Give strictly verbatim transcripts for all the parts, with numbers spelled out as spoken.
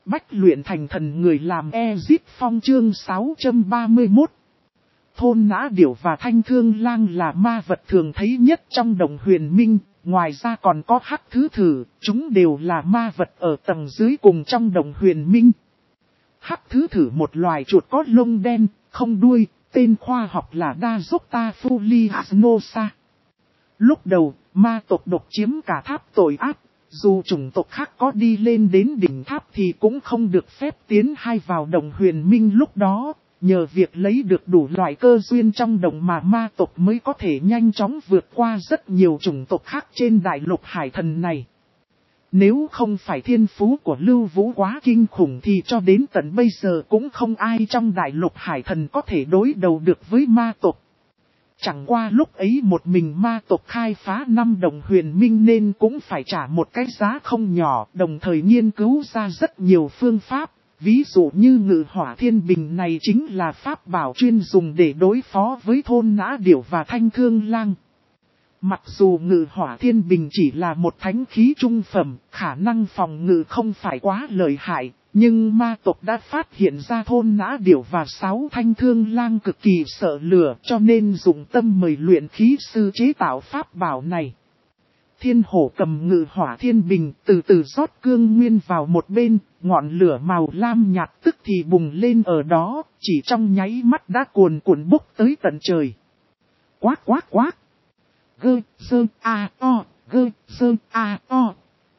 bách luyện thành thần người làm Ezip Phong chương sáu trăm ba mươi mốt. Thôn Nã Điểu và Thanh Thương Lang là ma vật thường thấy nhất trong Đồng Huyền Minh, ngoài ra còn có Hắc Thứ Thử, chúng đều là ma vật ở tầng dưới cùng trong Đồng Huyền Minh. Hắc Thứ Thử một loài chuột có lông đen, không đuôi, tên khoa học là Dazoctapholiasnosa. Lúc đầu, ma tộc độc chiếm cả tháp tội ác, dù chủng tộc khác có đi lên đến đỉnh tháp thì cũng không được phép tiến hay vào Đồng Huyền Minh lúc đó. Nhờ việc lấy được đủ loại cơ duyên trong đồng mà ma tộc mới có thể nhanh chóng vượt qua rất nhiều chủng tộc khác trên đại lục hải thần này. Nếu không phải thiên phú của Lưu Vũ quá kinh khủng thì cho đến tận bây giờ cũng không ai trong đại lục hải thần có thể đối đầu được với ma tộc. Chẳng qua lúc ấy một mình ma tộc khai phá năm Đồng Huyền Minh nên cũng phải trả một cái giá không nhỏ, đồng thời nghiên cứu ra rất nhiều phương pháp. Ví dụ như Ngự Hỏa Thiên Bình này chính là pháp bảo chuyên dùng để đối phó với Thôn Nã Điểu và Thanh Thương Lang. Mặc dù Ngự Hỏa Thiên Bình chỉ là một thánh khí trung phẩm, khả năng phòng ngự không phải quá lợi hại, nhưng ma tộc đã phát hiện ra Thôn Nã Điểu và sáu Thanh Thương Lang cực kỳ sợ lửa, cho nên dùng tâm mời luyện khí sư chế tạo pháp bảo này. Thiên hổ cầm Ngự Hỏa Thiên Bình từ từ rót cương nguyên vào một bên, ngọn lửa màu lam nhạt tức thì bùng lên ở đó, chỉ trong nháy mắt đã cuồn cuộn bốc tới tận trời. Quát quát quát! Gơ, sơ, a, o, gơ, sơ, a, o.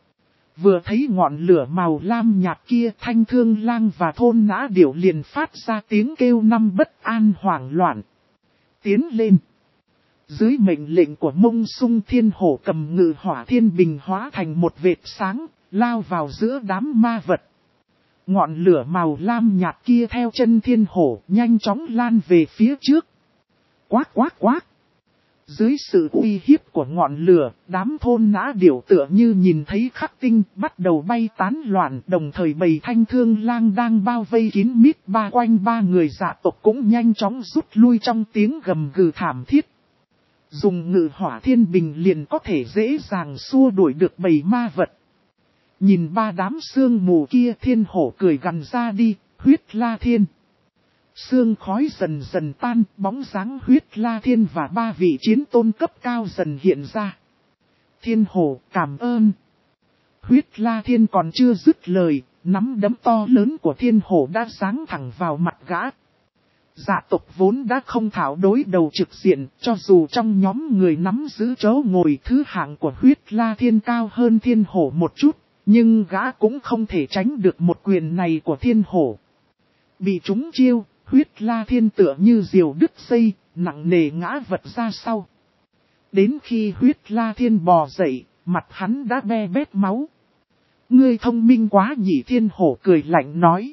Vừa thấy ngọn lửa màu lam nhạt kia, Thanh Thương Lang và Thôn Nã Điểu liền phát ra tiếng kêu năm bất an hoảng loạn. Tiến lên! Dưới mệnh lệnh của Mông Sung, thiên hổ cầm Ngự Hỏa Thiên Bình hóa thành một vệt sáng, lao vào giữa đám ma vật. Ngọn lửa màu lam nhạt kia theo chân thiên hổ nhanh chóng lan về phía trước. Quát quát quát! Dưới sự uy hiếp của ngọn lửa, đám Thôn Nã Điểu tựa như nhìn thấy khắc tinh bắt đầu bay tán loạn, đồng thời bầy Thanh Thương Lang đang bao vây kín mít ba quanh ba người dạ tộc cũng nhanh chóng rút lui trong tiếng gầm gừ thảm thiết. Dùng Ngự Hỏa Thiên Bình liền có thể dễ dàng xua đuổi được bầy ma vật. Nhìn ba đám sương mù kia, thiên hổ cười gằn ra đi, Huyết La Thiên. Sương khói dần dần tan, bóng dáng Huyết La Thiên và ba vị chiến tôn cấp cao dần hiện ra. Thiên hổ cảm ơn. Huyết La Thiên còn chưa dứt lời, nắm đấm to lớn của thiên hổ đã giáng thẳng vào mặt gã. Dạ tộc vốn đã không thảo đối đầu trực diện, cho dù trong nhóm người nắm giữ chỗ ngồi thứ hạng của Huyết La Thiên cao hơn thiên hổ một chút, nhưng gã cũng không thể tránh được một quyền này của thiên hổ. Bị trúng chiêu, Huyết La Thiên tựa như diều đứt dây, nặng nề ngã vật ra sau. Đến khi Huyết La Thiên bò dậy, mặt hắn đã be bét máu. Ngươi thông minh quá nhỉ, thiên hổ cười lạnh nói.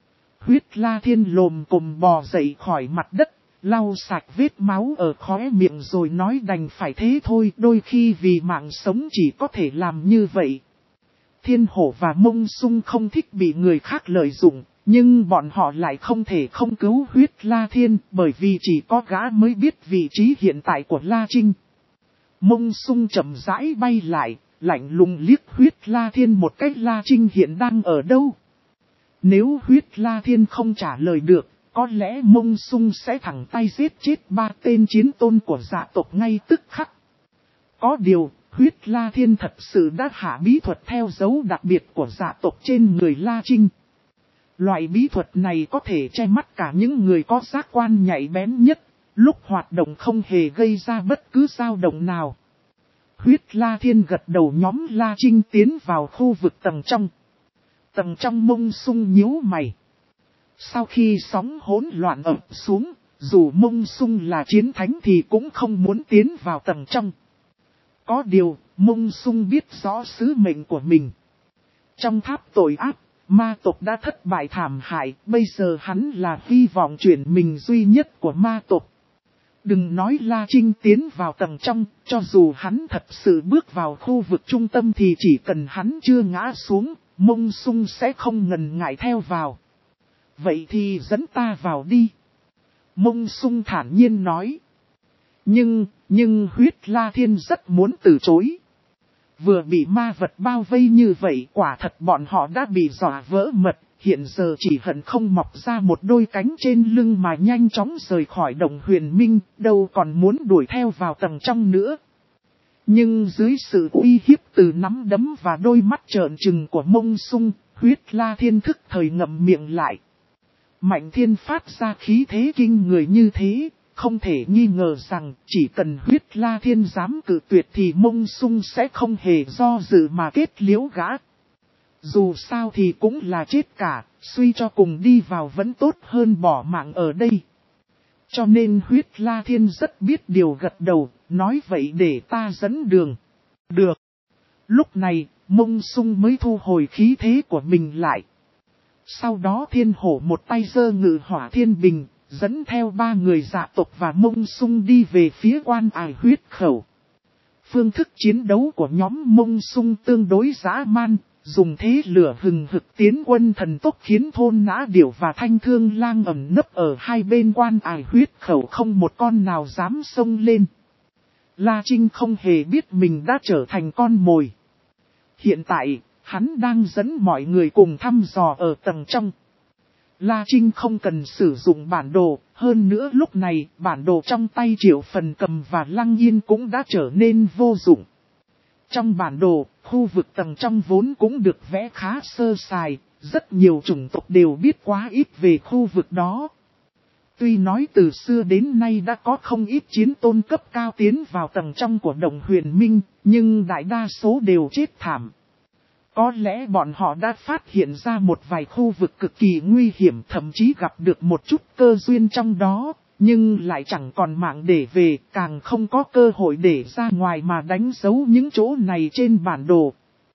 Huyết La Thiên lồm cồm bò dậy khỏi mặt đất, lau sạch vết máu ở khóe miệng rồi nói đành phải thế thôi, đôi khi vì mạng sống chỉ có thể làm như vậy. Thiên hổ và Mông Sung không thích bị người khác lợi dụng, nhưng bọn họ lại không thể không cứu Huyết La Thiên, bởi vì chỉ có gã mới biết vị trí hiện tại của La Trinh. Mông Sung chậm rãi bay lại, lạnh lùng liếc Huyết La Thiên một cách, La Trinh hiện đang ở đâu? Nếu Huyết La Thiên không trả lời được, có lẽ Mông Sung sẽ thẳng tay giết chết ba tên chiến tôn của dạ tộc ngay tức khắc. Có điều, Huyết La Thiên thật sự đã hạ bí thuật theo dấu đặc biệt của dạ tộc trên người La Trinh. Loại bí thuật này có thể che mắt cả những người có giác quan nhạy bén nhất, lúc hoạt động không hề gây ra bất cứ dao động nào. Huyết La Thiên gật đầu, nhóm La Trinh tiến vào khu vực tầng trong. Tầng trong Mông Sung nhíu mày. Sau khi sóng hỗn loạn ập xuống, dù Mông Sung là chiến thánh thì cũng không muốn tiến vào tầng trong. Có điều, Mông Sung biết rõ sứ mệnh của mình. Trong tháp tội ác, ma tộc đã thất bại thảm hại, bây giờ hắn là hy vọng chuyển mình duy nhất của ma tộc. Đừng nói La Trinh tiến vào tầng trong, cho dù hắn thật sự bước vào khu vực trung tâm thì chỉ cần hắn chưa ngã xuống, Mông Sung sẽ không ngần ngại theo vào. Vậy thì dẫn ta vào đi. Mông Sung thản nhiên nói. Nhưng, nhưng Huyết La Thiên rất muốn từ chối. vừa bị ma vật bao vây như vậy quả thật bọn họ đã bị dọa vỡ mật, hiện giờ chỉ hận không mọc ra một đôi cánh trên lưng mà nhanh chóng rời khỏi Đồng Huyền Minh, đâu còn muốn đuổi theo vào tầng trong nữa. Nhưng dưới sự uy hiếp từ nắm đấm và đôi mắt trợn trừng của Mông Sung, Huyết La Thiên thức thời ngậm miệng lại. Mạnh Thiên phát ra khí thế kinh người như thế, không thể nghi ngờ rằng chỉ cần Huyết La Thiên dám cự tuyệt thì Mông Sung sẽ không hề do dự mà kết liễu gã. Dù sao thì cũng là chết cả, suy cho cùng đi vào vẫn tốt hơn bỏ mạng ở đây. Cho nên Huyết La Thiên rất biết điều gật đầu, nói vậy để ta dẫn đường. Được. Lúc này, Mông Sung mới thu hồi khí thế của mình lại. Sau đó Thiên Hổ một tay giơ ngự hỏa thiên bình, dẫn theo ba người dạ tộc và Mông Sung đi về phía quan ải huyết khẩu. Phương thức chiến đấu của nhóm Mông Sung tương đối dã man, dùng thế lửa hừng hực tiến quân thần tốc khiến thôn nã điểu và thanh thương lang ẩn nấp ở hai bên quan ải huyết khẩu không một con nào dám xông lên. La Trinh không hề biết mình đã trở thành con mồi. Hiện tại, hắn đang dẫn mọi người cùng thăm dò ở tầng trong. La Trinh không cần sử dụng bản đồ, hơn nữa lúc này bản đồ trong tay Triệu Phần Cầm và Lăng Yên cũng đã trở nên vô dụng. Trong bản đồ, khu vực tầng trong vốn cũng được vẽ khá sơ sài, rất nhiều chủng tộc đều biết quá ít về khu vực đó. Tuy nói từ xưa đến nay đã có không ít chiến tôn cấp cao tiến vào tầng trong của Đồng Huyền Minh, nhưng đại đa số đều chết thảm. Có lẽ bọn họ đã phát hiện ra một vài khu vực cực kỳ nguy hiểm, thậm chí gặp được một chút cơ duyên trong đó, nhưng lại chẳng còn mạng để về, càng không có cơ hội để ra ngoài mà đánh dấu những chỗ này trên bản đồ.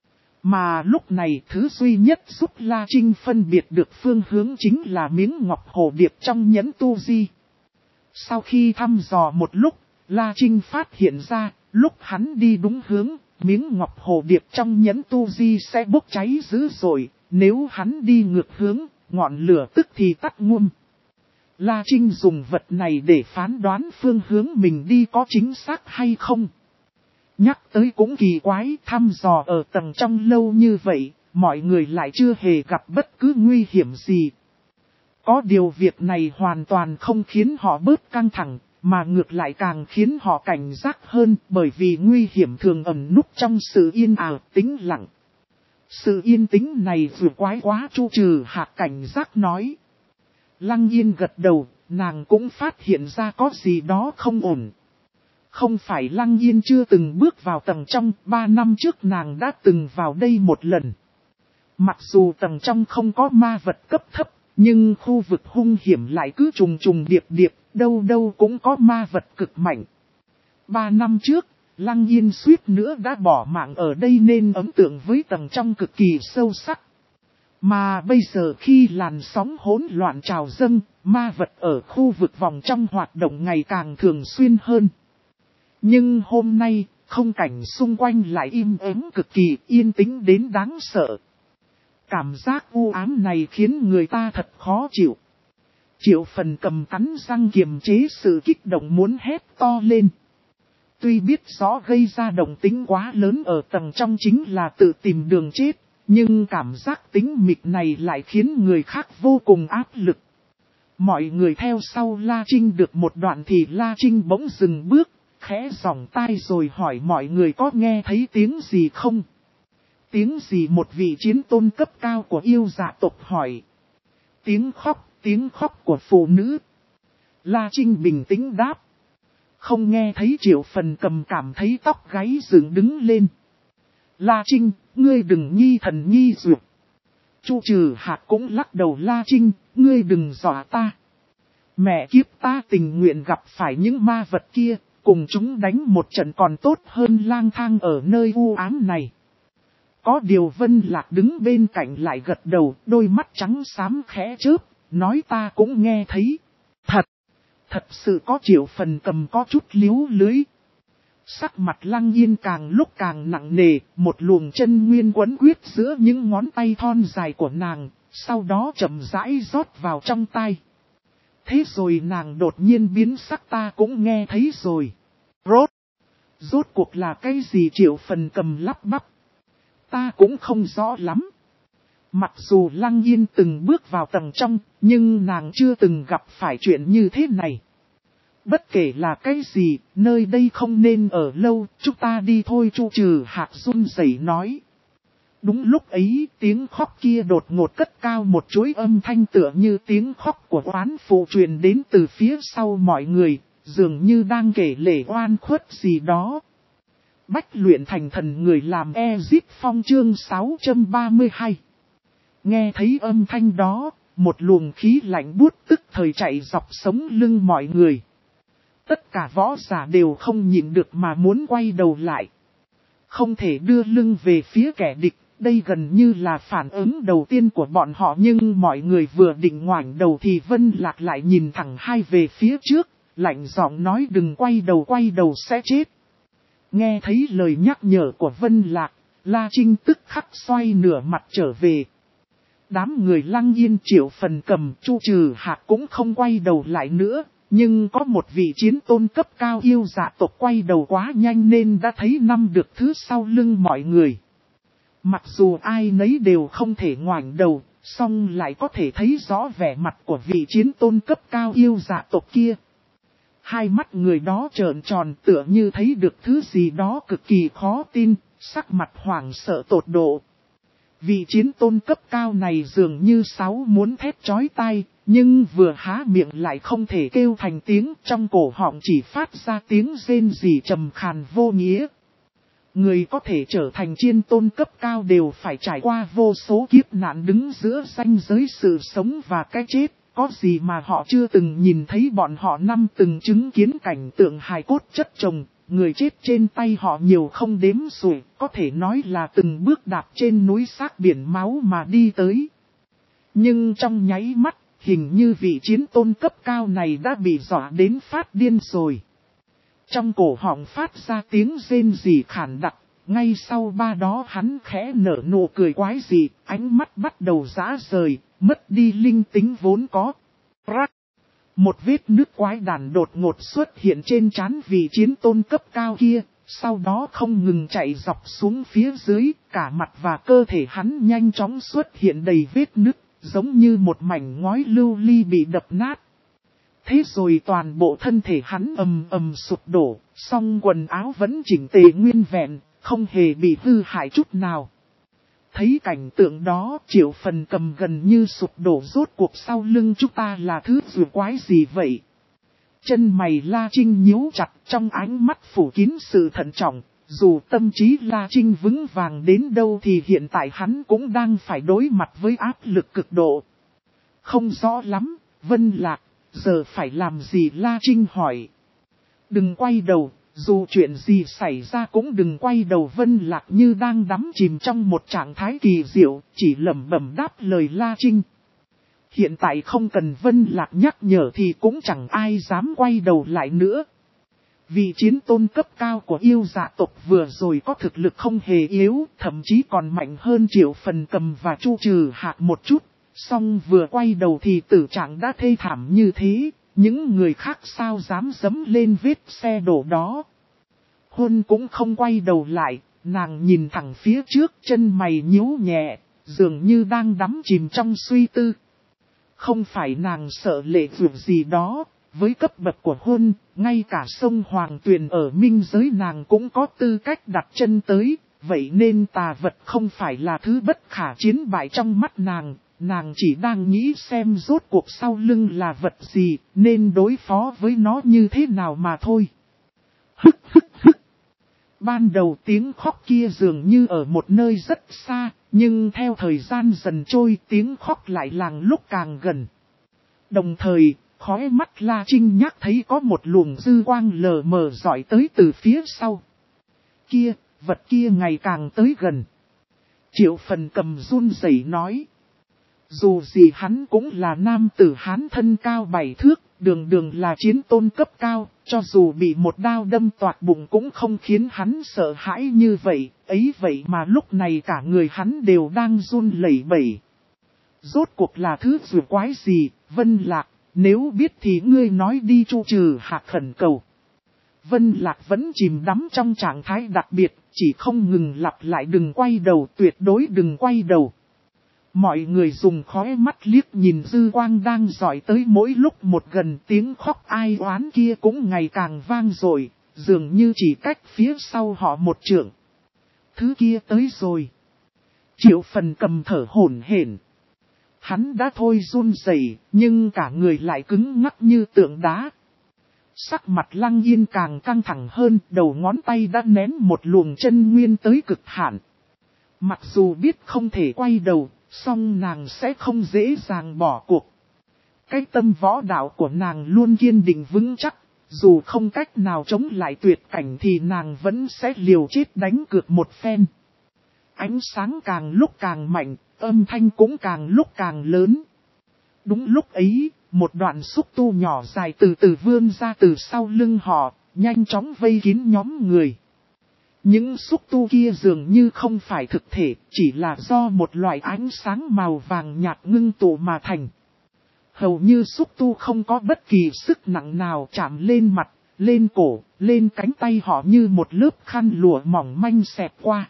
Mà lúc này thứ duy nhất giúp La Trinh phân biệt được phương hướng chính là miếng ngọc hồ điệp trong nhẫn tu di. Sau khi thăm dò một lúc, La Trinh phát hiện ra, lúc hắn đi đúng hướng, miếng ngọc hồ điệp trong nhẫn tu di sẽ bốc cháy dữ dội, nếu hắn đi ngược hướng, ngọn lửa tức thì tắt ngum. La Trinh dùng vật này để phán đoán phương hướng mình đi có chính xác hay không. Nhắc tới cũng kỳ quái, thăm dò ở tầng trong lâu như vậy, mọi người lại chưa hề gặp bất cứ nguy hiểm gì. Có điều việc này hoàn toàn không khiến họ bớt căng thẳng, mà ngược lại càng khiến họ cảnh giác hơn, bởi vì nguy hiểm thường ẩn núp trong sự yên ả tĩnh lặng. Sự yên tĩnh này vừa quái quá. Chu Trừ Hạc cảnh giác nói. Lăng Yên gật đầu, nàng cũng phát hiện ra có gì đó không ổn. Không phải Lăng Yên chưa từng bước vào tầng trong, ba năm trước nàng đã từng vào đây một lần. Mặc dù tầng trong không có ma vật cấp thấp, nhưng khu vực hung hiểm lại cứ trùng trùng điệp điệp, đâu đâu cũng có ma vật cực mạnh. Ba năm trước, Lăng Yên suýt nữa đã bỏ mạng ở đây nên ấn tượng với tầng trong cực kỳ sâu sắc. Mà bây giờ khi làn sóng hỗn loạn trào dâng, ma vật ở khu vực vòng trong hoạt động ngày càng thường xuyên hơn. Nhưng hôm nay, không cảnh xung quanh lại im ắng cực kỳ yên tĩnh đến đáng sợ. Cảm giác u ám này khiến người ta thật khó chịu. Triệu Phần Cầm cắn răng kiềm chế sự kích động muốn hét to lên. Tuy biết rõ gây ra động tĩnh quá lớn ở tầng trong chính là tự tìm đường chết, nhưng cảm giác tĩnh mịch này lại khiến người khác vô cùng áp lực. Mọi người theo sau La Trinh được một đoạn thì La Trinh bỗng dừng bước, khẽ giỏng tai rồi hỏi mọi người có nghe thấy tiếng gì không? Tiếng gì? Một vị chiến tôn cấp cao của yêu dạ tộc hỏi. Tiếng khóc, tiếng khóc của phụ nữ. La Trinh bình tĩnh đáp. Không nghe thấy. Triệu Phần Cầm cảm thấy tóc gáy dựng đứng lên. La Trinh, ngươi đừng nhi thần nhi dược. Chu Trừ Hạc cũng lắc đầu. La Trinh, ngươi đừng dọa ta. Mẹ kiếp, ta tình nguyện gặp phải những ma vật kia, cùng chúng đánh một trận còn tốt hơn lang thang ở nơi u ám này. Có điều Vân Lạc đứng bên cạnh lại gật đầu, đôi mắt trắng xám khẽ chớp, nói ta cũng nghe thấy. Thật, thật sự có. Triệu Phần Cầm có chút liếu lưới. Sắc mặt Lăng Yên càng lúc càng nặng nề, một luồng chân nguyên quấn quyết giữa những ngón tay thon dài của nàng, sau đó chậm rãi rót vào trong tai. Thế rồi nàng đột nhiên biến sắc. Ta cũng nghe thấy rồi. Rốt, Rốt cuộc là cái gì Triệu Phần Cầm lắp bắp? Ta cũng không rõ lắm. Mặc dù Lăng Yên từng bước vào tầng trong, nhưng nàng chưa từng gặp phải chuyện như thế này. Bất kể là cái gì, nơi đây không nên ở lâu, chúng ta đi thôi. Chu Trừ Hạc run rẩy nói. Đúng lúc ấy, tiếng khóc kia đột ngột cất cao một chuỗi âm thanh tựa như tiếng khóc của oán phụ truyền đến từ phía sau mọi người, dường như đang kể lể oan khuất gì đó. Bách luyện thành thần người làm Ezip Phong chương sáu trăm ba mươi hai. Nghe thấy âm thanh đó, một luồng khí lạnh buốt tức thời chạy dọc sống lưng mọi người. Tất cả võ giả đều không nhịn được mà muốn quay đầu lại. Không thể đưa lưng về phía kẻ địch, đây gần như là phản ứng đầu tiên của bọn họ. Nhưng mọi người vừa định ngoảnh đầu thì Vân Lạc lại nhìn thẳng hai về phía trước, lạnh giọng nói đừng quay đầu, quay đầu sẽ chết. Nghe thấy lời nhắc nhở của Vân Lạc, La Trinh tức khắc xoay nửa mặt trở về. Đám người Lăng Yên, Triệu Phần Cầm, Chu Trừ Hạc cũng không quay đầu lại nữa. Nhưng có một vị chiến tôn cấp cao yêu dạ tộc quay đầu quá nhanh nên đã thấy năm được thứ sau lưng mọi người. Mặc dù ai nấy đều không thể ngoảnh đầu, song lại có thể thấy rõ vẻ mặt của vị chiến tôn cấp cao yêu dạ tộc kia. Hai mắt người đó trợn tròn tựa như thấy được thứ gì đó cực kỳ khó tin, sắc mặt hoảng sợ tột độ. Vị chiến tôn cấp cao này dường như sáu muốn thét chói tai, nhưng vừa há miệng lại không thể kêu thành tiếng, trong cổ họng chỉ phát ra tiếng rên rỉ trầm khàn vô nghĩa. Người có thể trở thành chiến tôn cấp cao đều phải trải qua vô số kiếp nạn đứng giữa ranh giới sự sống và cái chết, có gì mà họ chưa từng nhìn thấy. Bọn họ năm từng chứng kiến cảnh tượng hài cốt chất chồng, người chết trên tay họ nhiều không đếm xuể, có thể nói là từng bước đạp trên núi xác biển máu mà đi tới. Nhưng trong nháy mắt, hình như vị chiến tôn cấp cao này đã bị dọa đến phát điên rồi. Trong cổ họng phát ra tiếng rên rỉ khản đặc, ngay sau ba đó hắn khẽ nở nụ cười quái dị, ánh mắt bắt đầu rã rời, mất đi linh tính vốn có. Rắc! Một vết nứt quái đản đột ngột xuất hiện trên trán vị chiến tôn cấp cao kia, sau đó không ngừng chạy dọc xuống phía dưới, cả mặt và cơ thể hắn nhanh chóng xuất hiện đầy vết nứt, giống như một mảnh ngói lưu ly bị đập nát. Thế rồi toàn bộ thân thể hắn ầm ầm sụp đổ, song quần áo vẫn chỉnh tề nguyên vẹn, không hề bị hư hại chút nào. Thấy cảnh tượng đó, Triệu Phần Cầm gần như sụp đổ. Rốt cuộc sau lưng chúng ta là thứ dù quái gì vậy? Chân mày La Trinh nhíu chặt, trong ánh mắt phủ kín sự thận trọng. Dù tâm trí La Trinh vững vàng đến đâu thì hiện tại hắn cũng đang phải đối mặt với áp lực cực độ. Không rõ lắm, Vân Lạc, giờ phải làm gì? La Trinh hỏi. Đừng quay đầu, dù chuyện gì xảy ra cũng đừng quay đầu. Vân Lạc như đang đắm chìm trong một trạng thái kỳ diệu, chỉ lẩm bẩm đáp lời La Trinh. Hiện tại không cần Vân Lạc nhắc nhở thì cũng chẳng ai dám quay đầu lại nữa. Vị chiến tôn cấp cao của yêu dạ tộc vừa rồi có thực lực không hề yếu, thậm chí còn mạnh hơn Triệu Phần Cầm và Chu Trừ Hạc một chút. Song vừa quay đầu thì tử trạng đã thê thảm như thế, những người khác sao dám dẫm lên vết xe đổ đó. Huân cũng không quay đầu lại, nàng nhìn thẳng phía trước, chân mày nhíu nhẹ, dường như đang đắm chìm trong suy tư. Không phải nàng sợ lệ vượt gì đó, với cấp bậc của Huân, ngay cả sông Hoàng Tuyền ở minh giới nàng cũng có tư cách đặt chân tới, vậy nên tà vật không phải là thứ bất khả chiến bại trong mắt nàng. Nàng chỉ đang nghĩ xem rốt cuộc sau lưng là vật gì, nên đối phó với nó như thế nào mà thôi. Hức hức hức. Ban đầu tiếng khóc kia dường như ở một nơi rất xa, nhưng theo thời gian dần trôi tiếng khóc lại càng lúc càng gần. Đồng thời, khóe mắt La Trinh nhắc thấy có một luồng dư quang lờ mờ dọi tới từ phía sau. Kia, vật kia ngày càng tới gần. Triệu Phần Cầm run rẩy nói. Dù gì hắn cũng là nam tử Hán thân cao bảy thước, đường đường là chiến tôn cấp cao, cho dù bị một đao đâm toạc bụng cũng không khiến hắn sợ hãi như vậy, ấy vậy mà lúc này cả người hắn đều đang run lẩy bẩy. Rốt cuộc là thứ dù quái gì? Vân Lạc, nếu biết thì ngươi nói đi. Chu Trừ Hạc khẩn cầu. Vân Lạc vẫn chìm đắm trong trạng thái đặc biệt, chỉ không ngừng lặp lại đừng quay đầu, tuyệt đối đừng quay đầu. Mọi người dùng khóe mắt liếc nhìn dư quang đang dõi tới mỗi lúc một gần, tiếng khóc ai oán kia cũng ngày càng vang dội, dường như chỉ cách phía sau họ một trượng. Thứ kia tới rồi. Triệu Phần Cầm thở hổn hển. Hắn đã thôi run rẩy, nhưng cả người lại cứng ngắc như tượng đá. Sắc mặt Lăng Yên càng căng thẳng hơn, đầu ngón tay đã nén một luồng chân nguyên tới cực hạn. Mặc dù biết không thể quay đầu, song nàng sẽ không dễ dàng bỏ cuộc. Cái tâm võ đạo của nàng luôn kiên định vững chắc, dù không cách nào chống lại tuyệt cảnh thì nàng vẫn sẽ liều chết đánh cược một phen. Ánh sáng càng lúc càng mạnh, âm thanh cũng càng lúc càng lớn. Đúng lúc ấy, một đoạn xúc tu nhỏ dài từ từ vươn ra từ sau lưng họ, nhanh chóng vây kín nhóm người. Những xúc tu kia dường như không phải thực thể, chỉ là do một loại ánh sáng màu vàng nhạt ngưng tụ mà thành. Hầu như xúc tu không có bất kỳ sức nặng nào chạm lên mặt, lên cổ, lên cánh tay họ như một lớp khăn lụa mỏng manh xẹt qua.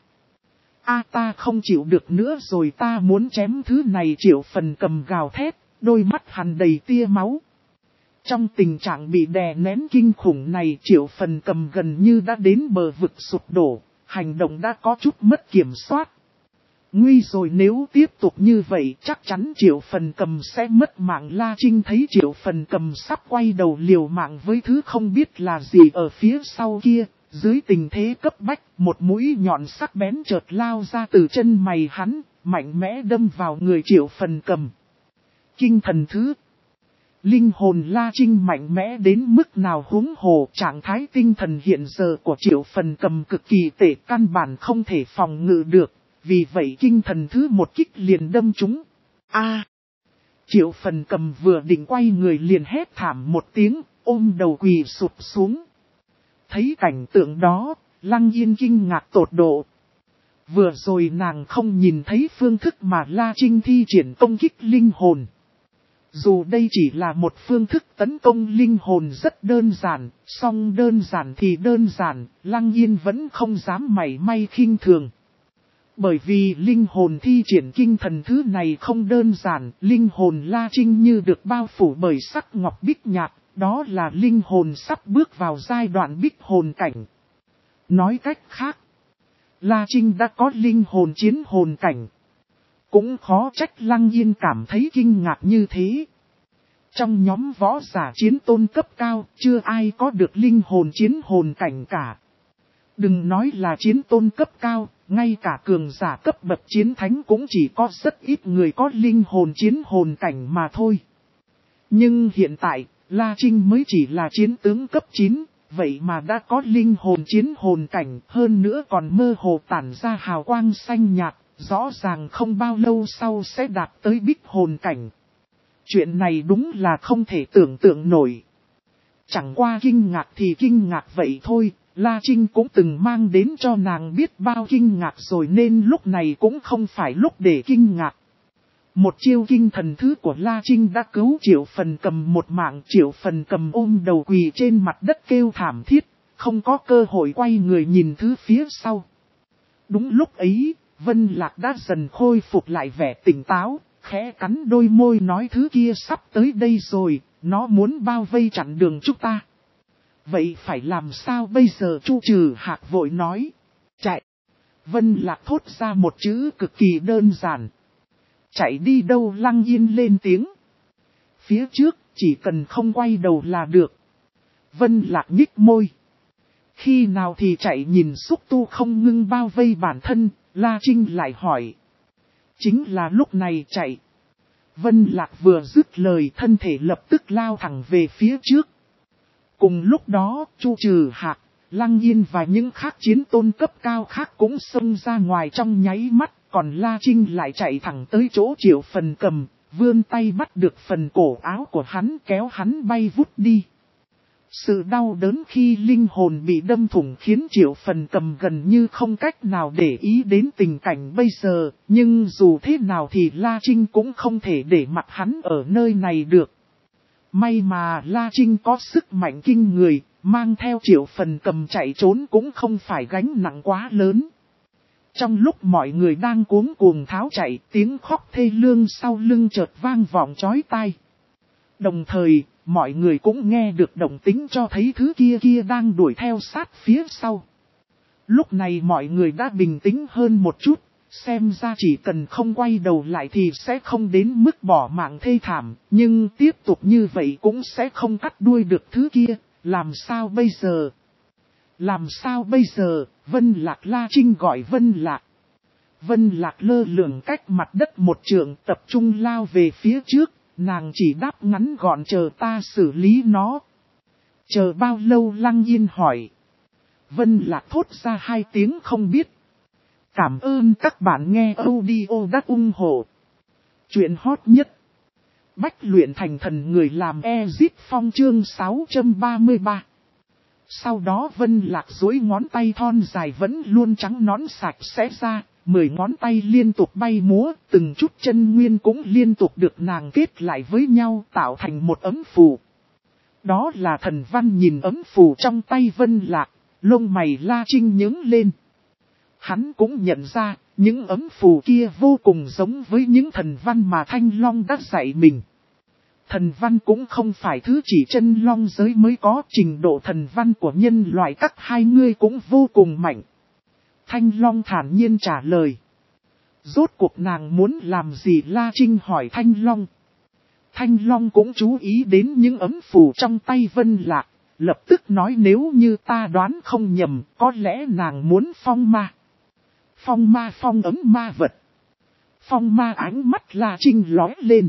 A ta không chịu được nữa rồi, ta muốn chém thứ này. Triệu Phần Cầm gào thét, đôi mắt hằn đầy tia máu. Trong tình trạng bị đè nén kinh khủng này, Triệu Phần Cầm gần như đã đến bờ vực sụp đổ, hành động đã có chút mất kiểm soát. Nguy rồi, nếu tiếp tục như vậy chắc chắn Triệu Phần Cầm sẽ mất mạng. La Trinh thấy Triệu Phần Cầm sắp quay đầu liều mạng với thứ không biết là gì ở phía sau kia. Dưới tình thế cấp bách, một mũi nhọn sắc bén chợt lao ra từ chân mày hắn, mạnh mẽ đâm vào người Triệu Phần Cầm. Kinh thần thứ. Linh hồn La Trinh mạnh mẽ đến mức nào huống hồ, trạng thái tinh thần hiện giờ của Triệu Phần Cầm cực kỳ tệ, căn bản không thể phòng ngự được, vì vậy kinh thần thứ một kích liền đâm trúng. A! Triệu Phần Cầm vừa định quay người liền hét thảm một tiếng, ôm đầu quỳ sụp xuống. Thấy cảnh tượng đó, Lăng Yên kinh ngạc tột độ. Vừa rồi nàng không nhìn thấy phương thức mà La Trinh thi triển công kích linh hồn. Dù đây chỉ là một phương thức tấn công linh hồn rất đơn giản, song đơn giản thì đơn giản, Lăng Yên vẫn không dám mảy may khinh thường. Bởi vì linh hồn thi triển kinh thần thứ này không đơn giản, linh hồn La Trinh như được bao phủ bởi sắc ngọc bích nhạt, đó là linh hồn sắp bước vào giai đoạn bích hồn cảnh. Nói cách khác, La Trinh đã có linh hồn chiến hồn cảnh. Cũng khó trách Lăng Yên cảm thấy kinh ngạc như thế. Trong nhóm võ giả chiến tôn cấp cao, chưa ai có được linh hồn chiến hồn cảnh cả. Đừng nói là chiến tôn cấp cao, ngay cả cường giả cấp bậc chiến thánh cũng chỉ có rất ít người có linh hồn chiến hồn cảnh mà thôi. Nhưng hiện tại, La Trinh mới chỉ là chiến tướng cấp chín, vậy mà đã có linh hồn chiến hồn cảnh, hơn nữa còn mơ hồ tản ra hào quang xanh nhạt, rõ ràng không bao lâu sau sẽ đạt tới bích hồn cảnh. Chuyện này đúng là không thể tưởng tượng nổi. Chẳng qua kinh ngạc thì kinh ngạc vậy thôi, La Trinh cũng từng mang đến cho nàng biết bao kinh ngạc rồi nên lúc này cũng không phải lúc để kinh ngạc. Một chiêu kinh thần thứ của La Trinh đã cứu Triệu Phần Cầm một mạng. Triệu Phần Cầm ôm đầu quỳ trên mặt đất kêu thảm thiết, không có cơ hội quay người nhìn thứ phía sau. Đúng lúc ấy, Vân Lạc đã dần khôi phục lại vẻ tỉnh táo, khẽ cắn đôi môi nói thứ kia sắp tới đây rồi, nó muốn bao vây chặn đường chúng ta. Vậy phải làm sao bây giờ? Chu Trừ Hạc vội nói. Chạy. Vân Lạc thốt ra một chữ cực kỳ đơn giản. Chạy đi đâu? Lăng Yên lên tiếng. Phía trước, chỉ cần không quay đầu là được. Vân Lạc nhích môi. Khi nào thì chạy? Nhìn xúc tu không ngưng bao vây bản thân, La Trinh lại hỏi. Chính là lúc này chạy. Vân Lạc vừa dứt lời, thân thể lập tức lao thẳng về phía trước. Cùng lúc đó, Chu Trừ Hạc, Lăng Yên và những khác chiến tôn cấp cao khác cũng xông ra ngoài trong nháy mắt, còn La Trinh lại chạy thẳng tới chỗ Triệu Phần Cầm, vươn tay bắt được phần cổ áo của hắn, kéo hắn bay vút đi. Sự đau đớn khi linh hồn bị đâm thủng khiến Triệu Phần Cầm gần như không cách nào để ý đến tình cảnh bây giờ, nhưng dù thế nào thì La Trinh cũng không thể để mặc hắn ở nơi này được. May mà La Trinh có sức mạnh kinh người, mang theo Triệu Phần Cầm chạy trốn cũng không phải gánh nặng quá lớn. Trong lúc mọi người đang cuống cuồng tháo chạy, tiếng khóc thê lương sau lưng chợt vang vọng chói tai. Đồng thời, mọi người cũng nghe được động tĩnh cho thấy thứ kia kia đang đuổi theo sát phía sau. Lúc này mọi người đã bình tĩnh hơn một chút, xem ra chỉ cần không quay đầu lại thì sẽ không đến mức bỏ mạng thê thảm, nhưng tiếp tục như vậy cũng sẽ không cắt đuôi được thứ kia, làm sao bây giờ? Làm sao bây giờ? Vân Lạc La Trinh gọi Vân Lạc. Vân Lạc lơ lửng cách mặt đất một trượng tập trung lao về phía trước, nàng chỉ đáp ngắn gọn chờ ta xử lý nó. Chờ bao lâu Lăng Yên hỏi. Vân Lạc thốt ra hai tiếng không biết. Cảm ơn các bạn nghe audio đắc ủng hộ. Chuyện hot nhất. Bách luyện thành thần người làm Ezit Phong chương sáu trăm ba mươi ba. Sau đó Vân Lạc duỗi ngón tay thon dài vẫn luôn trắng nõn sạch sẽ ra, mười ngón tay liên tục bay múa, từng chút chân nguyên cũng liên tục được nàng kết lại với nhau tạo thành một ấm phù. Đó là thần văn. Nhìn ấm phù trong tay Vân Lạc, lông mày La Trinh nhướng lên. Hắn cũng nhận ra, những ấm phù kia vô cùng giống với những thần văn mà Thanh Long đã dạy mình. Thần văn cũng không phải thứ chỉ chân long giới mới có, trình độ thần văn của nhân loại các hai ngươi cũng vô cùng mạnh. Thanh Long thản nhiên trả lời. Rốt cuộc nàng muốn làm gì? La Trinh hỏi Thanh Long. Thanh Long cũng chú ý đến những ấm phù trong tay Vân Lạc, lập tức nói nếu như ta đoán không nhầm, có lẽ nàng muốn phong ma. Phong ma phong ấm ma vật. Phong ma ánh mắt La Trinh lóe lên.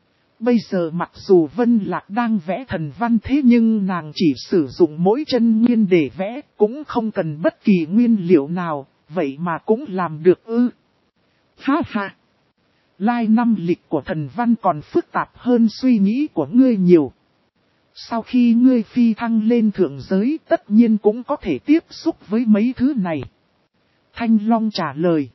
Bây giờ mặc dù Vân Lạc đang vẽ thần văn thế nhưng nàng chỉ sử dụng mỗi chân nguyên để vẽ, cũng không cần bất kỳ nguyên liệu nào, vậy mà cũng làm được ư. Ha ha! Lai năm lịch của thần văn còn phức tạp hơn suy nghĩ của ngươi nhiều. Sau khi ngươi phi thăng lên thượng giới tất nhiên cũng có thể tiếp xúc với mấy thứ này. Thanh Long trả lời.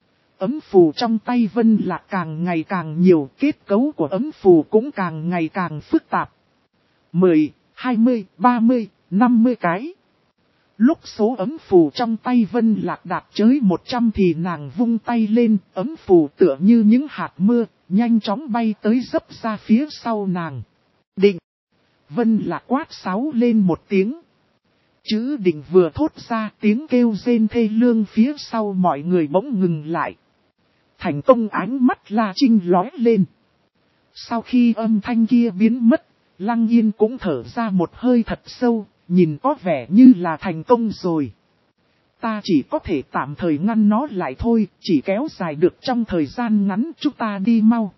Ấm phù trong tay Vân Lạc càng ngày càng nhiều, kết cấu của ấm phù cũng càng ngày càng phức tạp. mười, hai mươi, ba mươi, năm mươi cái. Lúc số ấm phù trong tay Vân Lạc đạt tới một trăm thì nàng vung tay lên, ấm phù tựa như những hạt mưa, nhanh chóng bay tới dấp ra phía sau nàng. Định! Vân Lạc quát sáo lên một tiếng. Chữ định vừa thốt ra, tiếng kêu rên thê lương phía sau mọi người bỗng ngừng lại. Thành công. Ánh mắt La Trinh lóe lên. Sau khi âm thanh kia biến mất, Lăng Yên cũng thở ra một hơi thật sâu, nhìn có vẻ như là thành công rồi. Ta chỉ có thể tạm thời ngăn nó lại thôi, chỉ kéo dài được trong thời gian ngắn, chúng ta đi mau.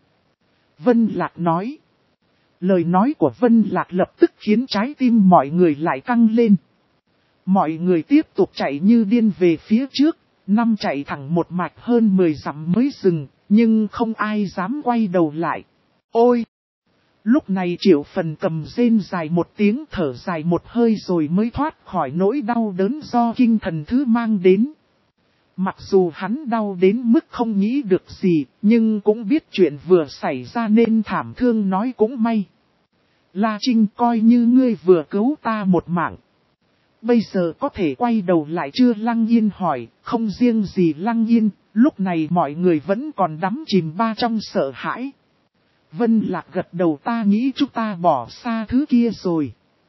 Vân Lạc nói. Lời nói của Vân Lạc lập tức khiến trái tim mọi người lại căng lên. Mọi người tiếp tục chạy như điên về phía trước, năm chạy thẳng một mạch hơn mười dặm mới dừng, nhưng không ai dám quay đầu lại. Ôi! Lúc này Triệu Phần Cầm rên dài một tiếng, thở dài một hơi rồi mới thoát khỏi nỗi đau đớn do kinh thần thứ mang đến. Mặc dù hắn đau đến mức không nghĩ được gì, nhưng cũng biết chuyện vừa xảy ra nên thảm thương nói cũng may. La Trinh, coi như ngươi vừa cứu ta một mạng. Bây giờ có thể quay đầu lại chưa? Lăng Yên hỏi. Không riêng gì Lăng Yên, lúc này mọi người vẫn còn đắm chìm ba trong sợ hãi. Vân Lạc gật đầu. Ta nghĩ chúng ta bỏ xa thứ kia rồi.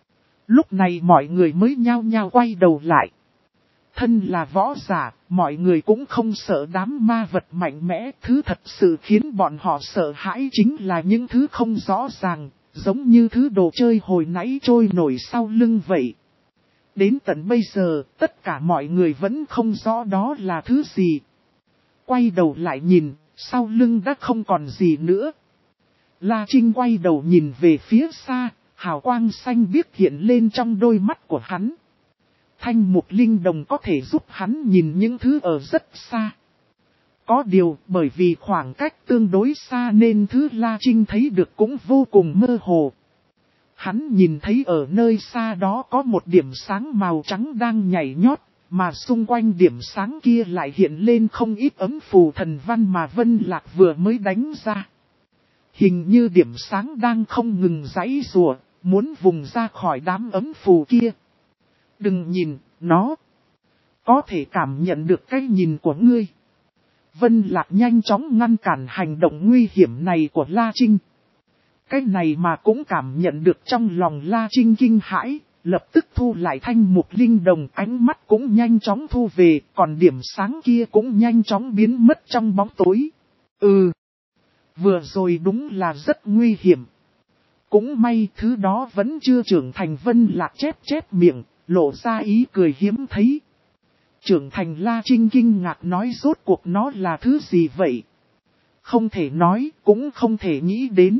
Lúc này mọi người mới nhao nhao quay đầu lại. Thân là võ giả, mọi người cũng không sợ đám ma vật mạnh mẽ. Thứ thật sự khiến bọn họ sợ hãi chính là những thứ không rõ ràng, giống như thứ đồ chơi hồi nãy trôi nổi sau lưng vậy. Đến tận bây giờ, tất cả mọi người vẫn không rõ đó là thứ gì. Quay đầu lại nhìn, sau lưng đã không còn gì nữa. La Trinh quay đầu nhìn về phía xa, hào quang xanh biếc hiện lên trong đôi mắt của hắn. Thanh mục linh đồng có thể giúp hắn nhìn những thứ ở rất xa. Có điều, bởi vì khoảng cách tương đối xa nên thứ La Trinh thấy được cũng vô cùng mơ hồ. Hắn nhìn thấy ở nơi xa đó có một điểm sáng màu trắng đang nhảy nhót, mà xung quanh điểm sáng kia lại hiện lên không ít ấm phù thần văn mà Vân Lạc vừa mới đánh ra. Hình như điểm sáng đang không ngừng giãy giụa, muốn vùng ra khỏi đám ấm phù kia. Đừng nhìn, nó có thể cảm nhận được cái nhìn của ngươi. Vân Lạc nhanh chóng ngăn cản hành động nguy hiểm này của La Trinh. Cái này mà cũng cảm nhận được trong lòng La Trinh kinh hãi, lập tức thu lại thanh mục linh đồng, ánh mắt cũng nhanh chóng thu về, còn điểm sáng kia cũng nhanh chóng biến mất trong bóng tối. Ừ, vừa rồi đúng là rất nguy hiểm. Cũng may thứ đó vẫn chưa trưởng thành. Vân Lạc chép chép miệng, lộ ra ý cười hiếm thấy. Trưởng thành La Trinh kinh ngạc nói rốt cuộc nó là thứ gì vậy? Không thể nói, cũng không thể nghĩ đến.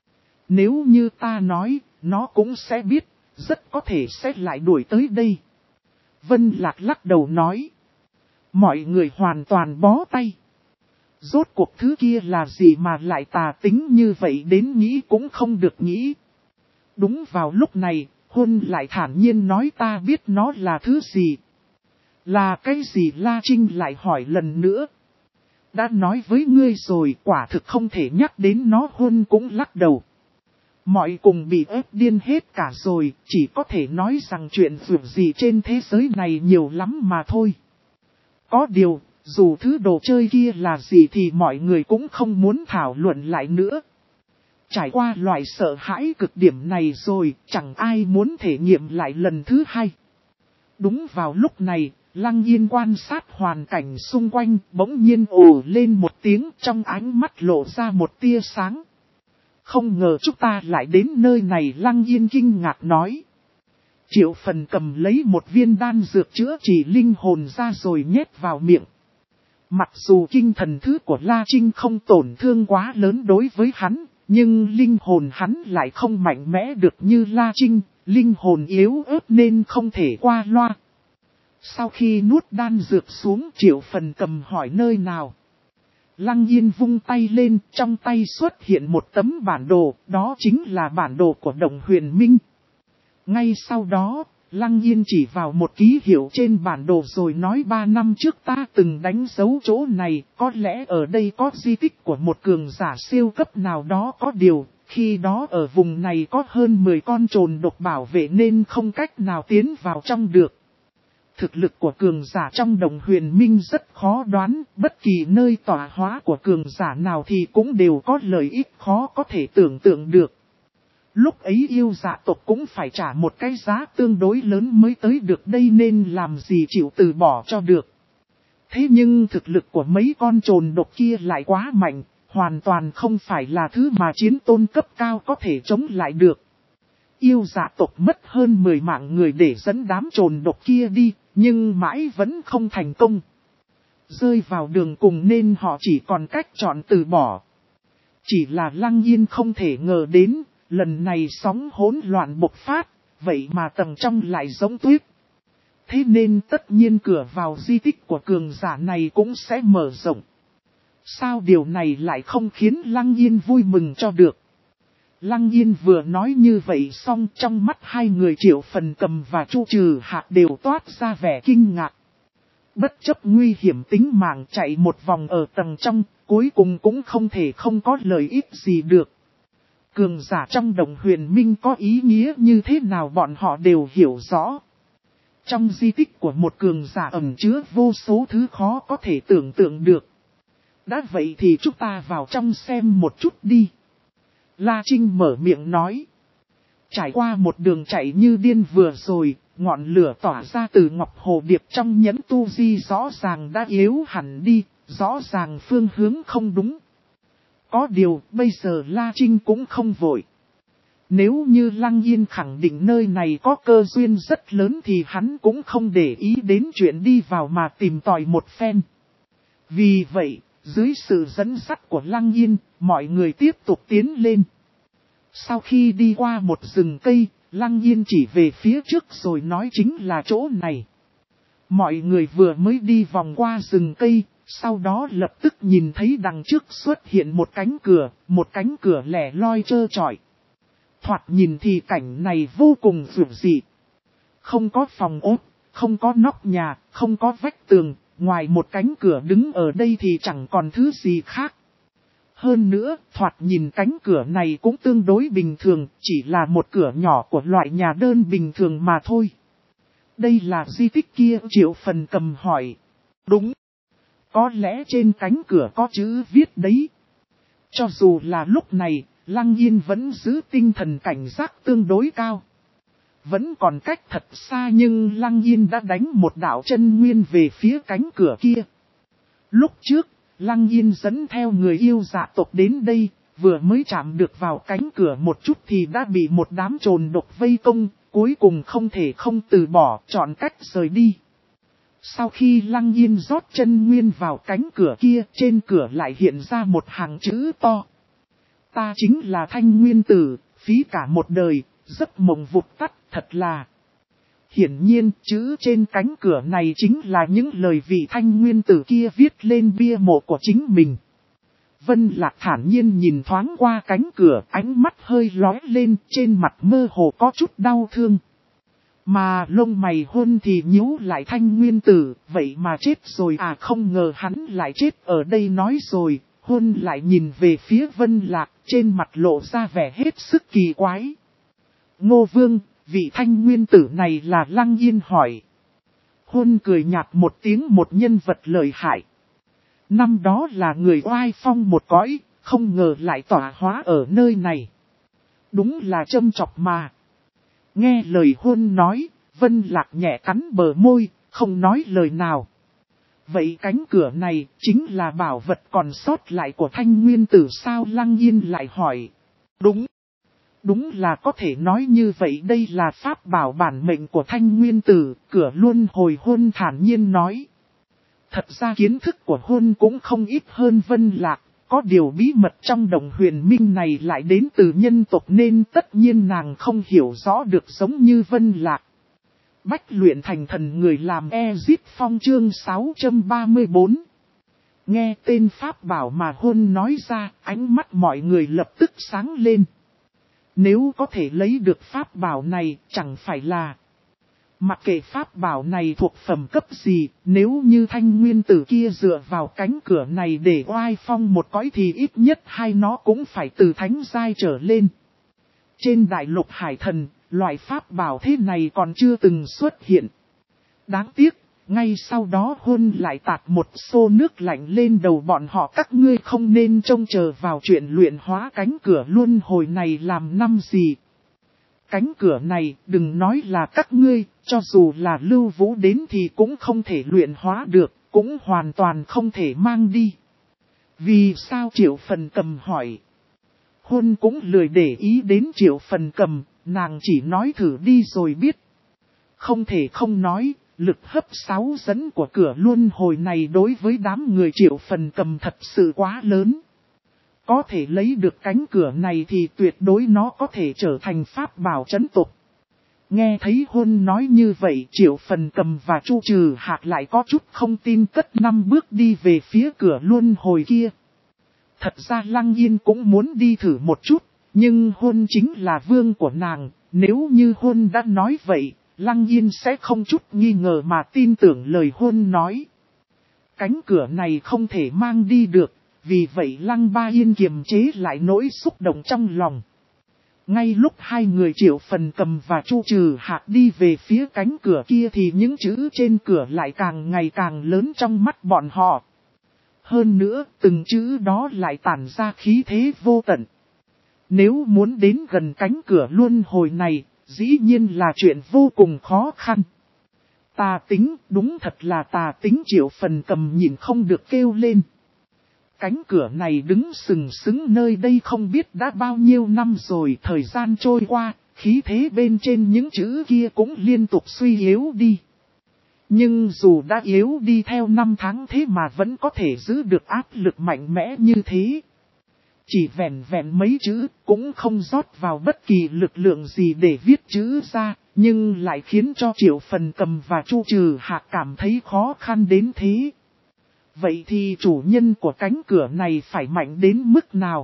Nếu như ta nói, nó cũng sẽ biết, rất có thể sẽ lại đuổi tới đây. Vân Lạc lắc đầu nói. Mọi người hoàn toàn bó tay. Rốt cuộc thứ kia là gì mà lại tà tính như vậy, đến nghĩ cũng không được nghĩ. Đúng vào lúc này, Huân lại thản nhiên nói ta biết nó là thứ gì. Là cái gì? La Trinh lại hỏi lần nữa. Đã nói với ngươi rồi, quả thực không thể nhắc đến nó. Huân cũng lắc đầu. Mọi cùng bị ép điên hết cả rồi, chỉ có thể nói rằng chuyện vượt gì trên thế giới này nhiều lắm mà thôi. Có điều, dù thứ đồ chơi kia là gì thì mọi người cũng không muốn thảo luận lại nữa. Trải qua loại sợ hãi cực điểm này rồi, chẳng ai muốn thể nghiệm lại lần thứ hai. Đúng vào lúc này, Lăng Yên quan sát hoàn cảnh xung quanh, bỗng nhiên ồ lên một tiếng, trong ánh mắt lộ ra một tia sáng. Không ngờ chúng ta lại đến nơi này. Lăng Yên kinh ngạc nói. Triệu Phần cầm lấy một viên đan dược chữa trị linh hồn ra rồi nhét vào miệng. Mặc dù kinh thần thứ của La Trinh không tổn thương quá lớn đối với hắn, nhưng linh hồn hắn lại không mạnh mẽ được như La Trinh, linh hồn yếu ớt nên không thể qua loa. Sau khi nuốt đan dược xuống, Triệu Phần cầm hỏi nơi nào. Lăng Yên vung tay lên, trong tay xuất hiện một tấm bản đồ, đó chính là bản đồ của Động Huyền Minh. Ngay sau đó, Lăng Yên chỉ vào một ký hiệu trên bản đồ rồi nói ba năm trước ta từng đánh dấu chỗ này, có lẽ ở đây có di tích của một cường giả siêu cấp nào đó. Có điều, khi đó ở vùng này có hơn mười con trồn độc bảo vệ nên không cách nào tiến vào trong được. Thực lực của cường giả trong Động Huyền Minh rất khó đoán, bất kỳ nơi tọa hóa của cường giả nào thì cũng đều có lợi ích khó có thể tưởng tượng được. Lúc ấy yêu dạ tộc cũng phải trả một cái giá tương đối lớn mới tới được đây, nên làm gì chịu từ bỏ cho được. Thế nhưng thực lực của mấy con trồn độc kia lại quá mạnh, hoàn toàn không phải là thứ mà chiến tôn cấp cao có thể chống lại được. Yêu dạ tộc mất hơn mười mạng người để dẫn đám trồn độc kia đi, nhưng mãi vẫn không thành công. Rơi vào đường cùng nên họ chỉ còn cách chọn từ bỏ. Chỉ là Lăng Yên không thể ngờ đến, lần này sóng hỗn loạn bộc phát, vậy mà tầng trong lại giống tuyết. Thế nên tất nhiên cửa vào di tích của cường giả này cũng sẽ mở rộng. Sao điều này lại không khiến Lăng Yên vui mừng cho được? Lăng Yên vừa nói như vậy xong, trong mắt hai người Triệu Phần cầm và Chu Trừ Hạc đều toát ra vẻ kinh ngạc. Bất chấp nguy hiểm tính mạng chạy một vòng ở tầng trong, cuối cùng cũng không thể không có lợi ích gì được. Cường giả trong Động Huyền Minh có ý nghĩa như thế nào bọn họ đều hiểu rõ. Trong di tích của một cường giả ẩn chứa vô số thứ khó có thể tưởng tượng được. Đã vậy thì chúng ta vào trong xem một chút đi. La Trinh mở miệng nói. Trải qua một đường chạy như điên vừa rồi, ngọn lửa tỏa ra từ Ngọc Hồ Điệp trong nhẫn tu di rõ ràng đã yếu hẳn đi, rõ ràng phương hướng không đúng. Có điều, bây giờ La Trinh cũng không vội. Nếu như Lăng Yên khẳng định nơi này có cơ duyên rất lớn thì hắn cũng không để ý đến chuyện đi vào mà tìm tòi một phen. Vì vậy, dưới sự dẫn dắt của Lăng Yên, mọi người tiếp tục tiến lên. Sau khi đi qua một rừng cây, Lăng Yên chỉ về phía trước rồi nói chính là chỗ này. Mọi người vừa mới đi vòng qua rừng cây, sau đó lập tức nhìn thấy đằng trước xuất hiện một cánh cửa, một cánh cửa lẻ loi trơ trọi. Thoạt nhìn thì cảnh này vô cùng dữ dị. Không có phòng ốt, không có nóc nhà, không có vách tường, ngoài một cánh cửa đứng ở đây thì chẳng còn thứ gì khác. Hơn nữa, thoạt nhìn cánh cửa này cũng tương đối bình thường, chỉ là một cửa nhỏ của loại nhà đơn bình thường mà thôi. đây là di tích kia? Triệu Phần Cầm hỏi. Đúng. Có lẽ trên cánh cửa có chữ viết đấy. Cho dù là lúc này, Lăng Yên vẫn giữ tinh thần cảnh giác tương đối cao. Vẫn còn cách thật xa nhưng Lăng Yên đã đánh một đạo chân nguyên về phía cánh cửa kia. Lúc trước, Lăng Yên dẫn theo người yêu dạ tộc đến đây, vừa mới chạm được vào cánh cửa một chút thì đã bị một đám trồn độc vây công, cuối cùng không thể không từ bỏ, chọn cách rời đi. Sau khi Lăng Yên rót chân nguyên vào cánh cửa kia, trên cửa lại hiện ra một hàng chữ to. Ta chính là Thanh Nguyên Tử, phí cả một đời, giấc mộng vụt tắt, thật là. Hiển nhiên, chữ trên cánh cửa này chính là những lời vị Thanh Nguyên Tử kia viết lên bia mộ của chính mình. Vân Lạc thản nhiên nhìn thoáng qua cánh cửa, ánh mắt hơi lóe lên, trên mặt mơ hồ có chút đau thương. Mà lông mày Hôn thì nhíu lại. Thanh Nguyên Tử, vậy mà chết rồi à? Không ngờ hắn lại chết ở đây. Nói rồi, Hôn lại nhìn về phía Vân Lạc, trên mặt lộ ra vẻ hết sức kỳ quái. Ngô Vương, vị Thanh Nguyên Tử này là? Lăng Yên hỏi. Hôn cười nhạt một tiếng. Một nhân vật lợi hại. Năm đó là người oai phong một cõi, không ngờ lại tỏa hóa ở nơi này. Đúng là châm chọc mà. Nghe lời Hôn nói, Vân Lạc nhẹ cắn bờ môi, không nói lời nào. Vậy cánh cửa này chính là bảo vật còn sót lại của Thanh Nguyên Tử sao? Lăng Yên lại hỏi. Đúng. Đúng là có thể nói như vậy. Đây là pháp bảo bản mệnh của Thanh Nguyên Tử, cửa luân hồi. Hôn thản nhiên nói. Thật ra kiến thức của Hôn cũng không ít hơn Vân Lạc, có điều bí mật trong Đồng Huyền Minh này lại đến từ nhân tộc nên tất nhiên nàng không hiểu rõ được giống như Vân Lạc. Bách luyện thành thần người làm Ezip Phong chương sáu trăm ba mươi bốn. Nghe tên pháp bảo mà Hôn nói ra, ánh mắt mọi người lập tức sáng lên. Nếu có thể lấy được pháp bảo này, chẳng phải là... Mặc kệ pháp bảo này thuộc phẩm cấp gì, nếu như Thanh Nguyên Tử kia dựa vào cánh cửa này để oai phong một cõi thì ít nhất hai nó cũng phải từ thánh giai trở lên. Trên đại lục hải thần, loại pháp bảo thế này còn chưa từng xuất hiện. Đáng tiếc, ngay sau đó Hôn lại tạt một xô nước lạnh lên đầu bọn họ. Các ngươi không nên trông chờ vào chuyện luyện hóa cánh cửa luân hồi này làm năm gì. Cánh cửa này, đừng nói là các ngươi, cho dù là Lưu Vũ đến thì cũng không thể luyện hóa được, cũng hoàn toàn không thể mang đi. Vì sao? Triệu Phần Cầm hỏi. Hôn cũng lười để ý đến Triệu Phần Cầm, nàng chỉ nói thử đi rồi biết. Không thể không nói, lực hấp sáu dẫn của cửa luân hồi này đối với đám người Triệu Phần Cầm thật sự quá lớn. Có thể lấy được cánh cửa này thì tuyệt đối nó có thể trở thành pháp bảo trấn tộc. Nghe thấy Hôn nói như vậy, Triệu Phần Cầm và Chu Trừ Hạc lại có chút không tin, cất năm bước đi về phía cửa luân hồi kia. Thật ra Lăng Yên cũng muốn đi thử một chút, nhưng Hôn chính là vương của nàng, nếu như Hôn đã nói vậy, Lăng Yên sẽ không chút nghi ngờ mà tin tưởng lời Hôn nói. Cánh cửa này không thể mang đi được. Vì vậy Lăng Ba Yên kiềm chế lại nỗi xúc động trong lòng. Ngay lúc hai người Triệu Phần Cầm và Chu Trừ Hạc đi về phía cánh cửa kia thì những chữ trên cửa lại càng ngày càng lớn trong mắt bọn họ. Hơn nữa, từng chữ đó lại tản ra khí thế vô tận. Nếu muốn đến gần cánh cửa luân hồi này, dĩ nhiên là chuyện vô cùng khó khăn. Tà tính, đúng thật là tà tính. Triệu Phần Cầm nhìn không được kêu lên. Cánh cửa này đứng sừng sững nơi đây không biết đã bao nhiêu năm rồi. Thời gian trôi qua, khí thế bên trên những chữ kia cũng liên tục suy yếu đi. Nhưng dù đã yếu đi theo năm tháng thế mà vẫn có thể giữ được áp lực mạnh mẽ như thế. Chỉ vẹn vẹn mấy chữ cũng không rót vào bất kỳ lực lượng gì để viết chữ ra, nhưng lại khiến cho Triệu Phần Cầm và Chu Trừ Hạc cảm thấy khó khăn đến thế. Vậy thì chủ nhân của cánh cửa này phải mạnh đến mức nào?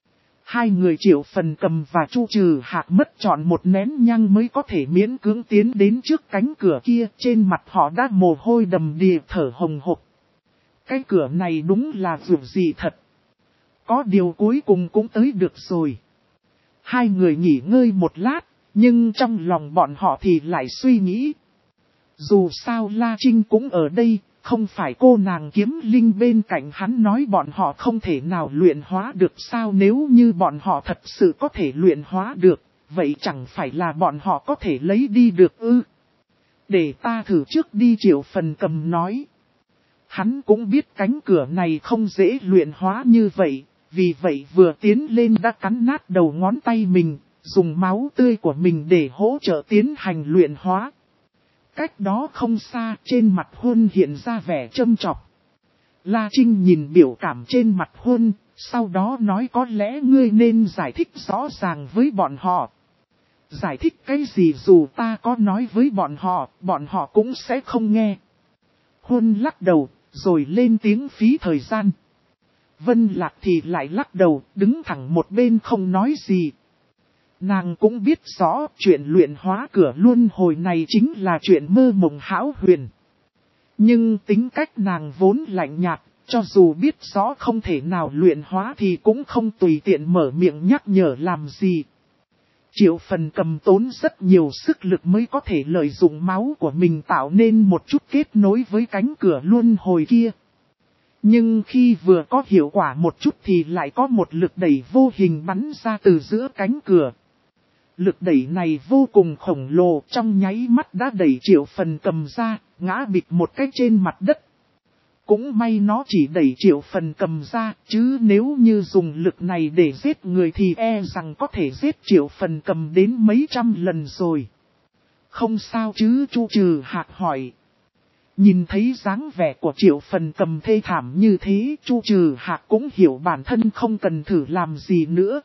Hai người Triệu Phần Cầm và Chu Trừ Hạc mất trọn một nén nhang mới có thể miễn cưỡng tiến đến trước cánh cửa kia. Trên mặt họ đã mồ hôi đầm đìa, thở hồng hộc. Cái cửa này đúng là vượt gì thật. Có điều cuối cùng cũng tới được rồi. Hai người nghỉ ngơi một lát, nhưng trong lòng bọn họ thì lại suy nghĩ. Dù sao La Trinh cũng ở đây, không phải cô nàng kiếm linh bên cạnh hắn nói bọn họ không thể nào luyện hóa được sao, nếu như bọn họ thật sự có thể luyện hóa được, vậy chẳng phải là bọn họ có thể lấy đi được ư? Để ta thử trước đi, Triệu Phần Cầm nói. Hắn cũng biết cánh cửa này không dễ luyện hóa như vậy, vì vậy vừa tiến lên đã cắn nát đầu ngón tay mình, dùng máu tươi của mình để hỗ trợ tiến hành luyện hóa. Cách đó không xa, trên mặt Huân hiện ra vẻ châm chọc. La Trinh nhìn biểu cảm trên mặt Huân, sau đó nói có lẽ ngươi nên giải thích rõ ràng với bọn họ. Giải thích cái gì, dù ta có nói với bọn họ, bọn họ cũng sẽ không nghe. Huân lắc đầu, rồi lên tiếng phí thời gian. Vân Lạc thì lại lắc đầu, đứng thẳng một bên không nói gì. Nàng cũng biết rõ chuyện luyện hóa cửa luân hồi này chính là chuyện mơ mộng hão huyền. Nhưng tính cách nàng vốn lạnh nhạt, cho dù biết rõ không thể nào luyện hóa thì cũng không tùy tiện mở miệng nhắc nhở làm gì. Triệu Phần Cầm tốn rất nhiều sức lực mới có thể lợi dụng máu của mình tạo nên một chút kết nối với cánh cửa luân hồi kia. Nhưng khi vừa có hiệu quả một chút thì lại có một lực đẩy vô hình bắn ra từ giữa cánh cửa. Lực đẩy này vô cùng khổng lồ, trong nháy mắt đã đẩy Triệu Phần Cầm ra, ngã bịch một cái trên mặt đất. Cũng may nó chỉ đẩy Triệu Phần Cầm ra, chứ nếu như dùng lực này để giết người thì e rằng có thể giết Triệu Phần Cầm đến mấy trăm lần rồi. Không sao chứ, Chu Trừ Hạc hỏi. Nhìn thấy dáng vẻ của Triệu Phần Cầm thê thảm như thế, Chu Trừ Hạc cũng hiểu bản thân không cần thử làm gì nữa.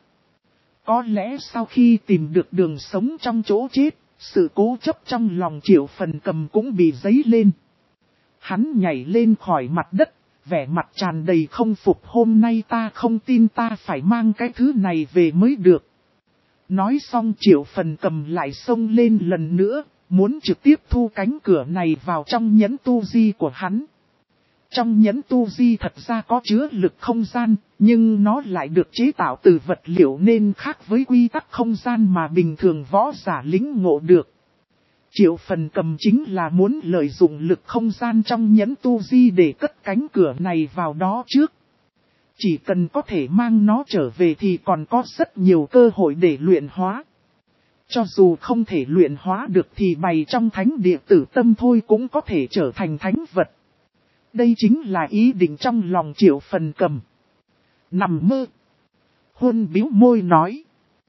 Có lẽ sau khi tìm được đường sống trong chỗ chết, sự cố chấp trong lòng Triệu Phần Cầm cũng bị dấy lên. Hắn nhảy lên khỏi mặt đất, vẻ mặt tràn đầy không phục, hôm nay ta không tin, ta phải mang cái thứ này về mới được. Nói xong Triệu Phần Cầm lại xông lên lần nữa, muốn trực tiếp thu cánh cửa này vào trong nhẫn tu di của hắn. Trong nhẫn tu di thật ra có chứa lực không gian, nhưng nó lại được chế tạo từ vật liệu nên khác với quy tắc không gian mà bình thường võ giả lĩnh ngộ được. Triệu Phần Cầm chính là muốn lợi dụng lực không gian trong nhẫn tu di để cất cánh cửa này vào đó trước. Chỉ cần có thể mang nó trở về thì còn có rất nhiều cơ hội để luyện hóa. Cho dù không thể luyện hóa được thì bày trong thánh địa tử tâm thôi cũng có thể trở thành thánh vật. Đây chính là ý định trong lòng Triệu Phần Cầm. Nằm mơ. Huân bĩu môi nói.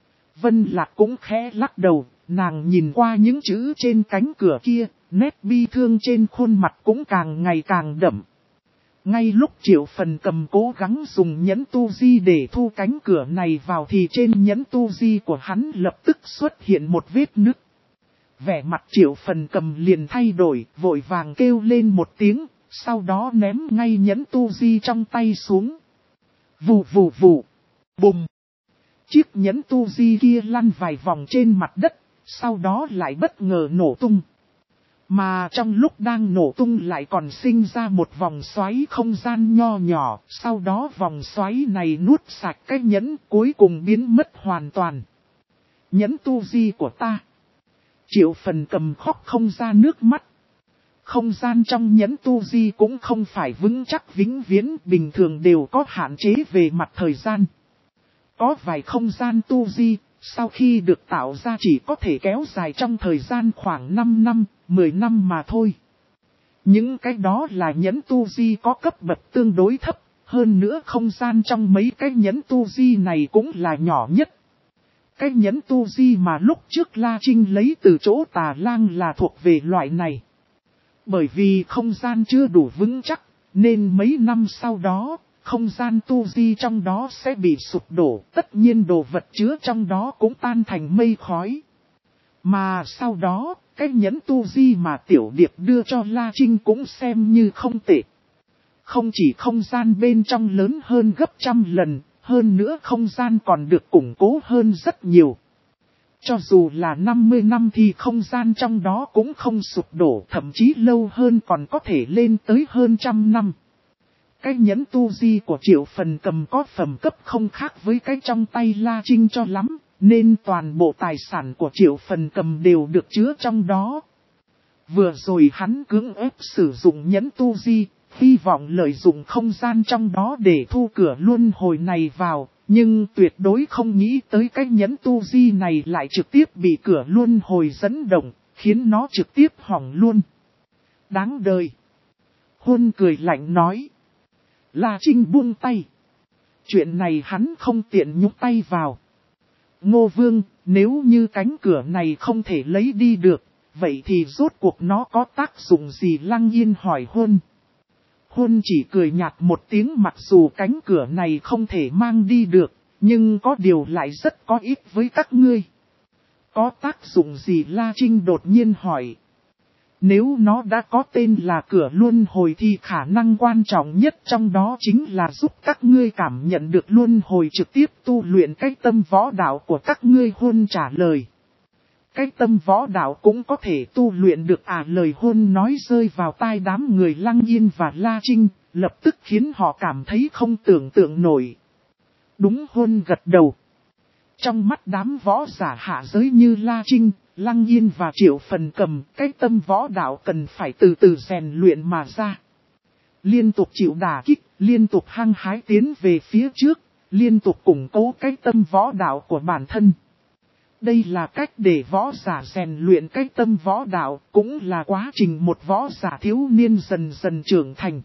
Vân Lạc cũng khẽ lắc đầu, nàng nhìn qua những chữ trên cánh cửa kia, nét bi thương trên khuôn mặt cũng càng ngày càng đậm. Ngay lúc Triệu Phần Cầm cố gắng dùng nhẫn tu di để thu cánh cửa này vào thì trên nhẫn tu di của hắn lập tức xuất hiện một vết nứt. Vẻ mặt Triệu Phần Cầm liền thay đổi, vội vàng kêu lên một tiếng, sau đó ném ngay nhẫn tu di trong tay xuống. Vù vù vù, bùm. Chiếc nhẫn tu di kia lăn vài vòng trên mặt đất, sau đó lại bất ngờ nổ tung. Mà trong lúc đang nổ tung lại còn sinh ra một vòng xoáy không gian nho nhỏ, sau đó vòng xoáy này nuốt sạch cái nhẫn cuối cùng biến mất hoàn toàn. Nhẫn tu di của ta. Triệu Phần Cầm khóc không ra nước mắt. Không gian trong nhẫn tu di cũng không phải vững chắc vĩnh viễn, bình thường đều có hạn chế về mặt thời gian. Có vài không gian tu di, sau khi được tạo ra chỉ có thể kéo dài trong thời gian khoảng năm năm, mười năm mà thôi. Những cái đó là nhẫn tu di có cấp bậc tương đối thấp, hơn nữa không gian trong mấy cái nhẫn tu di này cũng là nhỏ nhất. Cái nhẫn tu di mà lúc trước La Trinh lấy từ chỗ Tà Lang là thuộc về loại này. Bởi vì không gian chưa đủ vững chắc, nên mấy năm sau đó, không gian tu di trong đó sẽ bị sụp đổ, tất nhiên đồ vật chứa trong đó cũng tan thành mây khói. Mà sau đó, cái nhẫn tu di mà Tiểu Điệp đưa cho La Trinh cũng xem như không tệ. Không chỉ không gian bên trong lớn hơn gấp trăm lần, hơn nữa không gian còn được củng cố hơn rất nhiều. Cho dù là năm mươi năm thì không gian trong đó cũng không sụp đổ, thậm chí lâu hơn còn có thể lên tới hơn trăm năm. Cái nhẫn tu di của Triệu Phần Cầm có phẩm cấp không khác với cái trong tay La Trinh cho lắm, nên toàn bộ tài sản của Triệu Phần Cầm đều được chứa trong đó. Vừa rồi hắn cưỡng ép sử dụng nhẫn tu di, hy vọng lợi dụng không gian trong đó để thu cửa luân hồi này vào, nhưng tuyệt đối không nghĩ tới cái nhẫn tu di này lại trực tiếp bị cửa luân hồi dẫn động, khiến nó trực tiếp hỏng luôn. Đáng đời. Hôn cười lạnh nói. La Trinh buông tay. Chuyện này hắn không tiện nhúc tay vào. Ngô Vương, nếu như cánh cửa này không thể lấy đi được, vậy thì rốt cuộc nó có tác dụng gì? Lăng Yên hỏi Hôn. Hôn chỉ cười nhạt một tiếng, mặc dù cánh cửa này không thể mang đi được, nhưng có điều lại rất có ích với các ngươi. Có tác dụng gì? La Trinh đột nhiên hỏi. Nếu nó đã có tên là cửa luân hồi thì khả năng quan trọng nhất trong đó chính là giúp các ngươi cảm nhận được luân hồi, trực tiếp tu luyện cái tâm võ đạo của các ngươi. Hôn trả lời. Cái tâm võ đạo cũng có thể tu luyện được à? Lời Hôn nói rơi vào tai đám người Lăng Yên và La Trinh, lập tức khiến họ cảm thấy không tưởng tượng nổi. Đúng. Hôn gật đầu. Trong mắt đám võ giả hạ giới như La Trinh, Lăng Yên và Triệu Phần Cầm, cái tâm võ đạo cần phải từ từ rèn luyện mà ra. Liên tục chịu đả kích, liên tục hăng hái tiến về phía trước, liên tục củng cố cái tâm võ đạo của bản thân. Đây là cách để võ giả rèn luyện cái tâm võ đạo, cũng là quá trình một võ giả thiếu niên dần dần trưởng thành.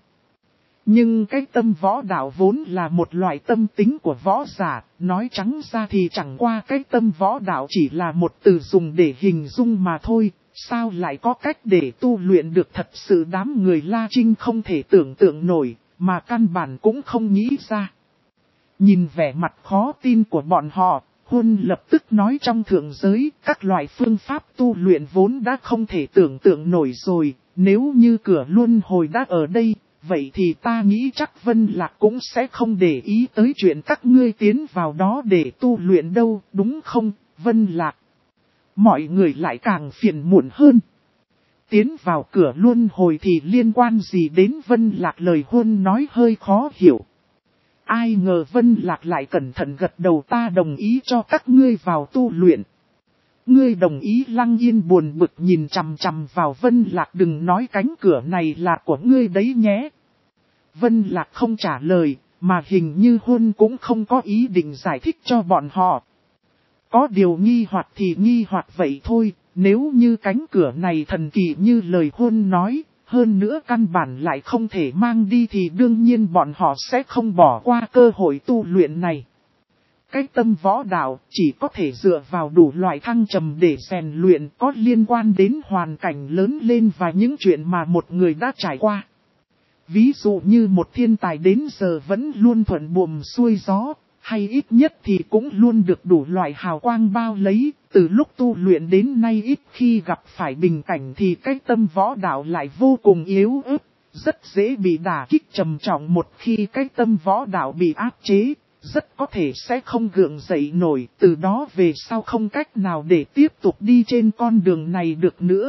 Nhưng cái tâm võ đạo vốn là một loại tâm tính của võ giả, nói trắng ra thì chẳng qua cái tâm võ đạo chỉ là một từ dùng để hình dung mà thôi, sao lại có cách để tu luyện được? Thật sự đám người La Trinh không thể tưởng tượng nổi, mà căn bản cũng không nghĩ ra. Nhìn vẻ mặt khó tin của bọn họ, Hôn lập tức nói trong thượng giới, các loại phương pháp tu luyện vốn đã không thể tưởng tượng nổi rồi, nếu như cửa luân hồi đã ở đây, vậy thì ta nghĩ chắc Vân Lạc cũng sẽ không để ý tới chuyện các ngươi tiến vào đó để tu luyện đâu, đúng không, Vân Lạc? Mọi người lại càng phiền muộn hơn. Tiến vào cửa luân hồi thì liên quan gì đến Vân Lạc? Lời Hôn nói hơi khó hiểu. Ai ngờ Vân Lạc lại cẩn thận gật đầu. Ta đồng ý cho các ngươi vào tu luyện. Ngươi đồng ý? Lăng Yên buồn bực nhìn chằm chằm vào Vân Lạc. Đừng nói cánh cửa này là của ngươi đấy nhé. Vân Lạc không trả lời, mà hình như Hôn cũng không có ý định giải thích cho bọn họ. Có điều nghi hoặc thì nghi hoặc vậy thôi, nếu như cánh cửa này thần kỳ như lời Hôn nói, hơn nữa căn bản lại không thể mang đi thì đương nhiên bọn họ sẽ không bỏ qua cơ hội tu luyện này. Cái tâm võ đạo chỉ có thể dựa vào đủ loại thăng trầm để rèn luyện, có liên quan đến hoàn cảnh lớn lên và những chuyện mà một người đã trải qua. Ví dụ như một thiên tài đến giờ vẫn luôn thuận buồm xuôi gió, hay ít nhất thì cũng luôn được đủ loại hào quang bao lấy, từ lúc tu luyện đến nay ít khi gặp phải bình cảnh thì cái tâm võ đạo lại vô cùng yếu ớt, rất dễ bị đả kích trầm trọng. Một khi cái tâm võ đạo bị áp chế, rất có thể sẽ không gượng dậy nổi, từ đó về sau không cách nào để tiếp tục đi trên con đường này được nữa.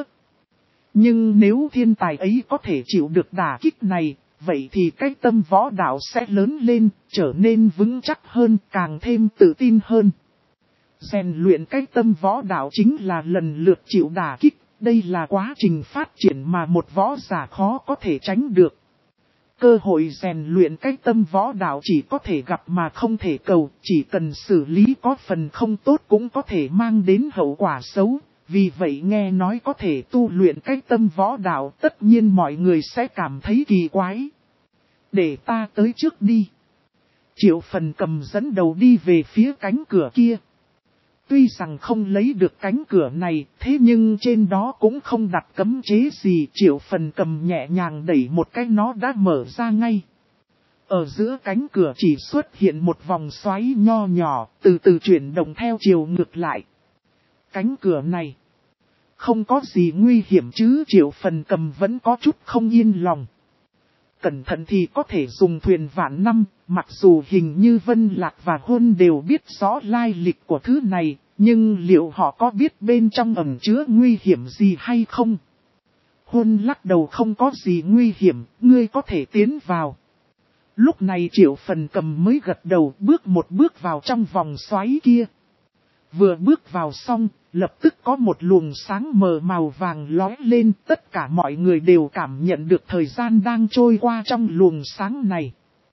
Nhưng nếu thiên tài ấy có thể chịu được đả kích này, vậy thì cái tâm võ đạo sẽ lớn lên, trở nên vững chắc hơn, càng thêm tự tin hơn. Rèn luyện cái tâm võ đạo chính là lần lượt chịu đả kích, đây là quá trình phát triển mà một võ giả khó có thể tránh được. Cơ hội rèn luyện cái tâm võ đạo chỉ có thể gặp mà không thể cầu, chỉ cần xử lý có phần không tốt cũng có thể mang đến hậu quả xấu. Vì vậy nghe nói có thể tu luyện cái tâm võ đạo, tất nhiên mọi người sẽ cảm thấy kỳ quái. Để ta tới trước đi. Triệu Phần Cầm dẫn đầu đi về phía cánh cửa kia. Tuy rằng không lấy được cánh cửa này, thế nhưng trên đó cũng không đặt cấm chế gì. Triệu Phần Cầm nhẹ nhàng đẩy một cái nó đã mở ra ngay. Ở giữa cánh cửa chỉ xuất hiện một vòng xoáy nho nhỏ, từ từ chuyển động theo chiều ngược lại. Cánh cửa này không có gì nguy hiểm chứ? Triệu Phần Cầm vẫn có chút không yên lòng. Cẩn thận thì có thể dùng thuyền vạn năm, mặc dù hình như Vân Lạc và Hôn đều biết rõ lai lịch của thứ này, nhưng liệu họ có biết bên trong ẩn chứa nguy hiểm gì hay không? Hôn lắc đầu. Không có gì nguy hiểm, ngươi có thể tiến vào. Lúc này Triệu Phần Cầm mới gật đầu, bước một bước vào trong vòng xoáy kia. Vừa bước vào xong, lập tức có một luồng sáng mờ màu vàng lóe lên, tất cả mọi người đều cảm nhận được thời gian đang trôi qua trong luồng sáng này.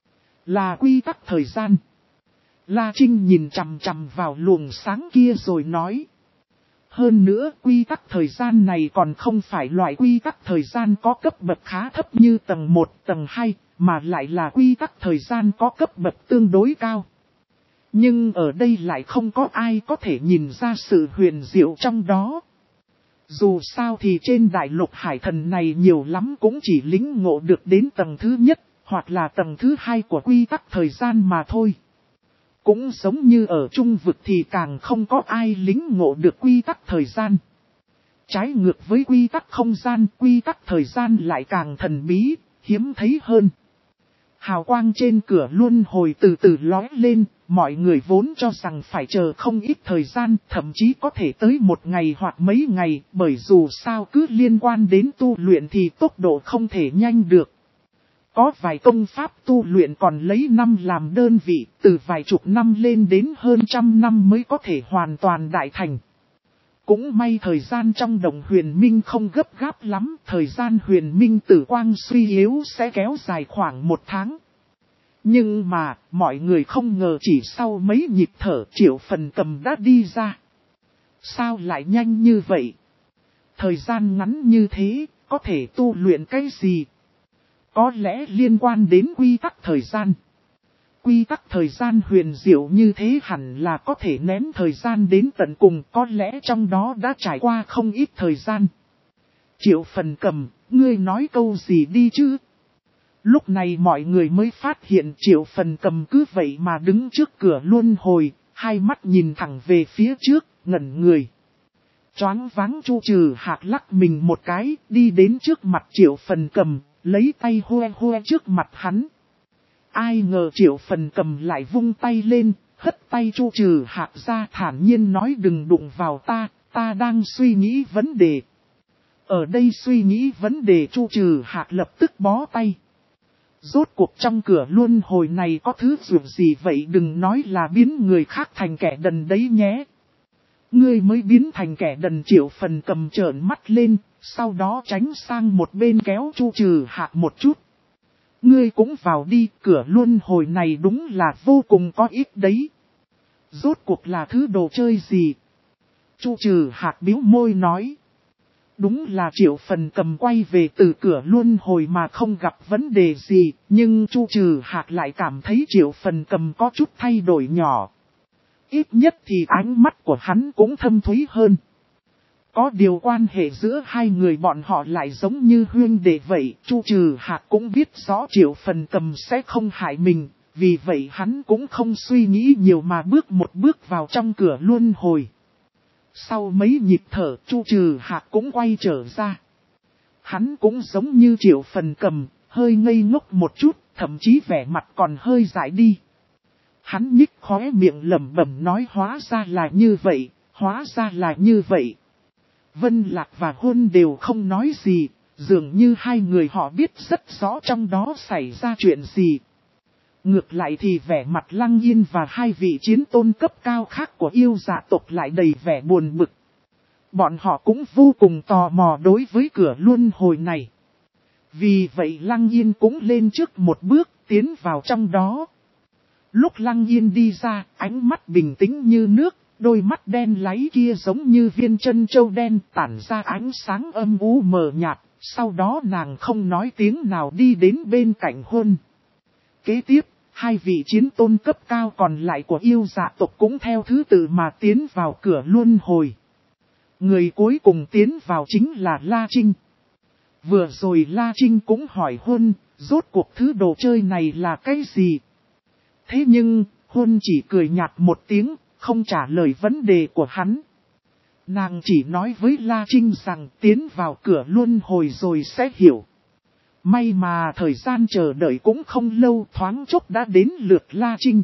Là quy tắc thời gian. La Trinh nhìn chằm chằm vào luồng sáng kia rồi nói. Hơn nữa quy tắc thời gian này còn không phải loại quy tắc thời gian có cấp bậc khá thấp như tầng một, tầng hai, mà lại là quy tắc thời gian có cấp bậc tương đối cao. Nhưng ở đây lại không có ai có thể nhìn ra sự huyền diệu trong đó. Dù sao thì trên đại lục hải thần này nhiều lắm cũng chỉ lĩnh ngộ được đến tầng thứ nhất, hoặc là tầng thứ hai của quy tắc thời gian mà thôi. Cũng giống như ở trung vực thì càng không có ai lĩnh ngộ được quy tắc thời gian. Trái ngược với quy tắc không gian, quy tắc thời gian lại càng thần bí, hiếm thấy hơn. Hào quang trên cửa luân hồi từ từ lóe lên, mọi người vốn cho rằng phải chờ không ít thời gian, thậm chí có thể tới một ngày hoặc mấy ngày, bởi dù sao cứ liên quan đến tu luyện thì tốc độ không thể nhanh được. Có vài công pháp tu luyện còn lấy năm làm đơn vị, từ vài chục năm lên đến hơn trăm năm mới có thể hoàn toàn đại thành. Cũng may thời gian trong đồng huyền minh không gấp gáp lắm, thời gian huyền minh tử quang suy yếu sẽ kéo dài khoảng một tháng. Nhưng mà, mọi người không ngờ chỉ sau mấy nhịp thở Triệu Phần Cầm đã đi ra. Sao lại nhanh như vậy? Thời gian ngắn như thế, có thể tu luyện cái gì? Có lẽ liên quan đến quy tắc thời gian. Quy tắc thời gian huyền diệu như thế hẳn là có thể nén thời gian đến tận cùng, có lẽ trong đó đã trải qua không ít thời gian. Triệu Phần Cầm, ngươi nói câu gì đi chứ? Lúc này mọi người mới phát hiện Triệu Phần Cầm cứ vậy mà đứng trước cửa luân hồi, hai mắt nhìn thẳng về phía trước, ngẩn người. Choáng váng Chu Trừ Hạc lắc mình một cái, đi đến trước mặt Triệu Phần Cầm, lấy tay hoe hoe trước mặt hắn. Ai ngờ Triệu Phần Cầm lại vung tay lên, hất tay Chu Trừ Hạc ra thản nhiên nói đừng đụng vào ta, ta đang suy nghĩ vấn đề. Ở đây suy nghĩ vấn đề Chu Trừ Hạc lập tức bó tay. Rốt cuộc trong cửa luân hồi này có thứ dù gì vậy đừng nói là biến người khác thành kẻ đần đấy nhé. Ngươi mới biến thành kẻ đần Triệu Phần Cầm trợn mắt lên, sau đó tránh sang một bên kéo Chu Trừ Hạc một chút. Ngươi cũng vào đi, cửa luân hồi này đúng là vô cùng có ích đấy. Rốt cuộc là thứ đồ chơi gì? Chu Trừ Hạc bĩu môi nói. Đúng là Triệu Phần Cầm quay về từ cửa luân hồi mà không gặp vấn đề gì, nhưng Chu Trừ Hạc lại cảm thấy Triệu Phần Cầm có chút thay đổi nhỏ. Ít nhất thì ánh mắt của hắn cũng thâm thúy hơn. Có điều quan hệ giữa hai người bọn họ lại giống như huynh đệ vậy, Chu Trừ Hạc cũng biết rõ Triệu Phần Cầm sẽ không hại mình, vì vậy hắn cũng không suy nghĩ nhiều mà bước một bước vào trong cửa luân hồi. Sau mấy nhịp thở Chu Trừ Hạc cũng quay trở ra. Hắn cũng giống như Triệu Phần Cầm, hơi ngây ngốc một chút, thậm chí vẻ mặt còn hơi dại đi. Hắn nhích khóe miệng lẩm bẩm nói hóa ra là như vậy, hóa ra là như vậy. Vân Lạc và Huân đều không nói gì, dường như hai người họ biết rất rõ trong đó xảy ra chuyện gì. Ngược lại thì vẻ mặt Lăng Yên và hai vị chiến tôn cấp cao khác của yêu dạ tộc lại đầy vẻ buồn bực. Bọn họ cũng vô cùng tò mò đối với cửa luân hồi này. Vì vậy Lăng Yên cũng lên trước một bước tiến vào trong đó. Lúc Lăng Yên đi ra, ánh mắt bình tĩnh như nước, đôi mắt đen láy kia giống như viên chân châu đen tản ra ánh sáng âm u mờ nhạt, sau đó nàng không nói tiếng nào đi đến bên cạnh Huân. Kế tiếp, hai vị chiến tôn cấp cao còn lại của yêu dạ tộc cũng theo thứ tự mà tiến vào cửa luân hồi. Người cuối cùng tiến vào chính là La Trinh. Vừa rồi La Trinh cũng hỏi Huân, rốt cuộc thứ đồ chơi này là cái gì? Thế nhưng, Huân chỉ cười nhạt một tiếng, không trả lời vấn đề của hắn. Nàng chỉ nói với La Trinh rằng tiến vào cửa luân hồi rồi sẽ hiểu. May mà thời gian chờ đợi cũng không lâu, thoáng chốc đã đến lượt La Trinh.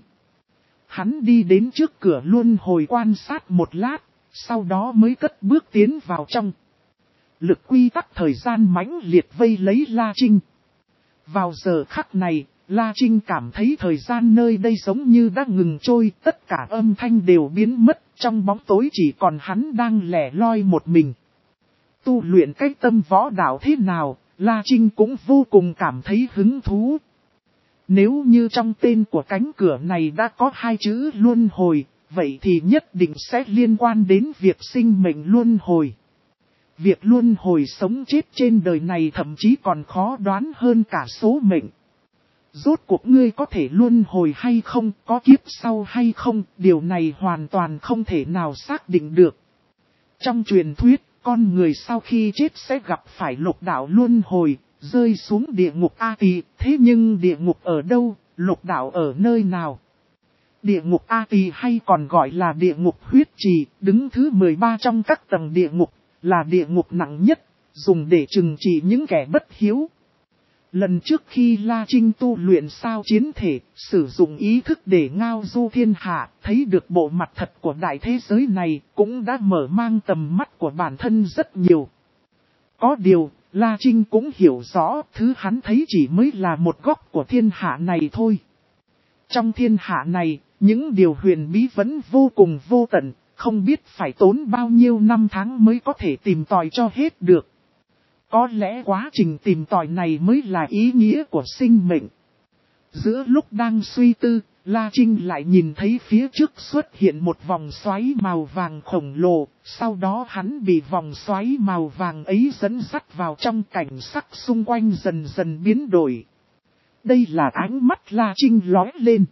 Hắn đi đến trước cửa luân hồi quan sát một lát, sau đó mới cất bước tiến vào trong. Lực quy tắc thời gian mãnh liệt vây lấy La Trinh. Vào giờ khắc này, La Trinh cảm thấy thời gian nơi đây giống như đã ngừng trôi, tất cả âm thanh đều biến mất, trong bóng tối chỉ còn hắn đang lẻ loi một mình. Tu luyện cách tâm võ đạo thế nào, La Trinh cũng vô cùng cảm thấy hứng thú. Nếu như trong tên của cánh cửa này đã có hai chữ luân hồi, vậy thì nhất định sẽ liên quan đến việc sinh mệnh luân hồi. Việc luân hồi sống chết trên đời này thậm chí còn khó đoán hơn cả số mệnh. Rốt cuộc ngươi có thể luân hồi hay không, có kiếp sau hay không, điều này hoàn toàn không thể nào xác định được. Trong truyền thuyết, con người sau khi chết sẽ gặp phải lục đạo luân hồi, rơi xuống địa ngục A Tỳ, thế nhưng địa ngục ở đâu, lục đạo ở nơi nào? Địa ngục A Tỳ hay còn gọi là địa ngục huyết trì, đứng thứ mười ba trong các tầng địa ngục, là địa ngục nặng nhất, dùng để trừng trị những kẻ bất hiếu. Lần trước khi La Trinh tu luyện sao chiến thể, sử dụng ý thức để ngao du thiên hạ, thấy được bộ mặt thật của đại thế giới này, cũng đã mở mang tầm mắt của bản thân rất nhiều. Có điều, La Trinh cũng hiểu rõ, thứ hắn thấy chỉ mới là một góc của thiên hạ này thôi. Trong thiên hạ này, những điều huyền bí vẫn vô cùng vô tận, không biết phải tốn bao nhiêu năm tháng mới có thể tìm tòi cho hết được. Có lẽ quá trình tìm tòi này mới là ý nghĩa của sinh mệnh. Giữa lúc đang suy tư, La Trinh lại nhìn thấy phía trước xuất hiện một vòng xoáy màu vàng khổng lồ, sau đó hắn bị vòng xoáy màu vàng ấy dẫn dắt vào trong cảnh sắc xung quanh dần dần biến đổi. Đây là ánh mắt La Trinh lóe lên.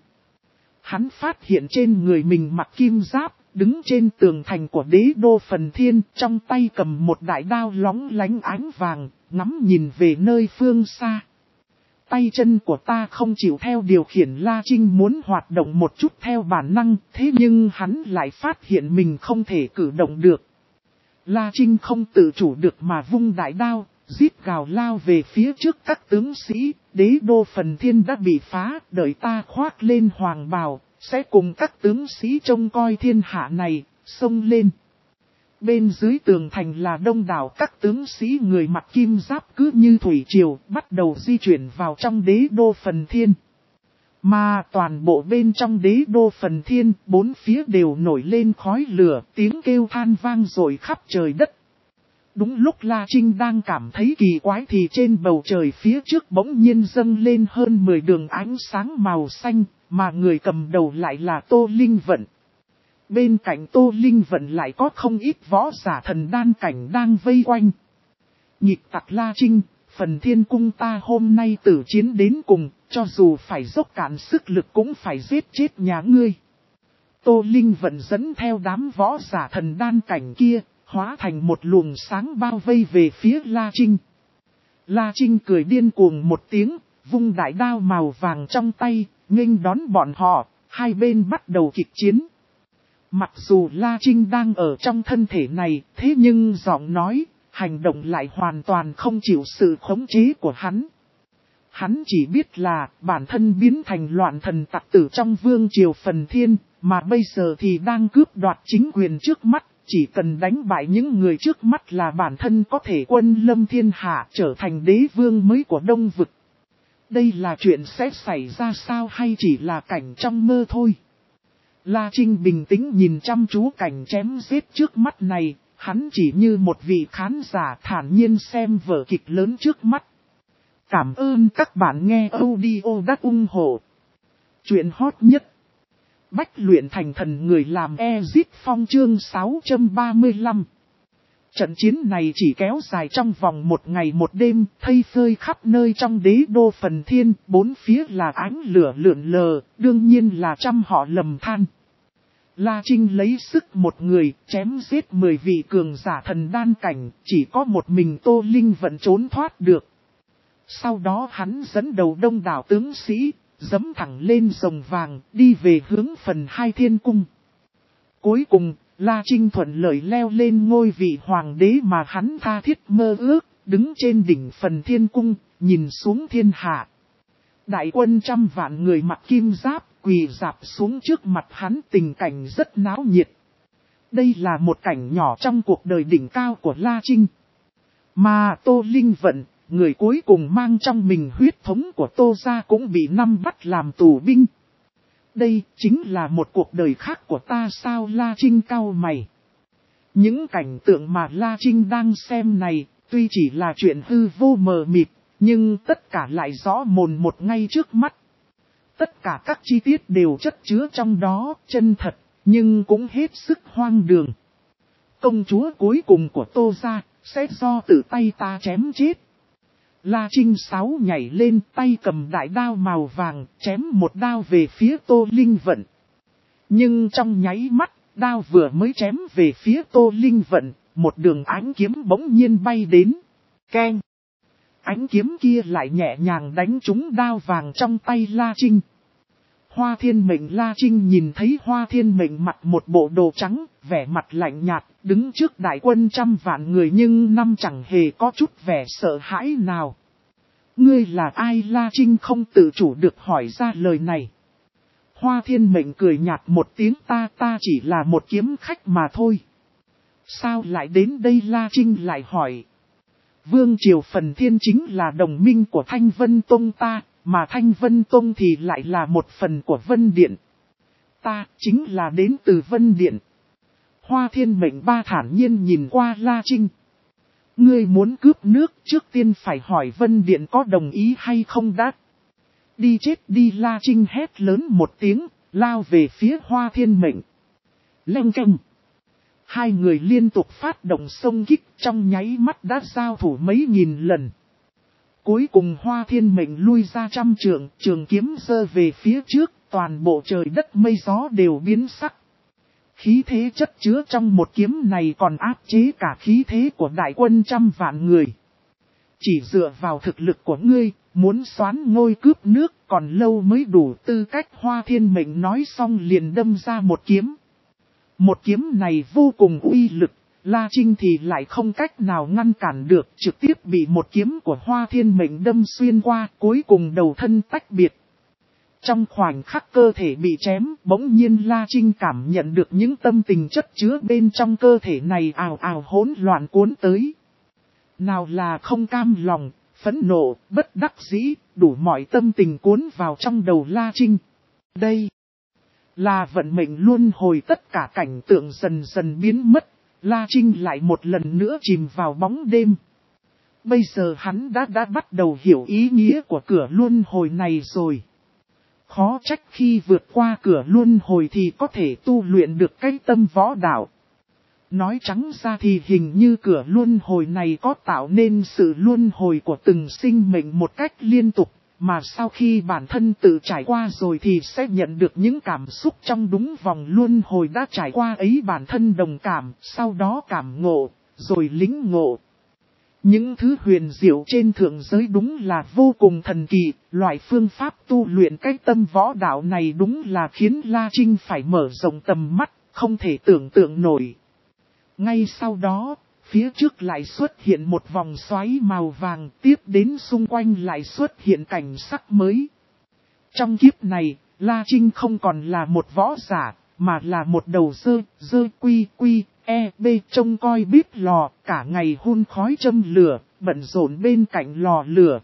Hắn phát hiện trên người mình mặc kim giáp, đứng trên tường thành của đế đô Phần Thiên, trong tay cầm một đại đao lóng lánh ánh vàng, ngắm nhìn về nơi phương xa. Tay chân của ta không chịu theo điều khiển, La Trinh muốn hoạt động một chút theo bản năng, thế nhưng hắn lại phát hiện mình không thể cử động được. La Trinh không tự chủ được mà vung đại đao, rít gào lao về phía trước các tướng sĩ, đế đô Phần Thiên đã bị phá, đợi ta khoác lên hoàng bào, sẽ cùng các tướng sĩ trông coi thiên hạ này, xông lên. Bên dưới tường thành là đông đảo các tướng sĩ người mặc kim giáp cứ như thủy triều, bắt đầu di chuyển vào trong đế đô Phần Thiên. Mà toàn bộ bên trong đế đô Phần Thiên, bốn phía đều nổi lên khói lửa, tiếng kêu than vang dội khắp trời đất. Đúng lúc La Trinh đang cảm thấy kỳ quái thì trên bầu trời phía trước bỗng nhiên dâng lên hơn mười đường ánh sáng màu xanh, mà người cầm đầu lại là Tô Linh Vận. Bên cạnh Tô Linh Vận lại có không ít võ giả thần đan cảnh đang vây quanh. Nhịp tặc La Trinh, Phần Thiên Cung ta hôm nay tử chiến đến cùng, cho dù phải dốc cạn sức lực cũng phải giết chết nhà ngươi. Tô Linh Vận dẫn theo đám võ giả thần đan cảnh kia, hóa thành một luồng sáng bao vây về phía La Trinh. La Trinh cười điên cuồng một tiếng, vung đại đao màu vàng trong tay, nghênh đón bọn họ, hai bên bắt đầu kịch chiến. Mặc dù La Trinh đang ở trong thân thể này, thế nhưng giọng nói, hành động lại hoàn toàn không chịu sự khống chế của hắn. Hắn chỉ biết là bản thân biến thành loạn thần tặc tử trong vương triều Phần Thiên, mà bây giờ thì đang cướp đoạt chính quyền trước mắt, chỉ cần đánh bại những người trước mắt là bản thân có thể quân lâm thiên hạ, trở thành đế vương mới của Đông Vực. Đây là chuyện sẽ xảy ra sao hay chỉ là cảnh trong mơ thôi? La Trinh bình tĩnh nhìn chăm chú cảnh chém giết trước mắt này, hắn chỉ như một vị khán giả thản nhiên xem vở kịch lớn trước mắt. Cảm ơn các bạn nghe audio đã ủng hộ. Chuyện hot nhất. Bách luyện thành thần người làm Ezit Phong chương sáu trăm ba mươi lăm. Trận chiến này chỉ kéo dài trong vòng một ngày một đêm, thây phơi khắp nơi trong đế đô Phần Thiên, bốn phía là ánh lửa lượn lờ, đương nhiên là trăm họ lầm than. La Trinh lấy sức một người, chém giết mười vị cường giả thần đan cảnh, chỉ có một mình Tô Linh vẫn trốn thoát được. Sau đó hắn dẫn đầu đông đảo tướng sĩ, dẫm thẳng lên rồng vàng, đi về hướng phần hai thiên cung. Cuối cùng, La Trinh thuận lợi leo lên ngôi vị hoàng đế mà hắn tha thiết mơ ước, đứng trên đỉnh phần thiên cung, nhìn xuống thiên hạ. Đại quân trăm vạn người mặc kim giáp, quỳ rạp xuống trước mặt hắn, tình cảnh rất náo nhiệt. Đây là một cảnh nhỏ trong cuộc đời đỉnh cao của La Trinh. Mà Tô Linh Vận, người cuối cùng mang trong mình huyết thống của Tô gia cũng bị năm bắt làm tù binh. Đây chính là một cuộc đời khác của ta sao? La Trinh cau mày. Những cảnh tượng mà La Trinh đang xem này, tuy chỉ là chuyện hư vô mờ mịt, nhưng tất cả lại rõ mồn một ngay trước mắt. Tất cả các chi tiết đều chất chứa trong đó, chân thật, nhưng cũng hết sức hoang đường. Công chúa cuối cùng của Tô gia sẽ do tự tay ta chém chết. La Trinh Sáo nhảy lên, tay cầm đại đao màu vàng, chém một đao về phía Tô Linh Vận. Nhưng trong nháy mắt, đao vừa mới chém về phía Tô Linh Vận, một đường ánh kiếm bỗng nhiên bay đến. Keng! Ánh kiếm kia lại nhẹ nhàng đánh trúng đao vàng trong tay La Trinh. Hoa Thiên Mệnh La Trinh nhìn thấy Hoa Thiên Mệnh mặc một bộ đồ trắng, vẻ mặt lạnh nhạt, đứng trước đại quân trăm vạn người nhưng năm chẳng hề có chút vẻ sợ hãi nào. Ngươi là ai? La Trinh không tự chủ được hỏi ra lời này. Hoa Thiên Mệnh cười nhạt một tiếng, ta ta chỉ là một kiếm khách mà thôi. Sao lại đến đây? La Trinh lại hỏi. Vương Triều Phần Thiên chính là đồng minh của Thanh Vân Tông ta, mà Thanh Vân Tông thì lại là một phần của Vân Điện. Ta chính là đến từ Vân Điện. Hoa Thiên Mệnh ba thản nhiên nhìn qua La Trinh. Ngươi muốn cướp nước, trước tiên phải hỏi Vân Điện có đồng ý hay không đã. Đi chết đi! La Trinh hét lớn một tiếng, lao về phía Hoa Thiên Mệnh. Leng keng! Hai người liên tục phát động xông kích, trong nháy mắt đã giao thủ mấy nghìn lần. Cuối cùng Hoa Thiên Mệnh lui ra trăm trượng, trường kiếm giơ về phía trước, toàn bộ trời đất mây gió đều biến sắc. Khí thế chất chứa trong một kiếm này còn áp chế cả khí thế của đại quân trăm vạn người. Chỉ dựa vào thực lực của ngươi, muốn xoán ngôi cướp nước còn lâu mới đủ tư cách. Hoa Thiên Mệnh nói xong liền đâm ra một kiếm. Một kiếm này vô cùng uy lực, La Trinh thì lại không cách nào ngăn cản được, trực tiếp bị một kiếm của Hoa Thiên Mệnh đâm xuyên qua, cuối cùng đầu thân tách biệt. Trong khoảnh khắc cơ thể bị chém, bỗng nhiên La Trinh cảm nhận được những tâm tình chất chứa bên trong cơ thể này ào ào hỗn loạn cuốn tới. Nào là không cam lòng, phẫn nộ, bất đắc dĩ, đủ mọi tâm tình cuốn vào trong đầu La Trinh. Đây là vận mệnh luân hồi, tất cả cảnh tượng dần dần biến mất, La Trinh lại một lần nữa chìm vào bóng đêm. Bây giờ hắn đã đã bắt đầu hiểu ý nghĩa của cửa luân hồi này rồi. Khó trách khi vượt qua cửa luân hồi thì có thể tu luyện được cái tâm võ đạo. Nói trắng ra thì hình như cửa luân hồi này có tạo nên sự luân hồi của từng sinh mệnh một cách liên tục, mà sau khi bản thân tự trải qua rồi thì sẽ nhận được những cảm xúc trong đúng vòng luân hồi đã trải qua ấy, bản thân đồng cảm, sau đó cảm ngộ, rồi lĩnh ngộ. Những thứ huyền diệu trên thượng giới đúng là vô cùng thần kỳ, loại phương pháp tu luyện cái tâm võ đạo này đúng là khiến La Trinh phải mở rộng tầm mắt, không thể tưởng tượng nổi. Ngay sau đó, phía trước lại xuất hiện một vòng xoáy màu vàng, tiếp đến xung quanh lại xuất hiện cảnh sắc mới. Trong kiếp này, La Trinh không còn là một võ giả, mà là một đầu dơ, dơ quy quy, e bê trông coi bếp lò, cả ngày hun khói châm lửa, bận rộn bên cạnh lò lửa.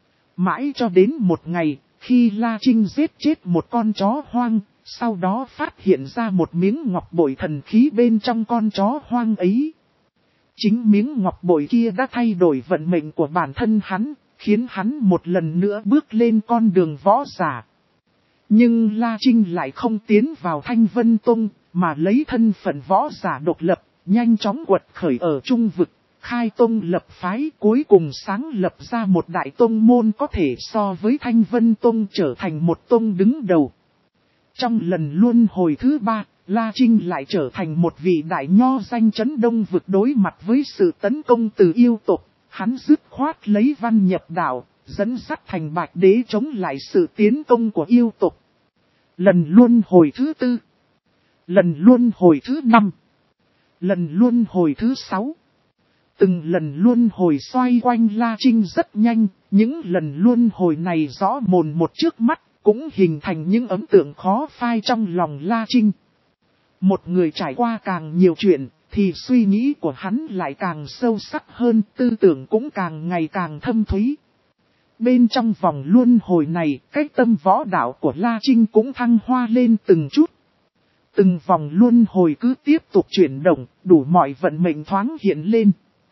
Mãi cho đến một ngày, khi La Trinh giết chết một con chó hoang, sau đó phát hiện ra một miếng ngọc bội thần khí bên trong con chó hoang ấy. Chính miếng ngọc bội kia đã thay đổi vận mệnh của bản thân hắn, khiến hắn một lần nữa bước lên con đường võ giả. Nhưng La Trinh lại không tiến vào Thanh Vân Tông, mà lấy thân phận võ giả độc lập, nhanh chóng quật khởi ở trung vực, khai tông lập phái, cuối cùng sáng lập ra một đại tông môn có thể so với Thanh Vân Tông, trở thành một tông đứng đầu. Trong lần luân hồi thứ ba, La Trinh lại trở thành một vị đại nho danh chấn đông vực, đối mặt với sự tấn công từ yêu tộc, hắn dứt khoát lấy văn nhập đạo, dẫn dắt thành Bạch Đế chống lại sự tiến công của yêu tộc. Lần luân hồi thứ tư, lần luân hồi thứ năm, lần luân hồi thứ sáu. Từng lần luân hồi xoay quanh La Trinh rất nhanh, những lần luân hồi này rõ mồn một trước mắt, cũng hình thành những ấn tượng khó phai trong lòng La Trinh. Một người trải qua càng nhiều chuyện, thì suy nghĩ của hắn lại càng sâu sắc hơn, tư tưởng cũng càng ngày càng thâm thúy. Bên trong vòng luân hồi này, cái tâm võ đạo của La Trinh cũng thăng hoa lên từng chút. Từng vòng luân hồi cứ tiếp tục chuyển động, đủ mọi vận mệnh thoáng hiện lên.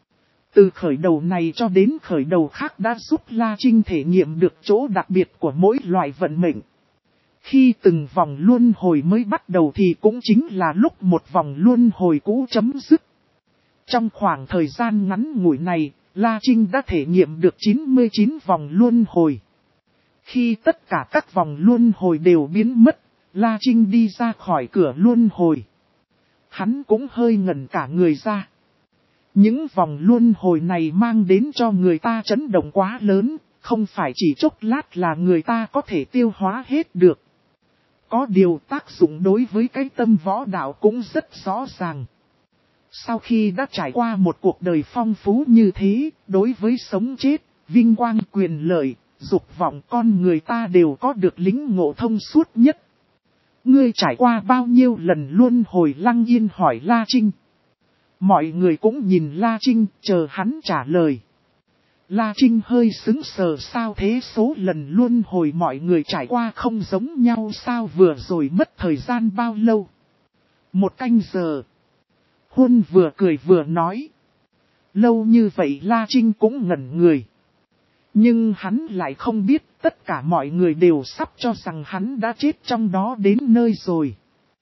Từ khởi đầu này cho đến khởi đầu khác đã giúp La Trinh thể nghiệm được chỗ đặc biệt của mỗi loại vận mệnh. Khi từng vòng luân hồi mới bắt đầu thì cũng chính là lúc một vòng luân hồi cũ chấm dứt. Trong khoảng thời gian ngắn ngủi này, La Trinh đã thể nghiệm được chín mươi chín vòng luân hồi. Khi tất cả các vòng luân hồi đều biến mất, La Trinh đi ra khỏi cửa luân hồi. Hắn cũng hơi ngẩn cả người ra. Những vòng luân hồi này mang đến cho người ta chấn động quá lớn, không phải chỉ chốc lát là người ta có thể tiêu hóa hết được. Có điều tác dụng đối với cái tâm võ đạo cũng rất rõ ràng. Sau khi đã trải qua một cuộc đời phong phú như thế, đối với sống chết, vinh quang quyền lợi, dục vọng con người ta đều có được lĩnh ngộ thông suốt nhất. Ngươi trải qua bao nhiêu lần luân hồi? Lăng Yên hỏi La Trinh. Mọi người cũng nhìn La Trinh, chờ hắn trả lời. La Trinh hơi sững sờ, sao thế, số lần luân hồi mọi người trải qua không giống nhau sao, vừa rồi mất thời gian bao lâu? Một canh giờ. Huân vừa cười vừa nói. Lâu như vậy La Trinh cũng ngẩn người. Nhưng hắn lại không biết tất cả mọi người đều sắp cho rằng hắn đã chết trong đó đến nơi rồi.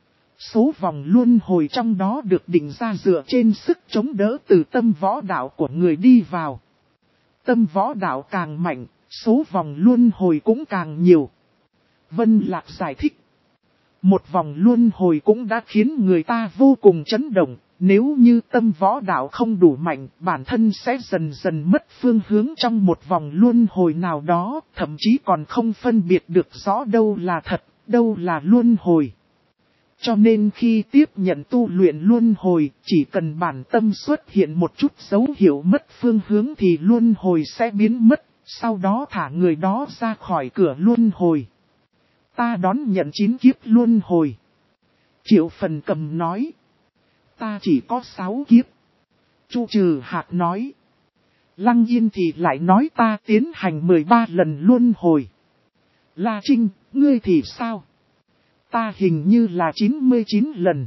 Số vòng luân hồi trong đó được định ra dựa trên sức chống đỡ từ tâm võ đạo của người đi vào. Tâm võ đạo càng mạnh, số vòng luân hồi cũng càng nhiều. Vân Lạc giải thích. Một vòng luân hồi cũng đã khiến người ta vô cùng chấn động. Nếu như tâm võ đạo không đủ mạnh, bản thân sẽ dần dần mất phương hướng trong một vòng luân hồi nào đó, thậm chí còn không phân biệt được rõ đâu là thật, đâu là luân hồi. Cho nên khi tiếp nhận tu luyện luân hồi, chỉ cần bản tâm xuất hiện một chút dấu hiệu mất phương hướng thì luân hồi sẽ biến mất, sau đó thả người đó ra khỏi cửa luân hồi. Ta đón nhận chín kiếp luân hồi. Triệu Phần Cầm nói. Ta chỉ có sáu kiếp. Chu Trừ Hạc nói. Lăng Yên thì lại nói ta tiến hành mười ba lần luân hồi. La Trinh, ngươi thì sao? Ta hình như là chín mươi chín lần.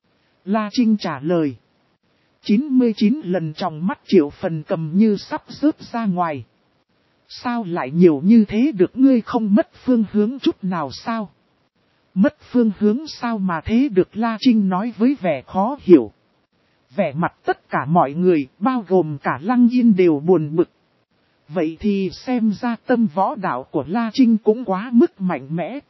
La Trinh trả lời. chín mươi chín lần, trong mắt Triệu Phần Cầm như sắp rớt ra ngoài. Sao lại nhiều như thế được, ngươi không mất phương hướng chút nào sao? Mất phương hướng sao mà thế được, La Trinh nói với vẻ khó hiểu. Vẻ mặt tất cả mọi người, bao gồm cả Lăng Yên đều buồn bực. Vậy thì xem ra tâm võ đạo của La Trinh cũng quá mức mạnh mẽ.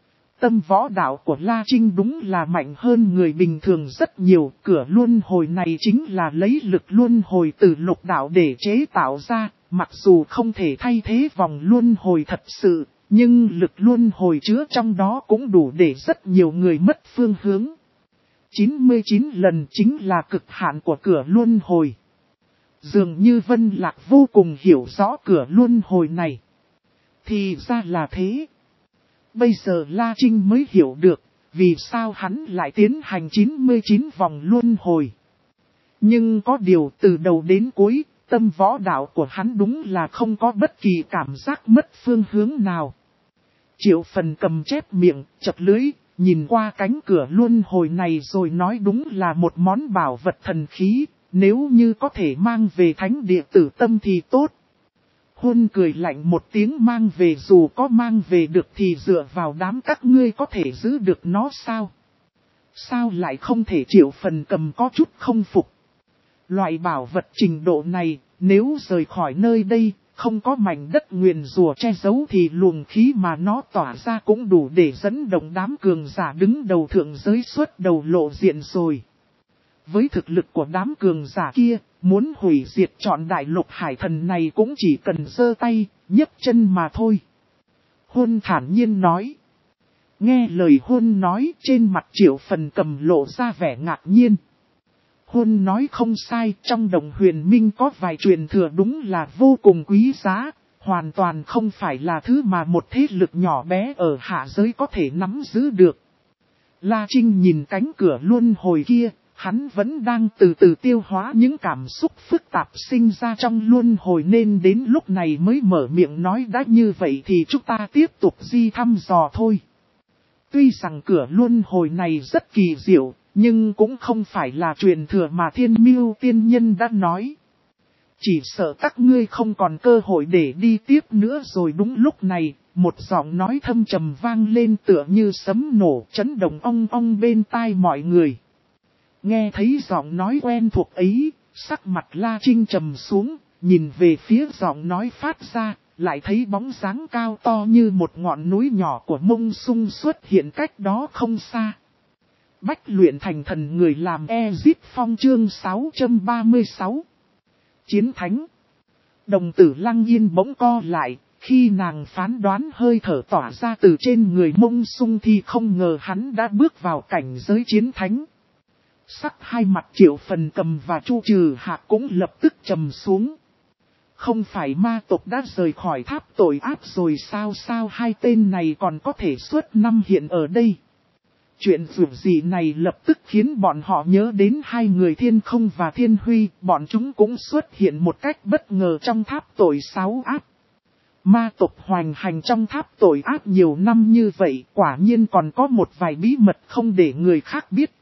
Tâm võ đạo của La Trinh đúng là mạnh hơn người bình thường rất nhiều. Cửa luân hồi này chính là lấy lực luân hồi từ lục đạo để chế tạo ra. Mặc dù không thể thay thế vòng luân hồi thật sự, nhưng lực luân hồi chứa trong đó cũng đủ để rất nhiều người mất phương hướng. chín mươi chín lần chính là cực hạn của cửa luân hồi. Dường như Vân Lạc vô cùng hiểu rõ cửa luân hồi này. Thì ra là thế. Bây giờ La Trinh mới hiểu được, vì sao hắn lại tiến hành chín mươi chín vòng luân hồi. Nhưng có điều từ đầu đến cuối, tâm võ đạo của hắn đúng là không có bất kỳ cảm giác mất phương hướng nào. Triệu Phần Cầm chép miệng, chật lưỡi, nhìn qua cánh cửa luân hồi này rồi nói đúng là một món bảo vật thần khí, nếu như có thể mang về thánh địa Tử Tâm thì tốt. Huân cười lạnh một tiếng, mang về, dù có mang về được thì dựa vào đám các ngươi có thể giữ được nó sao? Sao lại không thể? Triệu Phần Cầm có chút không phục. Loại bảo vật trình độ này, nếu rời khỏi nơi đây, không có mảnh đất nguyền rùa che giấu thì luồng khí mà nó tỏa ra cũng đủ để dẫn động đám cường giả đứng đầu thượng giới xuất đầu lộ diện rồi. Với thực lực của đám cường giả kia, muốn hủy diệt trọn đại lục hải thần này cũng chỉ cần giơ tay, nhấc chân mà thôi. Huân thản nhiên nói. Nghe lời Huân nói, trên mặt Triệu Phần Cầm lộ ra vẻ ngạc nhiên. Huân nói không sai, trong Đồng Huyền Minh có vài truyền thừa đúng là vô cùng quý giá, hoàn toàn không phải là thứ mà một thế lực nhỏ bé ở hạ giới có thể nắm giữ được. La Trinh nhìn cánh cửa luân hồi kia, Hắn vẫn đang từ từ tiêu hóa những cảm xúc phức tạp sinh ra trong luân hồi nên đến lúc này mới mở miệng nói đã như vậy thì chúng ta tiếp tục di thăm dò thôi. Tuy rằng cửa luân hồi này rất kỳ diệu, nhưng cũng không phải là truyền thừa mà Thiên Miêu tiên nhân đã nói. Chỉ sợ các ngươi không còn cơ hội để đi tiếp nữa rồi. Đúng lúc này, một giọng nói thâm trầm vang lên tựa như sấm nổ chấn động ong ong bên tai mọi người. Nghe thấy giọng nói quen thuộc ấy, sắc mặt La Trinh trầm xuống, nhìn về phía giọng nói phát ra, lại thấy bóng dáng cao to như một ngọn núi nhỏ của Mông Sung xuất hiện cách đó không xa. Bách luyện thành thần người làm Ezip Phong chương sáu trăm ba mươi sáu. Chiến thánh. Đồng tử Lăng Yên bỗng co lại, khi nàng phán đoán hơi thở tỏa ra từ trên người Mông Sung thì không ngờ hắn đã bước vào cảnh giới chiến thánh. Sắc hai mặt Triệu Phần Cầm và Chu Trừ Hạc cũng lập tức trầm xuống. Không phải ma tộc đã rời khỏi tháp tội ác rồi sao sao hai tên này còn có thể xuất năm hiện ở đây. Chuyện dù gì này lập tức khiến bọn họ nhớ đến hai người Thiên Không và Thiên Huy, bọn chúng cũng xuất hiện một cách bất ngờ trong tháp tội sáu ác. Ma tộc hoành hành trong tháp tội ác nhiều năm như vậy, quả nhiên còn có một vài bí mật không để người khác biết.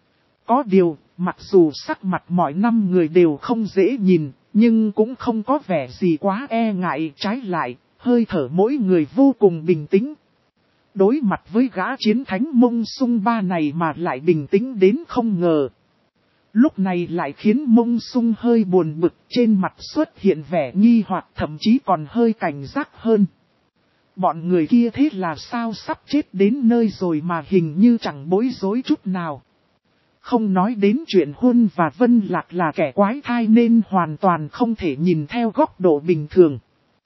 Có điều, mặc dù sắc mặt mọi năm người đều không dễ nhìn, nhưng cũng không có vẻ gì quá e ngại, trái lại, hơi thở mỗi người vô cùng bình tĩnh. Đối mặt với gã chiến thánh Mông Sung ba này mà lại bình tĩnh đến không ngờ. Lúc này lại khiến Mông Sung hơi buồn bực, trên mặt xuất hiện vẻ nghi hoặc thậm chí còn hơi cảnh giác hơn. Bọn người kia thế là sao sắp chết đến nơi rồi mà hình như chẳng bối rối chút nào. Không nói đến chuyện Huân và Vân Lạc là kẻ quái thai nên hoàn toàn không thể nhìn theo góc độ bình thường.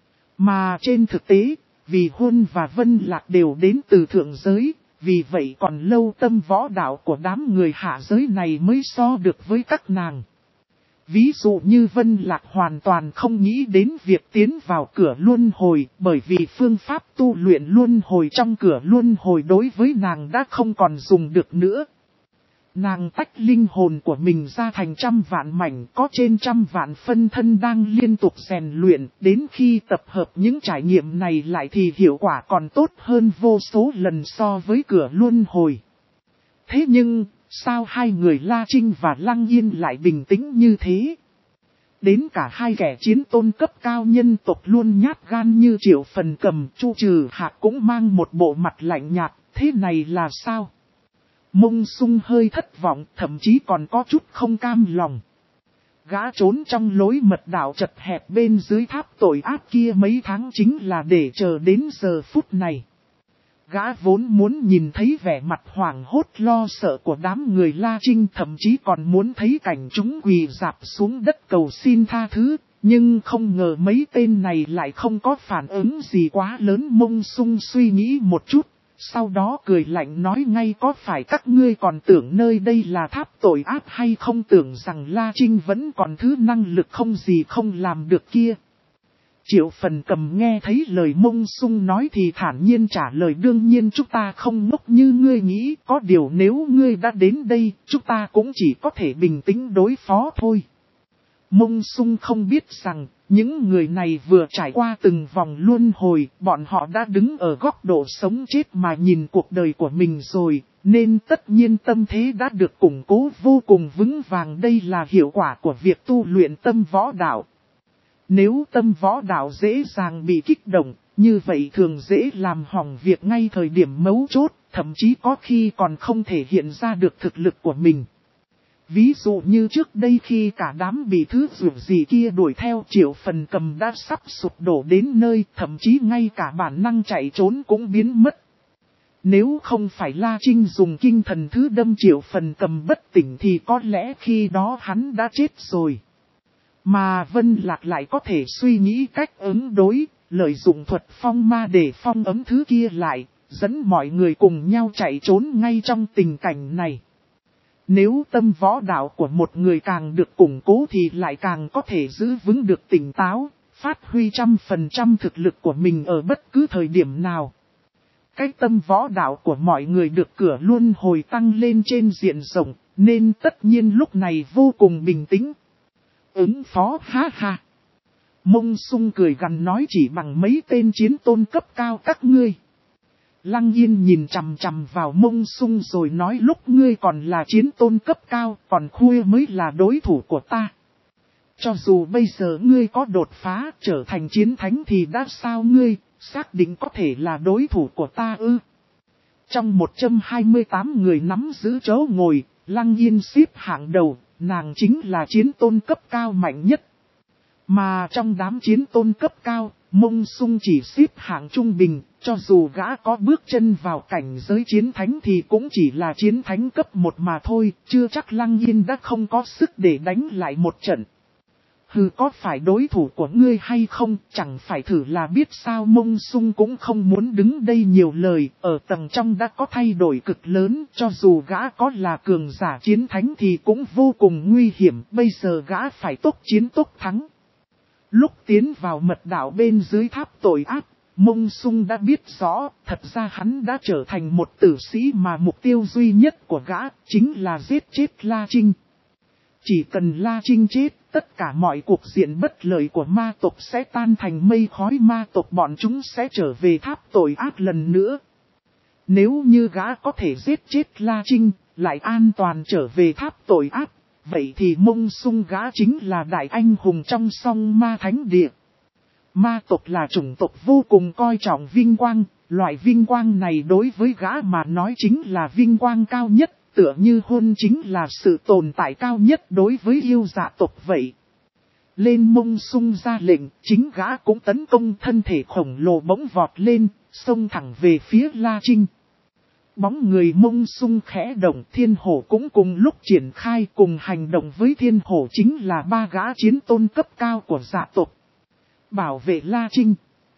Mà trên thực tế, vì Huân và Vân Lạc đều đến từ thượng giới, vì vậy còn lâu tâm võ đạo của đám người hạ giới này mới so được với các nàng. Ví dụ như Vân Lạc hoàn toàn không nghĩ đến việc tiến vào cửa luân hồi, bởi vì phương pháp tu luyện luân hồi trong cửa luân hồi đối với nàng đã không còn dùng được nữa. Nàng tách linh hồn của mình ra thành trăm vạn mảnh, có trên trăm vạn phân thân đang liên tục rèn luyện, đến khi tập hợp những trải nghiệm này lại thì hiệu quả còn tốt hơn vô số lần so với cửa luân hồi. Thế nhưng, sao hai người La Trinh và Lăng Yên lại bình tĩnh như thế? Đến cả hai kẻ chiến tôn cấp cao nhân tộc luôn nhát gan như Triệu Phần Cầm, Chu Trừ Hạc cũng mang một bộ mặt lạnh nhạt, thế này là sao? Mông Sung hơi thất vọng, thậm chí còn có chút không cam lòng. Gã trốn trong lối mật đạo chật hẹp bên dưới tháp tội ác kia mấy tháng chính là để chờ đến giờ phút này. Gã vốn muốn nhìn thấy vẻ mặt hoảng hốt lo sợ của đám người La Trinh, thậm chí còn muốn thấy cảnh chúng quỳ rạp xuống đất cầu xin tha thứ, nhưng không ngờ mấy tên này lại không có phản ứng gì quá lớn. Mông Sung suy nghĩ một chút. Sau đó cười lạnh nói ngay có phải các ngươi còn tưởng nơi đây là tháp tội ác hay không, tưởng rằng La Trinh vẫn còn thứ năng lực không gì không làm được kia. Triệu Phần Cầm nghe thấy lời Mông Sung nói thì thản nhiên trả lời đương nhiên chúng ta không ngốc như ngươi nghĩ, có điều nếu ngươi đã đến đây chúng ta cũng chỉ có thể bình tĩnh đối phó thôi. Mông Sung không biết rằng, những người này vừa trải qua từng vòng luân hồi, bọn họ đã đứng ở góc độ sống chết mà nhìn cuộc đời của mình rồi, nên tất nhiên tâm thế đã được củng cố vô cùng vững vàng. Đây là hiệu quả của việc tu luyện tâm võ đạo. Nếu tâm võ đạo dễ dàng bị kích động, như vậy thường dễ làm hỏng việc ngay thời điểm mấu chốt, thậm chí có khi còn không thể hiện ra được thực lực của mình. Ví dụ như trước đây khi cả đám bị thứ rủi gì kia đuổi theo, Triệu Phần Cầm đã sắp sụp đổ đến nơi, thậm chí ngay cả bản năng chạy trốn cũng biến mất. Nếu không phải La Trinh dùng kinh thần thứ đâm Triệu Phần Cầm bất tỉnh thì có lẽ khi đó hắn đã chết rồi. Mà Vân Lạc lại có thể suy nghĩ cách ứng đối, lợi dụng thuật phong ma để phong ấm thứ kia lại, dẫn mọi người cùng nhau chạy trốn ngay trong tình cảnh này. Nếu tâm võ đạo của một người càng được củng cố thì lại càng có thể giữ vững được tỉnh táo, phát huy trăm phần trăm thực lực của mình ở bất cứ thời điểm nào. cái tâm võ đạo của mọi người được cửa luân hồi tăng lên trên diện rộng, nên tất nhiên lúc này vô cùng bình tĩnh. Ứng phó ha ha. Mông Sung cười gằn nói chỉ bằng mấy tên chiến tôn cấp cao các ngươi. Lăng Yên nhìn chằm chằm vào Mông Sung rồi nói lúc ngươi còn là chiến tôn cấp cao, còn khuya mới là đối thủ của ta. Cho dù bây giờ ngươi có đột phá trở thành chiến thánh thì đã sao ngươi, xác định có thể là đối thủ của ta ư. Trong một trăm hai mươi tám người nắm giữ chỗ ngồi, Lăng Yên xếp hạng đầu, nàng chính là chiến tôn cấp cao mạnh nhất. Mà trong đám chiến tôn cấp cao, Mông Sung chỉ xếp hạng trung bình, cho dù gã có bước chân vào cảnh giới chiến thánh thì cũng chỉ là chiến thánh cấp một mà thôi, chưa chắc Lăng Yên đã không có sức để đánh lại một trận. Hừ, có phải đối thủ của ngươi hay không, chẳng phải thử là biết sao. Mông Sung cũng không muốn đứng đây nhiều lời, ở tầng trong đã có thay đổi cực lớn, cho dù gã có là cường giả chiến thánh thì cũng vô cùng nguy hiểm, bây giờ gã phải tốc chiến tốc thắng. Lúc tiến vào mật đạo bên dưới tháp tội ác, Mông Sung đã biết rõ, thật ra hắn đã trở thành một tử sĩ mà mục tiêu duy nhất của gã chính là giết chết La Trinh. Chỉ cần La Trinh chết, tất cả mọi cuộc diện bất lợi của ma tộc sẽ tan thành mây khói, ma tộc bọn chúng sẽ trở về tháp tội ác lần nữa. Nếu như gã có thể giết chết La Trinh, lại an toàn trở về tháp tội ác, vậy thì Mông Sung gã chính là đại anh hùng trong song ma thánh địa. Ma tộc là chủng tộc vô cùng coi trọng vinh quang, loại vinh quang này đối với gã mà nói chính là vinh quang cao nhất, tựa như hôn chính là sự tồn tại cao nhất đối với yêu dạ tộc vậy. Lên Mông Sung ra lệnh, chính gã cũng tấn công, thân thể khổng lồ bỗng vọt lên, xông thẳng về phía La Trinh. Bóng người Mông Sung khẽ động, thiên hổ cũng cùng lúc triển khai, cùng hành động với thiên hổ chính là ba gã chiến tôn cấp cao của dạ tộc. Bảo vệ La Trinh.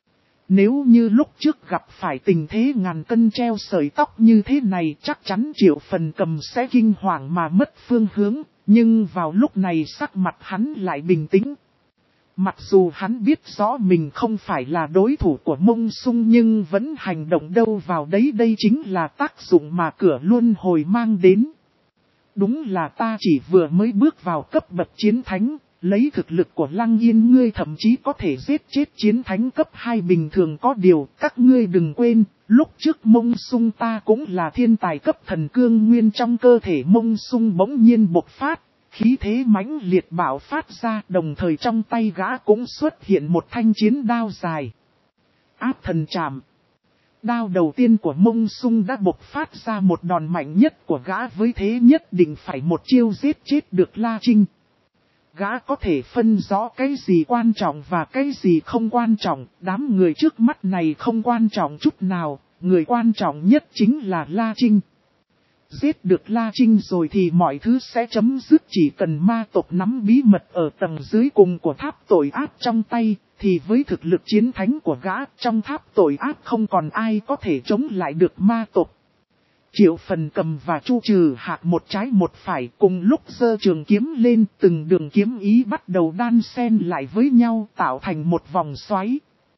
Nếu như lúc trước gặp phải tình thế ngàn cân treo sợi tóc như thế này, chắc chắn Triệu Phần Cầm sẽ kinh hoàng mà mất phương hướng, nhưng vào lúc này sắc mặt hắn lại bình tĩnh. Mặc dù hắn biết rõ mình không phải là đối thủ của Mông Sung nhưng vẫn hành động đâu vào đấy, đây chính là tác dụng mà cửa luân hồi mang đến. Đúng là ta chỉ vừa mới bước vào cấp bậc chiến thánh, lấy thực lực của Lăng Yên ngươi thậm chí có thể giết chết chiến thánh cấp hai bình thường, có điều các ngươi đừng quên, lúc trước Mông Sung ta cũng là thiên tài cấp thần cương nguyên. Trong cơ thể Mông Sung bỗng nhiên bộc phát, khí thế mãnh liệt bạo phát ra, đồng thời trong tay gã cũng xuất hiện một thanh chiến đao dài. Áp thần trảm. Đao đầu tiên của Mông Sung đã bộc phát ra một đòn mạnh nhất của gã, với thế nhất định phải một chiêu giết chết được La Trinh. Gã có thể phân rõ cái gì quan trọng và cái gì không quan trọng, đám người trước mắt này không quan trọng chút nào, người quan trọng nhất chính là La Trinh. Giết được La Trinh rồi thì mọi thứ sẽ chấm dứt, chỉ cần ma tộc nắm bí mật ở tầng dưới cùng của tháp tội ác trong tay, thì với thực lực chiến thánh của gã trong tháp tội ác không còn ai có thể chống lại được ma tộc. Triệu Phần Cầm và Chu Trừ Hạc một trái một phải cùng lúc giơ trường kiếm lên, từng đường kiếm ý bắt đầu đan xen lại với nhau tạo thành một vòng xoáy.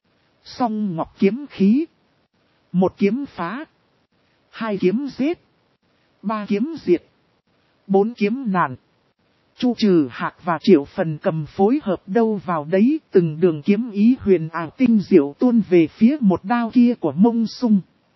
Song ngọc kiếm khí. Một kiếm phá. Hai kiếm giết. Ba kiếm diệt. Bốn kiếm nạn. Chu Trừ Hạc và Triệu Phần Cầm phối hợp đâu vào đấy, từng đường kiếm ý huyền ảo tinh diệu tuôn về phía một đao kia của Mông Sung.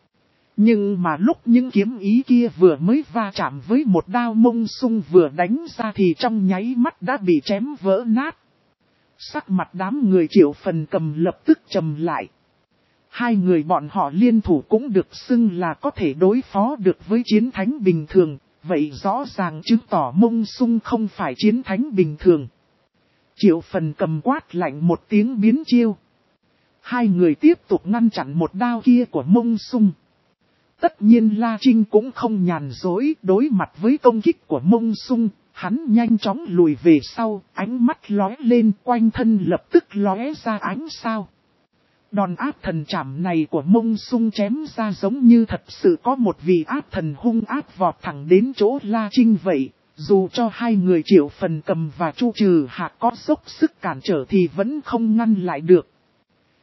Nhưng mà lúc những kiếm ý kia vừa mới va chạm với một đao Mông Sung vừa đánh ra thì trong nháy mắt đã bị chém vỡ nát. Sắc mặt đám người Triệu Phần Cầm lập tức trầm lại. Hai người bọn họ liên thủ cũng được xưng là có thể đối phó được với chiến thánh bình thường, vậy rõ ràng chứng tỏ Mông Sung không phải chiến thánh bình thường. Triệu Phần Cầm quát lạnh một tiếng biến chiêu. Hai người tiếp tục ngăn chặn một đao kia của Mông Sung. Tất nhiên La Trinh cũng không nhàn dối, đối mặt với công kích của Mông Sung, hắn nhanh chóng lùi về sau, ánh mắt lóe lên, quanh thân lập tức lóe ra ánh sao. Đòn áp thần trảm này của Mông Sung chém ra giống như thật sự có một vị áp thần hung ác vọt thẳng đến chỗ La Trinh vậy, dù cho hai người Triệu Phần Cầm và Chu Trừ Hạc có dốc sức cản trở thì vẫn không ngăn lại được.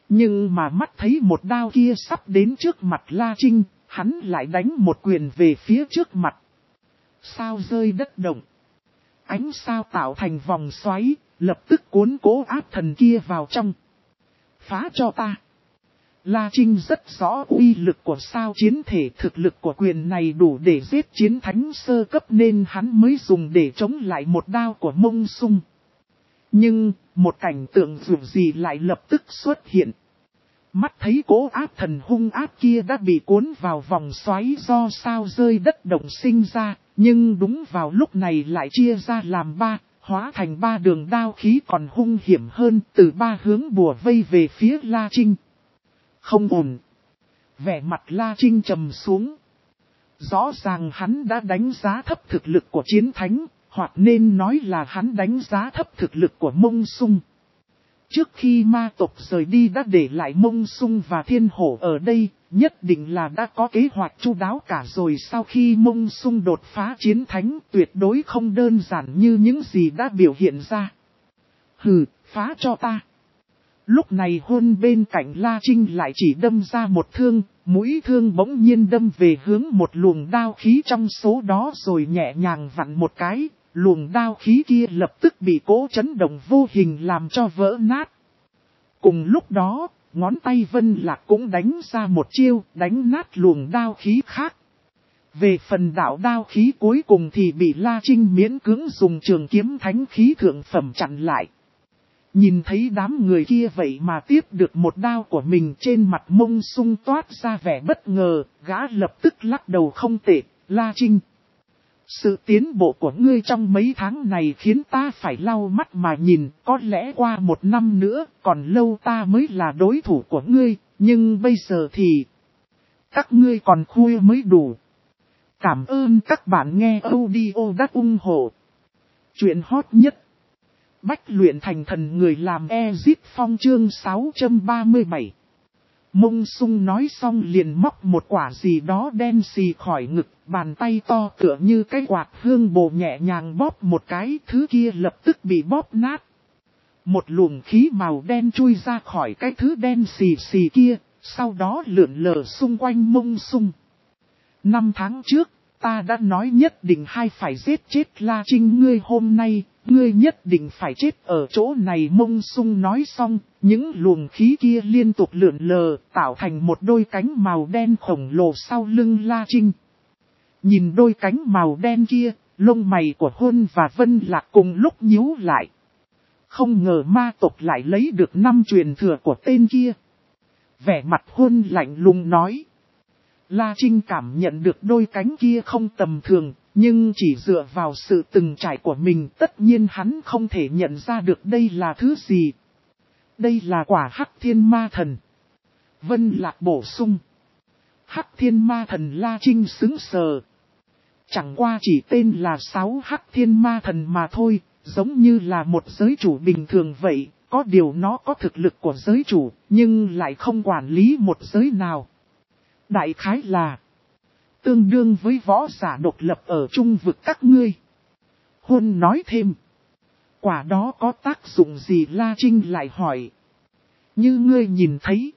Nhưng mà mắt thấy một đao kia sắp đến trước mặt La Trinh, hắn lại đánh một quyền về phía trước mặt. Sao rơi đất động. Ánh sao tạo thành vòng xoáy, lập tức cuốn Cố Ác Thần kia vào trong. Phá cho ta. La Trinh rất rõ uy lực của sao chiến thể, thực lực của quyền này đủ để giết chiến thánh sơ cấp nên hắn mới dùng để chống lại một đao của Mông Sung. Nhưng, một cảnh tượng dù gì lại lập tức xuất hiện. Mắt thấy Cố Ác Thần hung ác kia đã bị cuốn vào vòng xoáy do sao rơi đất động sinh ra, nhưng đúng vào lúc này lại chia ra làm ba, hóa thành ba đường đao khí còn hung hiểm hơn, từ ba hướng bùa vây về phía La Trinh. Không ổn. Vẻ mặt La Trinh trầm xuống. Rõ ràng hắn đã đánh giá thấp thực lực của chiến thánh, hoặc nên nói là hắn đánh giá thấp thực lực của Mông Sung. Trước khi ma tộc rời đi đã để lại Mông Sung và Thiên Hổ ở đây, nhất định là đã có kế hoạch chu đáo cả rồi. Sau khi Mông Sung đột phá chiến thánh, tuyệt đối không đơn giản như những gì đã biểu hiện ra. Hừ, phá cho ta. Lúc này Hôn bên cạnh La Trinh lại chỉ đâm ra một thương, mũi thương bỗng nhiên đâm về hướng một luồng đao khí trong số đó rồi nhẹ nhàng vặn một cái, luồng đao khí kia lập tức bị cỗ chấn động vô hình làm cho vỡ nát. Cùng lúc đó, ngón tay Vân Lạc cũng đánh ra một chiêu, đánh nát luồng đao khí khác. Về phần đạo đao khí cuối cùng thì bị La Trinh miễn cưỡng dùng trường kiếm thánh khí thượng phẩm chặn lại. Nhìn thấy đám người kia vậy mà tiếp được một đao của mình, trên mặt Mông Sung toát ra vẻ bất ngờ, gã lập tức lắc đầu không tệ. La Trinh, sự tiến bộ của ngươi trong mấy tháng này khiến ta phải lau mắt mà nhìn, có lẽ qua một năm nữa còn lâu ta mới là đối thủ của ngươi, nhưng bây giờ thì các ngươi còn khuya mới đủ. Cảm ơn các bạn nghe audio đã ủng hộ chuyện hot nhất. Bách luyện thành thần người làm Ezit Phong chương sáu trăm ba mươi bảy. Mông Sung nói xong liền móc một quả gì đó đen xì khỏi ngực, bàn tay to tựa như cái quạt hương bồ nhẹ nhàng bóp một cái, thứ kia lập tức bị bóp nát. Một luồng khí màu đen chui ra khỏi cái thứ đen xì xì kia, sau đó lượn lờ xung quanh Mông Sung. Năm tháng trước, ta đã nói nhất định hay phải giết chết La Trinh ngươi, hôm nay, ngươi nhất định phải chết ở chỗ này. Mông Sung nói xong, những luồng khí kia liên tục lượn lờ, tạo thành một đôi cánh màu đen khổng lồ sau lưng La Trinh. Nhìn đôi cánh màu đen kia, lông mày của Huân và Vân Lạc cùng lúc nhíu lại. Không ngờ ma tộc lại lấy được năm truyền thừa của tên kia. Vẻ mặt Huân lạnh lùng nói. La Trinh cảm nhận được đôi cánh kia không tầm thường, nhưng chỉ dựa vào sự từng trải của mình tất nhiên hắn không thể nhận ra được đây là thứ gì. Đây là quả Hắc Thiên Ma Thần. Vân Lạc bổ sung. Hắc Thiên Ma Thần. La Trinh sững sờ. Chẳng qua chỉ tên là sáu Hắc Thiên Ma Thần mà thôi, giống như là một giới chủ bình thường vậy, có điều nó có thực lực của giới chủ, nhưng lại không quản lý một giới nào. Đại khái là tương đương với võ giả độc lập ở trung vực các ngươi. Huân nói thêm. Quả đó có tác dụng gì? La Trinh lại hỏi. Như ngươi nhìn thấy,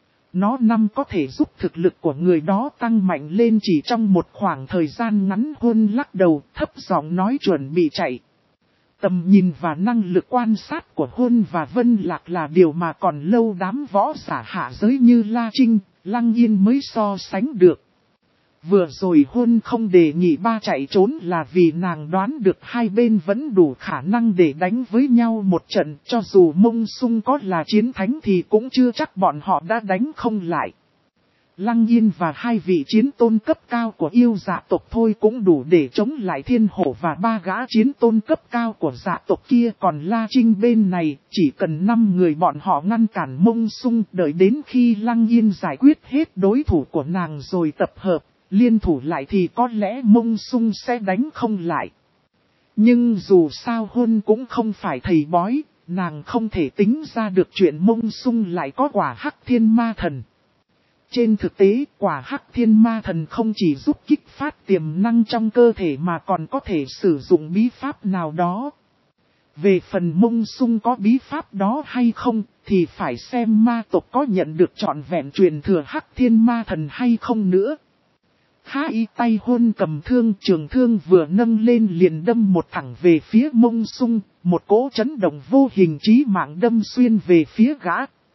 nó năm có thể giúp thực lực của người đó tăng mạnh lên chỉ trong một khoảng thời gian ngắn. Huân lắc đầu thấp giọng nói chuẩn bị chạy. Tầm nhìn và năng lực quan sát của Huân và Vân Lạc là điều mà còn lâu đám võ giả hạ giới như La Trinh, Lăng Yên mới so sánh được. Vừa rồi Huân không đề nghị ba chạy trốn là vì nàng đoán được hai bên vẫn đủ khả năng để đánh với nhau một trận, cho dù Mông Sung có là chiến thánh thì cũng chưa chắc bọn họ đã đánh không lại. Lăng Yên và hai vị chiến tôn cấp cao của yêu dạ tộc thôi cũng đủ để chống lại Thiên Hổ và ba gã chiến tôn cấp cao của dạ tộc kia. Còn La Trinh bên này, chỉ cần năm người bọn họ ngăn cản Mông Sung, đợi đến khi Lăng Yên giải quyết hết đối thủ của nàng rồi tập hợp, liên thủ lại thì có lẽ Mông Sung sẽ đánh không lại. Nhưng dù sao Huân cũng không phải thầy bói, nàng không thể tính ra được chuyện Mông Sung lại có quả Hắc Thiên Ma Thần. Trên thực tế, quả Hắc Thiên Ma Thần không chỉ giúp kích phát tiềm năng trong cơ thể mà còn có thể sử dụng bí pháp nào đó. Về phần Mông Sung có bí pháp đó hay không, thì phải xem ma tộc có nhận được trọn vẹn truyền thừa Hắc Thiên Ma Thần hay không nữa. Há y tay hôn cầm thương, trường thương vừa nâng lên liền đâm một thẳng về phía Mông Sung, một cỗ chấn động vô hình chí mạng đâm xuyên về phía gã.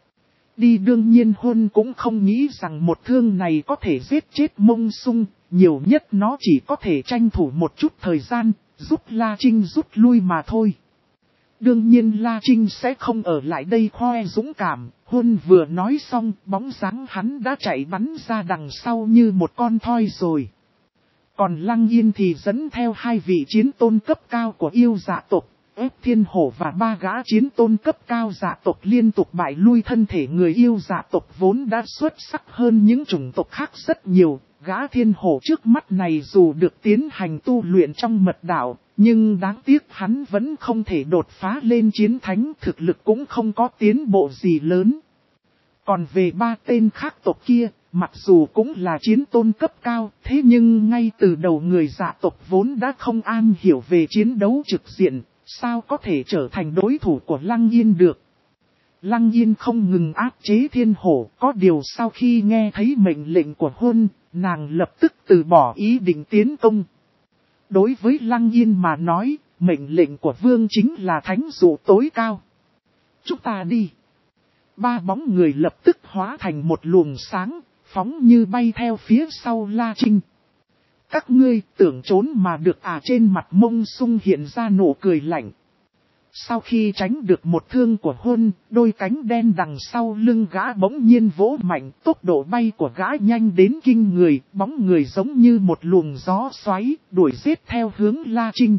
Đi đương nhiên hôn cũng không nghĩ rằng một thương này có thể giết chết Mông Sung, nhiều nhất nó chỉ có thể tranh thủ một chút thời gian, giúp La Trinh rút lui mà thôi. Đương nhiên La Trinh sẽ không ở lại đây khoe dũng cảm, hôn vừa nói xong, bóng dáng hắn đã chạy bắn ra đằng sau như một con thoi rồi. Còn Lăng Yên thì dẫn theo hai vị chiến tôn cấp cao của yêu dạ tộc, ép thiên hổ và ba gã chiến tôn cấp cao dạ tộc liên tục bại lui thân thể người yêu dạ tộc vốn đã xuất sắc hơn những chủng tộc khác rất nhiều. Gã thiên hổ trước mắt này dù được tiến hành tu luyện trong mật đạo, nhưng đáng tiếc hắn vẫn không thể đột phá lên chiến thánh, thực lực cũng không có tiến bộ gì lớn. Còn về ba tên khác tộc kia, mặc dù cũng là chiến tôn cấp cao, thế nhưng ngay từ đầu người dạ tộc vốn đã không am hiểu về chiến đấu trực diện, sao có thể trở thành đối thủ của Lăng Yên được. Lăng Yên không ngừng áp chế thiên hổ, có điều sau khi nghe thấy mệnh lệnh của hôn, nàng lập tức từ bỏ ý định tiến công. Đối với Lăng Yên mà nói, mệnh lệnh của vương chính là thánh dụ tối cao. Chúng ta đi. Ba bóng người lập tức hóa thành một luồng sáng, phóng như bay theo phía sau La Trinh. Các ngươi tưởng trốn mà được à, trên mặt Mông Sung hiện ra nụ cười lạnh. Sau khi tránh được một thương của hôn, đôi cánh đen đằng sau lưng gã bỗng nhiên vỗ mạnh, tốc độ bay của gã nhanh đến kinh người, bóng người giống như một luồng gió xoáy, đuổi giết theo hướng La Trinh.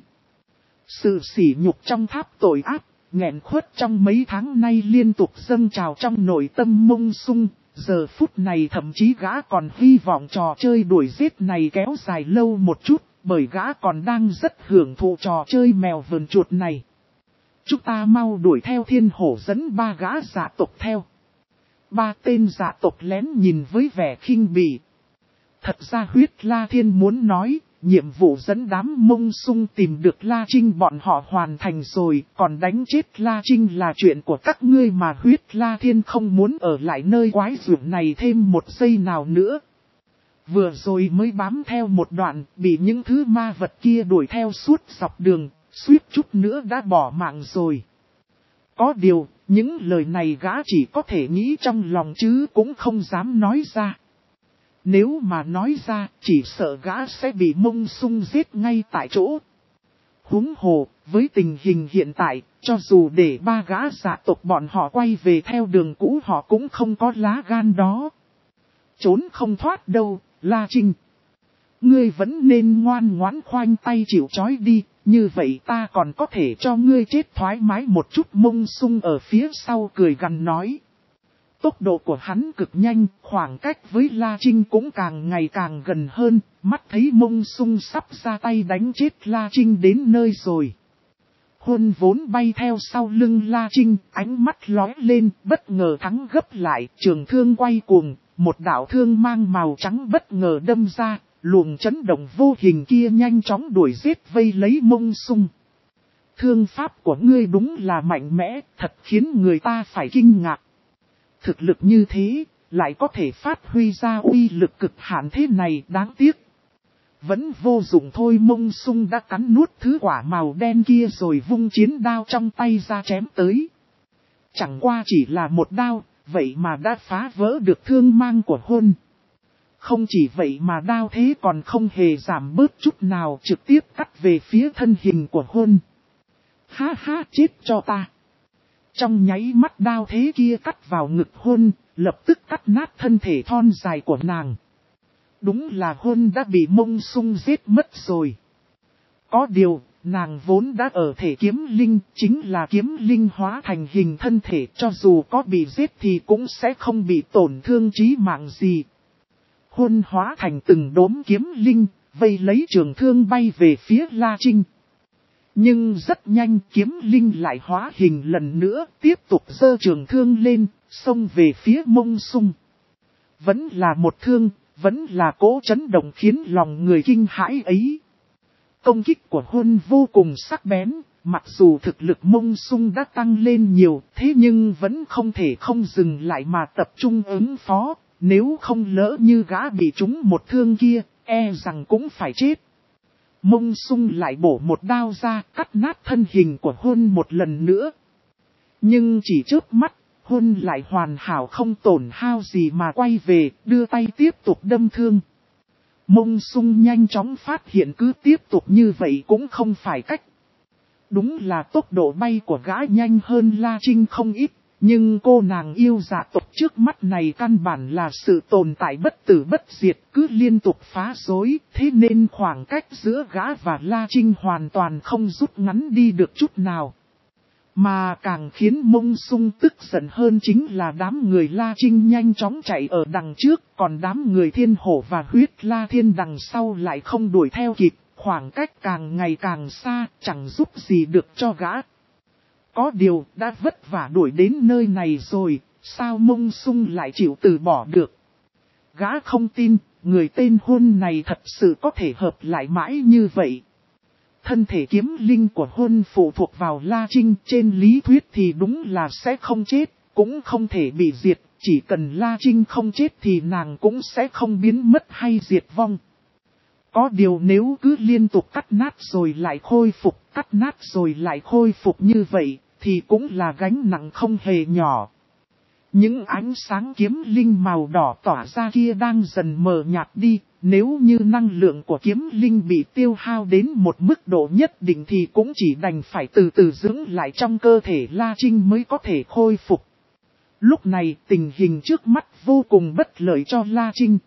Sự sỉ nhục trong tháp tội ác, nghẹn khuất trong mấy tháng nay liên tục dâng trào trong nội tâm Mông Sung, giờ phút này thậm chí gã còn hy vọng trò chơi đuổi giết này kéo dài lâu một chút, bởi gã còn đang rất hưởng thụ trò chơi mèo vờn chuột này. Chúng ta mau đuổi theo thiên hổ dẫn ba gã dạ tộc theo. Ba tên dạ tộc lén nhìn với vẻ khinh bỉ. Thật ra Huyết La Thiên muốn nói, nhiệm vụ dẫn đám Mông Sung tìm được La Trinh bọn họ hoàn thành rồi, còn đánh chết La Trinh là chuyện của các ngươi mà Huyết La Thiên không muốn ở lại nơi quái dưỡng này thêm một giây nào nữa. Vừa rồi mới bám theo một đoạn, bị những thứ ma vật kia đuổi theo suốt dọc đường. Suýt chút nữa đã bỏ mạng rồi. Có điều, những lời này gã chỉ có thể nghĩ trong lòng chứ cũng không dám nói ra. Nếu mà nói ra, chỉ sợ gã sẽ bị Mông Sung giết ngay tại chỗ. Huống hồ, với tình hình hiện tại, cho dù để ba gã dạ tộc bọn họ quay về theo đường cũ họ cũng không có lá gan đó. Trốn không thoát đâu, La Trinh. Ngươi vẫn nên ngoan ngoãn khoanh tay chịu trói đi. Như vậy ta còn có thể cho ngươi chết thoải mái một chút. Mông Sung ở phía sau cười gằn nói. Tốc độ của hắn cực nhanh, khoảng cách với La Trinh cũng càng ngày càng gần hơn, mắt thấy Mông Sung sắp ra tay đánh chết La Trinh đến nơi rồi. Hôn vốn bay theo sau lưng La Trinh, ánh mắt lóe lên, bất ngờ thắng gấp lại, trường thương quay cuồng, một đạo thương mang màu trắng bất ngờ đâm ra. Luồng chấn động vô hình kia nhanh chóng đuổi giết vây lấy Mông Sung. Thương pháp của ngươi đúng là mạnh mẽ, thật khiến người ta phải kinh ngạc. Thực lực như thế, lại có thể phát huy ra uy lực cực hạn thế này, đáng tiếc. Vẫn vô dụng thôi. Mông Sung đã cắn nuốt thứ quả màu đen kia rồi vung chiến đao trong tay ra chém tới. Chẳng qua chỉ là một đao, vậy mà đã phá vỡ được thương mang của hôn. Không chỉ vậy mà đao thế còn không hề giảm bớt chút nào, trực tiếp cắt về phía thân hình của hôn. Ha ha, chết cho ta. Trong nháy mắt đao thế kia cắt vào ngực hôn, lập tức cắt nát thân thể thon dài của nàng. Đúng là hôn đã bị Mông Sung giết mất rồi. Có điều, nàng vốn đã ở thể kiếm linh, chính là kiếm linh hóa thành hình thân thể, cho dù có bị giết thì cũng sẽ không bị tổn thương chí mạng gì. Hôn hóa thành từng đốm kiếm linh, vây lấy trường thương bay về phía La Trinh. Nhưng rất nhanh kiếm linh lại hóa hình lần nữa, tiếp tục giơ trường thương lên, xông về phía Mông Sung. Vẫn là một thương, vẫn là cỗ chấn động khiến lòng người kinh hãi ấy. Công kích của hôn vô cùng sắc bén, mặc dù thực lực Mông Sung đã tăng lên nhiều, thế nhưng vẫn không thể không dừng lại mà tập trung ứng phó, nếu không lỡ như gã bị trúng một thương kia, e rằng cũng phải chết. Mông Sung lại bổ một đao ra, cắt nát thân hình của Huân một lần nữa. Nhưng chỉ chớp mắt, Huân lại hoàn hảo không tổn hao gì mà quay về, đưa tay tiếp tục đâm thương. Mông Sung nhanh chóng phát hiện cứ tiếp tục như vậy cũng không phải cách. Đúng là tốc độ bay của gã nhanh hơn La Trinh không ít, nhưng cô nàng yêu dạ tộc trước mắt này căn bản là sự tồn tại bất tử bất diệt, cứ liên tục phá rối, thế nên khoảng cách giữa gã và La Trinh hoàn toàn không rút ngắn đi được chút nào. Mà càng khiến Mông Sung tức giận hơn chính là đám người La Trinh nhanh chóng chạy ở đằng trước, còn đám người Thiên Hổ và Huyết La Thiên đằng sau lại không đuổi theo kịp, khoảng cách càng ngày càng xa, chẳng giúp gì được cho gã. Có điều, đã vất vả đuổi đến nơi này rồi, sao Mông Sung lại chịu từ bỏ được? Gã không tin, người tên Huân này thật sự có thể hợp lại mãi như vậy. Thân thể kiếm linh của Huân phụ thuộc vào La Trinh, trên lý thuyết thì đúng là sẽ không chết, cũng không thể bị diệt, chỉ cần La Trinh không chết thì nàng cũng sẽ không biến mất hay diệt vong. Có điều nếu cứ liên tục cắt nát rồi lại khôi phục, cắt nát rồi lại khôi phục như vậy, thì cũng là gánh nặng không hề nhỏ. Những ánh sáng kiếm linh màu đỏ tỏa ra kia đang dần mờ nhạt đi, nếu như năng lượng của kiếm linh bị tiêu hao đến một mức độ nhất định thì cũng chỉ đành phải từ từ dưỡng lại trong cơ thể La Trinh mới có thể khôi phục. Lúc này tình hình trước mắt vô cùng bất lợi cho La Trinh.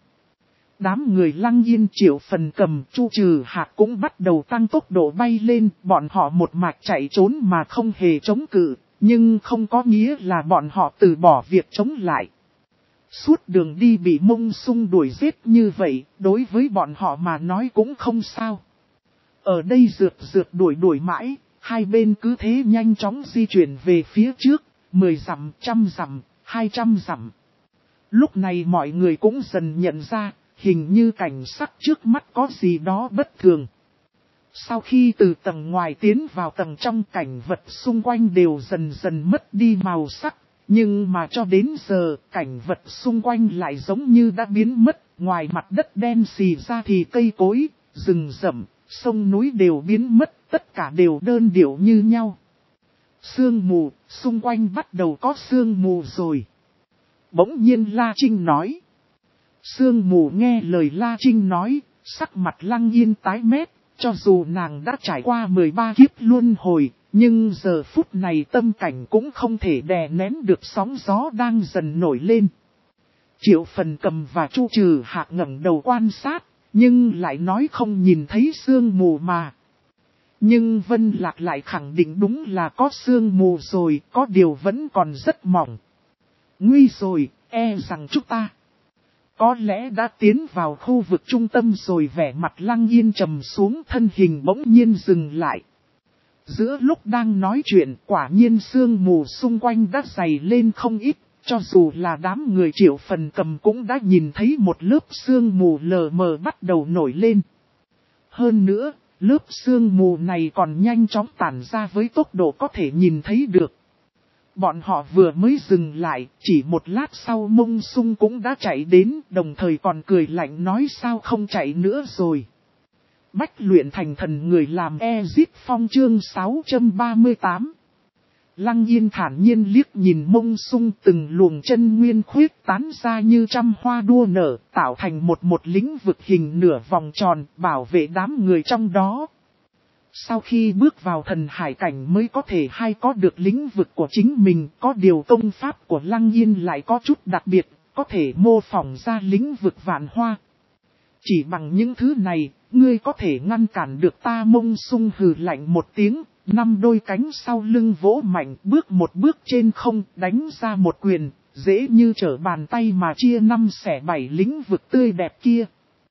Đám người Lăng Yên, Triệu Phần Cầm, Chu Trừ Hạc cũng bắt đầu tăng tốc độ bay lên, bọn họ một mạch chạy trốn mà không hề chống cự, nhưng không có nghĩa là bọn họ từ bỏ việc chống lại. Suốt đường đi bị Mông Sung đuổi giết như vậy, đối với bọn họ mà nói cũng không sao. Ở đây rượt rượt đuổi đuổi mãi, hai bên cứ thế nhanh chóng di chuyển về phía trước, mười dặm, trăm dặm, hai trăm dặm. Lúc này mọi người cũng dần nhận ra, hình như cảnh sắc trước mắt có gì đó bất thường. Sau khi từ tầng ngoài tiến vào tầng trong, cảnh vật xung quanh đều dần dần mất đi màu sắc. Nhưng mà cho đến giờ, cảnh vật xung quanh lại giống như đã biến mất. Ngoài mặt đất đen xì ra thì cây cối, rừng rậm, sông núi đều biến mất, tất cả đều đơn điệu như nhau. Sương mù, xung quanh bắt đầu có sương mù rồi. Bỗng nhiên La Trinh nói. Sương mù nghe lời La Trinh nói, sắc mặt Lăng Yên tái mét, cho dù nàng đã trải qua mười ba kiếp luân hồi, nhưng giờ phút này tâm cảnh cũng không thể đè nén được sóng gió đang dần nổi lên. Triệu Phần Cầm và Chu Trừ Hạc ngẩng đầu quan sát, nhưng lại nói không nhìn thấy sương mù mà. Nhưng Vân Lạc lại khẳng định đúng là có sương mù rồi, có điều vẫn còn rất mỏng. Nguy rồi, e rằng chúng ta có lẽ đã tiến vào khu vực trung tâm rồi. Vẻ mặt Lăng Yên trầm xuống, thân hình bỗng nhiên dừng lại. Giữa lúc đang nói chuyện, quả nhiên sương mù xung quanh đã dày lên không ít, cho dù là đám người Triệu Phần Cầm cũng đã nhìn thấy một lớp sương mù lờ mờ bắt đầu nổi lên. Hơn nữa, lớp sương mù này còn nhanh chóng tản ra với tốc độ có thể nhìn thấy được. Bọn họ vừa mới dừng lại, chỉ một lát sau Mông Sung cũng đã chạy đến, đồng thời còn cười lạnh nói sao không chạy nữa rồi. Bách luyện thành thần người làm Ezit Phong chương sáu trăm ba mươi tám. Lăng Yên thản nhiên liếc nhìn Mông Sung, từng luồng chân nguyên khuyết tán ra như trăm hoa đua nở, tạo thành một một lĩnh vực hình nửa vòng tròn, bảo vệ đám người trong đó. Sau khi bước vào thần hải cảnh mới có thể hay có được lĩnh vực của chính mình, có điều công pháp của Lăng Yên lại có chút đặc biệt, có thể mô phỏng ra lĩnh vực vạn hoa. Chỉ bằng những thứ này, ngươi có thể ngăn cản được ta? Mông Sung hừ lạnh một tiếng, năm đôi cánh sau lưng vỗ mạnh, bước một bước trên không, đánh ra một quyền, dễ như trở bàn tay mà chia năm xẻ bảy lĩnh vực tươi đẹp kia.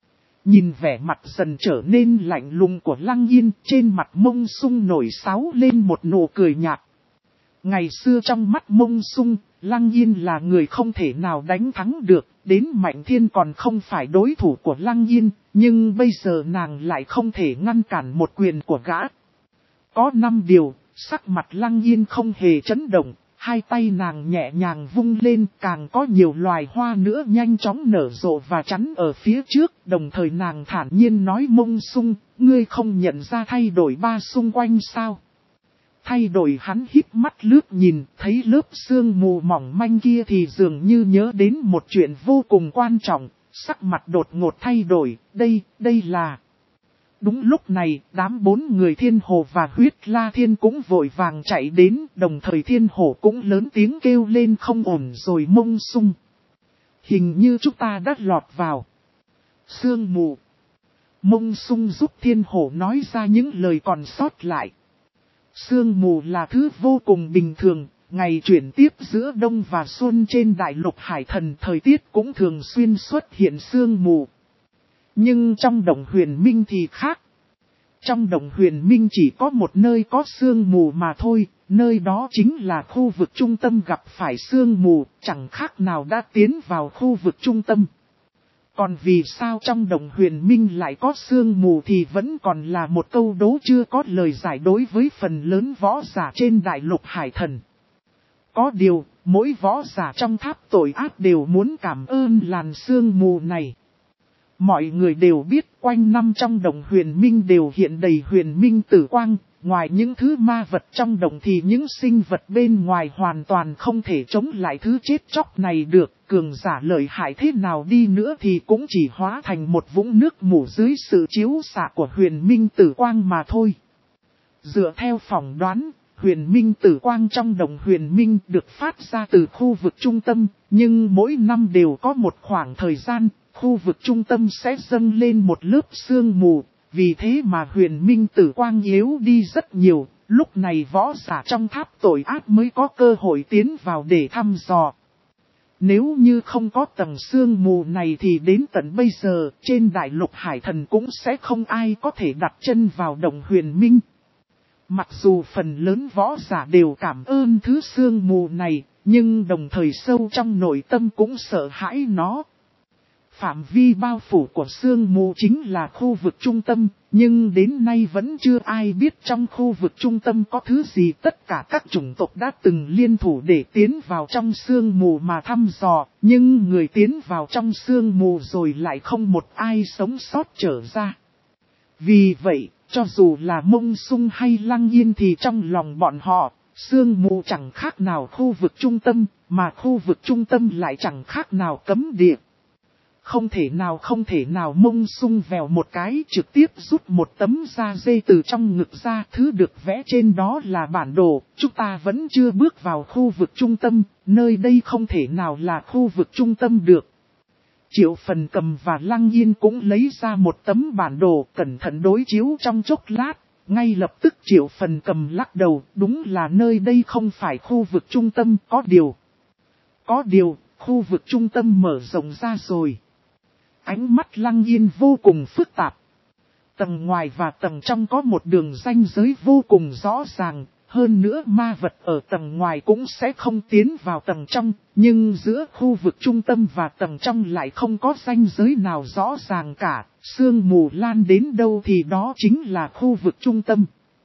Nhìn vẻ mặt dần trở nên lạnh lùng của Lăng Yên, trên mặt Mông Sung nổi sáo lên một nụ cười nhạt. Ngày xưa trong mắt Mông Sung, Lăng Yên là người không thể nào đánh thắng được, đến Mạnh Thiên còn không phải đối thủ của Lăng Yên, nhưng bây giờ nàng lại không thể ngăn cản một quyền của gã. Có năm điều, sắc mặt Lăng Yên không hề chấn động, hai tay nàng nhẹ nhàng vung lên, càng có nhiều loài hoa nữa nhanh chóng nở rộ và chắn ở phía trước, đồng thời nàng thản nhiên nói Mông Sung, ngươi không nhận ra thay đổi ba xung quanh sao? Thay đổi, hắn híp mắt lướt nhìn, thấy lớp sương mù mỏng manh kia thì dường như nhớ đến một chuyện vô cùng quan trọng, sắc mặt đột ngột thay đổi, đây, đây là... Đúng lúc này, đám bốn người Thiên Hồ và Huyết La Thiên cũng vội vàng chạy đến, đồng thời Thiên Hồ cũng lớn tiếng kêu lên không ổn rồi. Mông Sung, hình như chúng ta đã lọt vào sương mù. Mông Sung giúp Thiên Hồ nói ra những lời còn sót lại. Sương mù là thứ vô cùng bình thường, ngày chuyển tiếp giữa đông và xuân trên đại lục hải thần thời tiết cũng thường xuyên xuất hiện sương mù. Nhưng trong Động Huyền Minh thì khác. Trong Động Huyền Minh chỉ có một nơi có sương mù mà thôi, nơi đó chính là khu vực trung tâm gặp phải sương mù, chẳng khác nào đã tiến vào khu vực trung tâm. Còn vì sao trong Động Huyền Minh lại có sương mù thì vẫn còn là một câu đố chưa có lời giải đối với phần lớn võ giả trên đại lục hải thần. Có điều, mỗi võ giả trong tháp tội ác đều muốn cảm ơn làn sương mù này. Mọi người đều biết quanh năm trong Động Huyền Minh đều hiện đầy huyền minh tử quang, ngoài những thứ ma vật trong động thì những sinh vật bên ngoài hoàn toàn không thể chống lại thứ chết chóc này được, cường giả lợi hại thế nào đi nữa thì cũng chỉ hóa thành một vũng nước mù dưới sự chiếu xạ của huyền minh tử quang mà thôi. Dựa theo phỏng đoán, huyền minh tử quang trong Động Huyền Minh được phát ra từ khu vực trung tâm, nhưng mỗi năm đều có một khoảng thời gian, khu vực trung tâm sẽ dâng lên một lớp sương mù, vì thế mà huyền minh tử quang yếu đi rất nhiều, lúc này võ giả trong tháp tội ác mới có cơ hội tiến vào để thăm dò. Nếu như không có tầng sương mù này thì đến tận bây giờ, trên đại lục hải thần cũng sẽ không ai có thể đặt chân vào Động Huyền Minh. Mặc dù phần lớn võ giả đều cảm ơn thứ sương mù này, nhưng đồng thời sâu trong nội tâm cũng sợ hãi nó. Phạm vi bao phủ của sương mù chính là khu vực trung tâm, nhưng đến nay vẫn chưa ai biết trong khu vực trung tâm có thứ gì. Tất cả các chủng tộc đã từng liên thủ để tiến vào trong sương mù mà thăm dò, nhưng người tiến vào trong sương mù rồi lại không một ai sống sót trở ra. Vì vậy, cho dù là Mông Sung hay Lăng Yên thì trong lòng bọn họ, sương mù chẳng khác nào khu vực trung tâm, mà khu vực trung tâm lại chẳng khác nào cấm địa. Không thể nào không thể nào. Mông Sung vèo một cái trực tiếp rút một tấm da dê từ trong ngực ra, thứ được vẽ trên đó là bản đồ, chúng ta vẫn chưa bước vào khu vực trung tâm, nơi đây không thể nào là khu vực trung tâm được. Triệu Phần Cầm và Lăng Yên cũng lấy ra một tấm bản đồ cẩn thận đối chiếu trong chốc lát, ngay lập tức Triệu Phần Cầm lắc đầu, đúng là nơi đây không phải khu vực trung tâm, có điều. Có điều, khu vực trung tâm mở rộng ra rồi. Ánh mắt Lăng Yên vô cùng phức tạp. Tầng ngoài và tầng trong có một đường ranh giới vô cùng rõ ràng, hơn nữa ma vật ở tầng ngoài cũng sẽ không tiến vào tầng trong, nhưng giữa khu vực trung tâm và tầng trong lại không có ranh giới nào rõ ràng cả, sương mù lan đến đâu thì đó chính là khu vực trung tâm.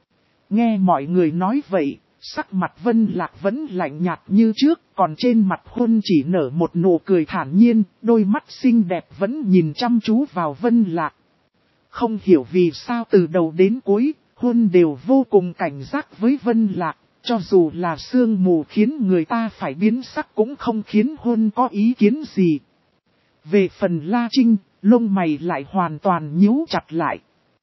Nghe mọi người nói vậy, sắc mặt Vân Lạc vẫn lạnh nhạt như trước, còn trên mặt Huân chỉ nở một nụ cười thản nhiên, đôi mắt xinh đẹp vẫn nhìn chăm chú vào Vân Lạc. Không hiểu vì sao từ đầu đến cuối, Huân đều vô cùng cảnh giác với Vân Lạc, cho dù là sương mù khiến người ta phải biến sắc cũng không khiến Huân có ý kiến gì. Về phần La Trinh, lông mày lại hoàn toàn nhíu chặt lại.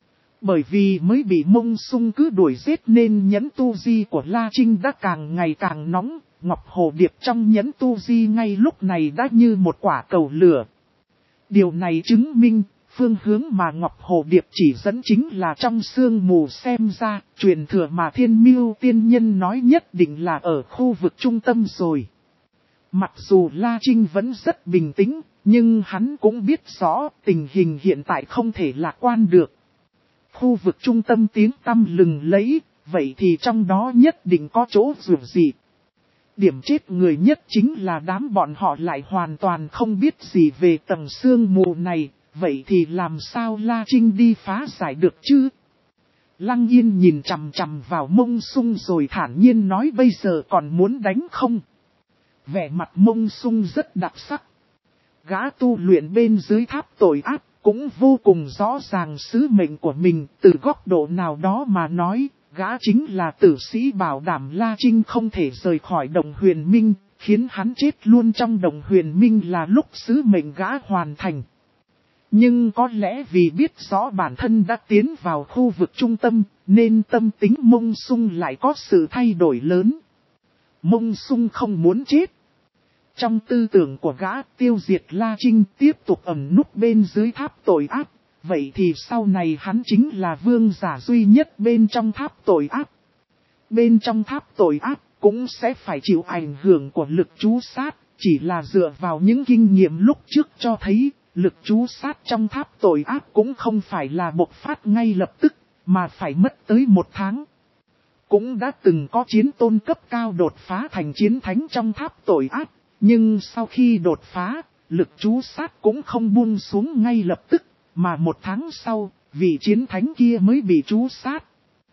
Bởi vì mới bị Mông Sung cứ đuổi giết nên nhẫn tu di của La Trinh đã càng ngày càng nóng, Ngọc Hồ Điệp trong nhẫn tu di ngay lúc này đã như một quả cầu lửa. Điều này chứng minh, phương hướng mà Ngọc Hồ Điệp chỉ dẫn chính là trong sương mù, xem ra, truyền thừa mà Thiên Miêu Tiên Nhân nói nhất định là ở khu vực trung tâm rồi. Mặc dù La Trinh vẫn rất bình tĩnh, nhưng hắn cũng biết rõ tình hình hiện tại không thể lạc quan được. Khu vực trung tâm tiếng tăm lừng lẫy, vậy thì trong đó nhất định có chỗ dù gì. Điểm chết người nhất chính là đám bọn họ lại hoàn toàn không biết gì về tầng sương mù này, vậy thì làm sao La Trinh đi phá giải được chứ? Lăng Yên nhìn chằm chằm vào Mông Sung rồi thản nhiên nói bây giờ còn muốn đánh không? Vẻ mặt Mông Sung rất đặc sắc. Gã tu luyện bên dưới tháp tội ác cũng vô cùng rõ ràng sứ mệnh của mình, từ góc độ nào đó mà nói, gã chính là tử sĩ bảo đảm La Trinh không thể rời khỏi Đồng Huyền Minh, khiến hắn chết luôn trong Đồng Huyền Minh là lúc sứ mệnh gã hoàn thành. Nhưng có lẽ vì biết rõ bản thân đã tiến vào khu vực trung tâm, nên tâm tính Mông Sung lại có sự thay đổi lớn. Mông Sung không muốn chết. Trong tư tưởng của gã, tiêu diệt La Trinh tiếp tục ẩn núp bên dưới tháp tội ác. Vậy thì sau này hắn chính là vương giả duy nhất bên trong tháp tội ác. Bên trong tháp tội ác cũng sẽ phải chịu ảnh hưởng của lực chú sát. Chỉ là dựa vào những kinh nghiệm lúc trước cho thấy, lực chú sát trong tháp tội ác cũng không phải là bộc phát ngay lập tức, mà phải mất tới một tháng. Cũng đã từng có chiến tôn cấp cao đột phá thành chiến thánh trong tháp tội ác. Nhưng sau khi đột phá, lực chú sát cũng không buông xuống ngay lập tức, mà một tháng sau, vị chiến thánh kia mới bị chú sát.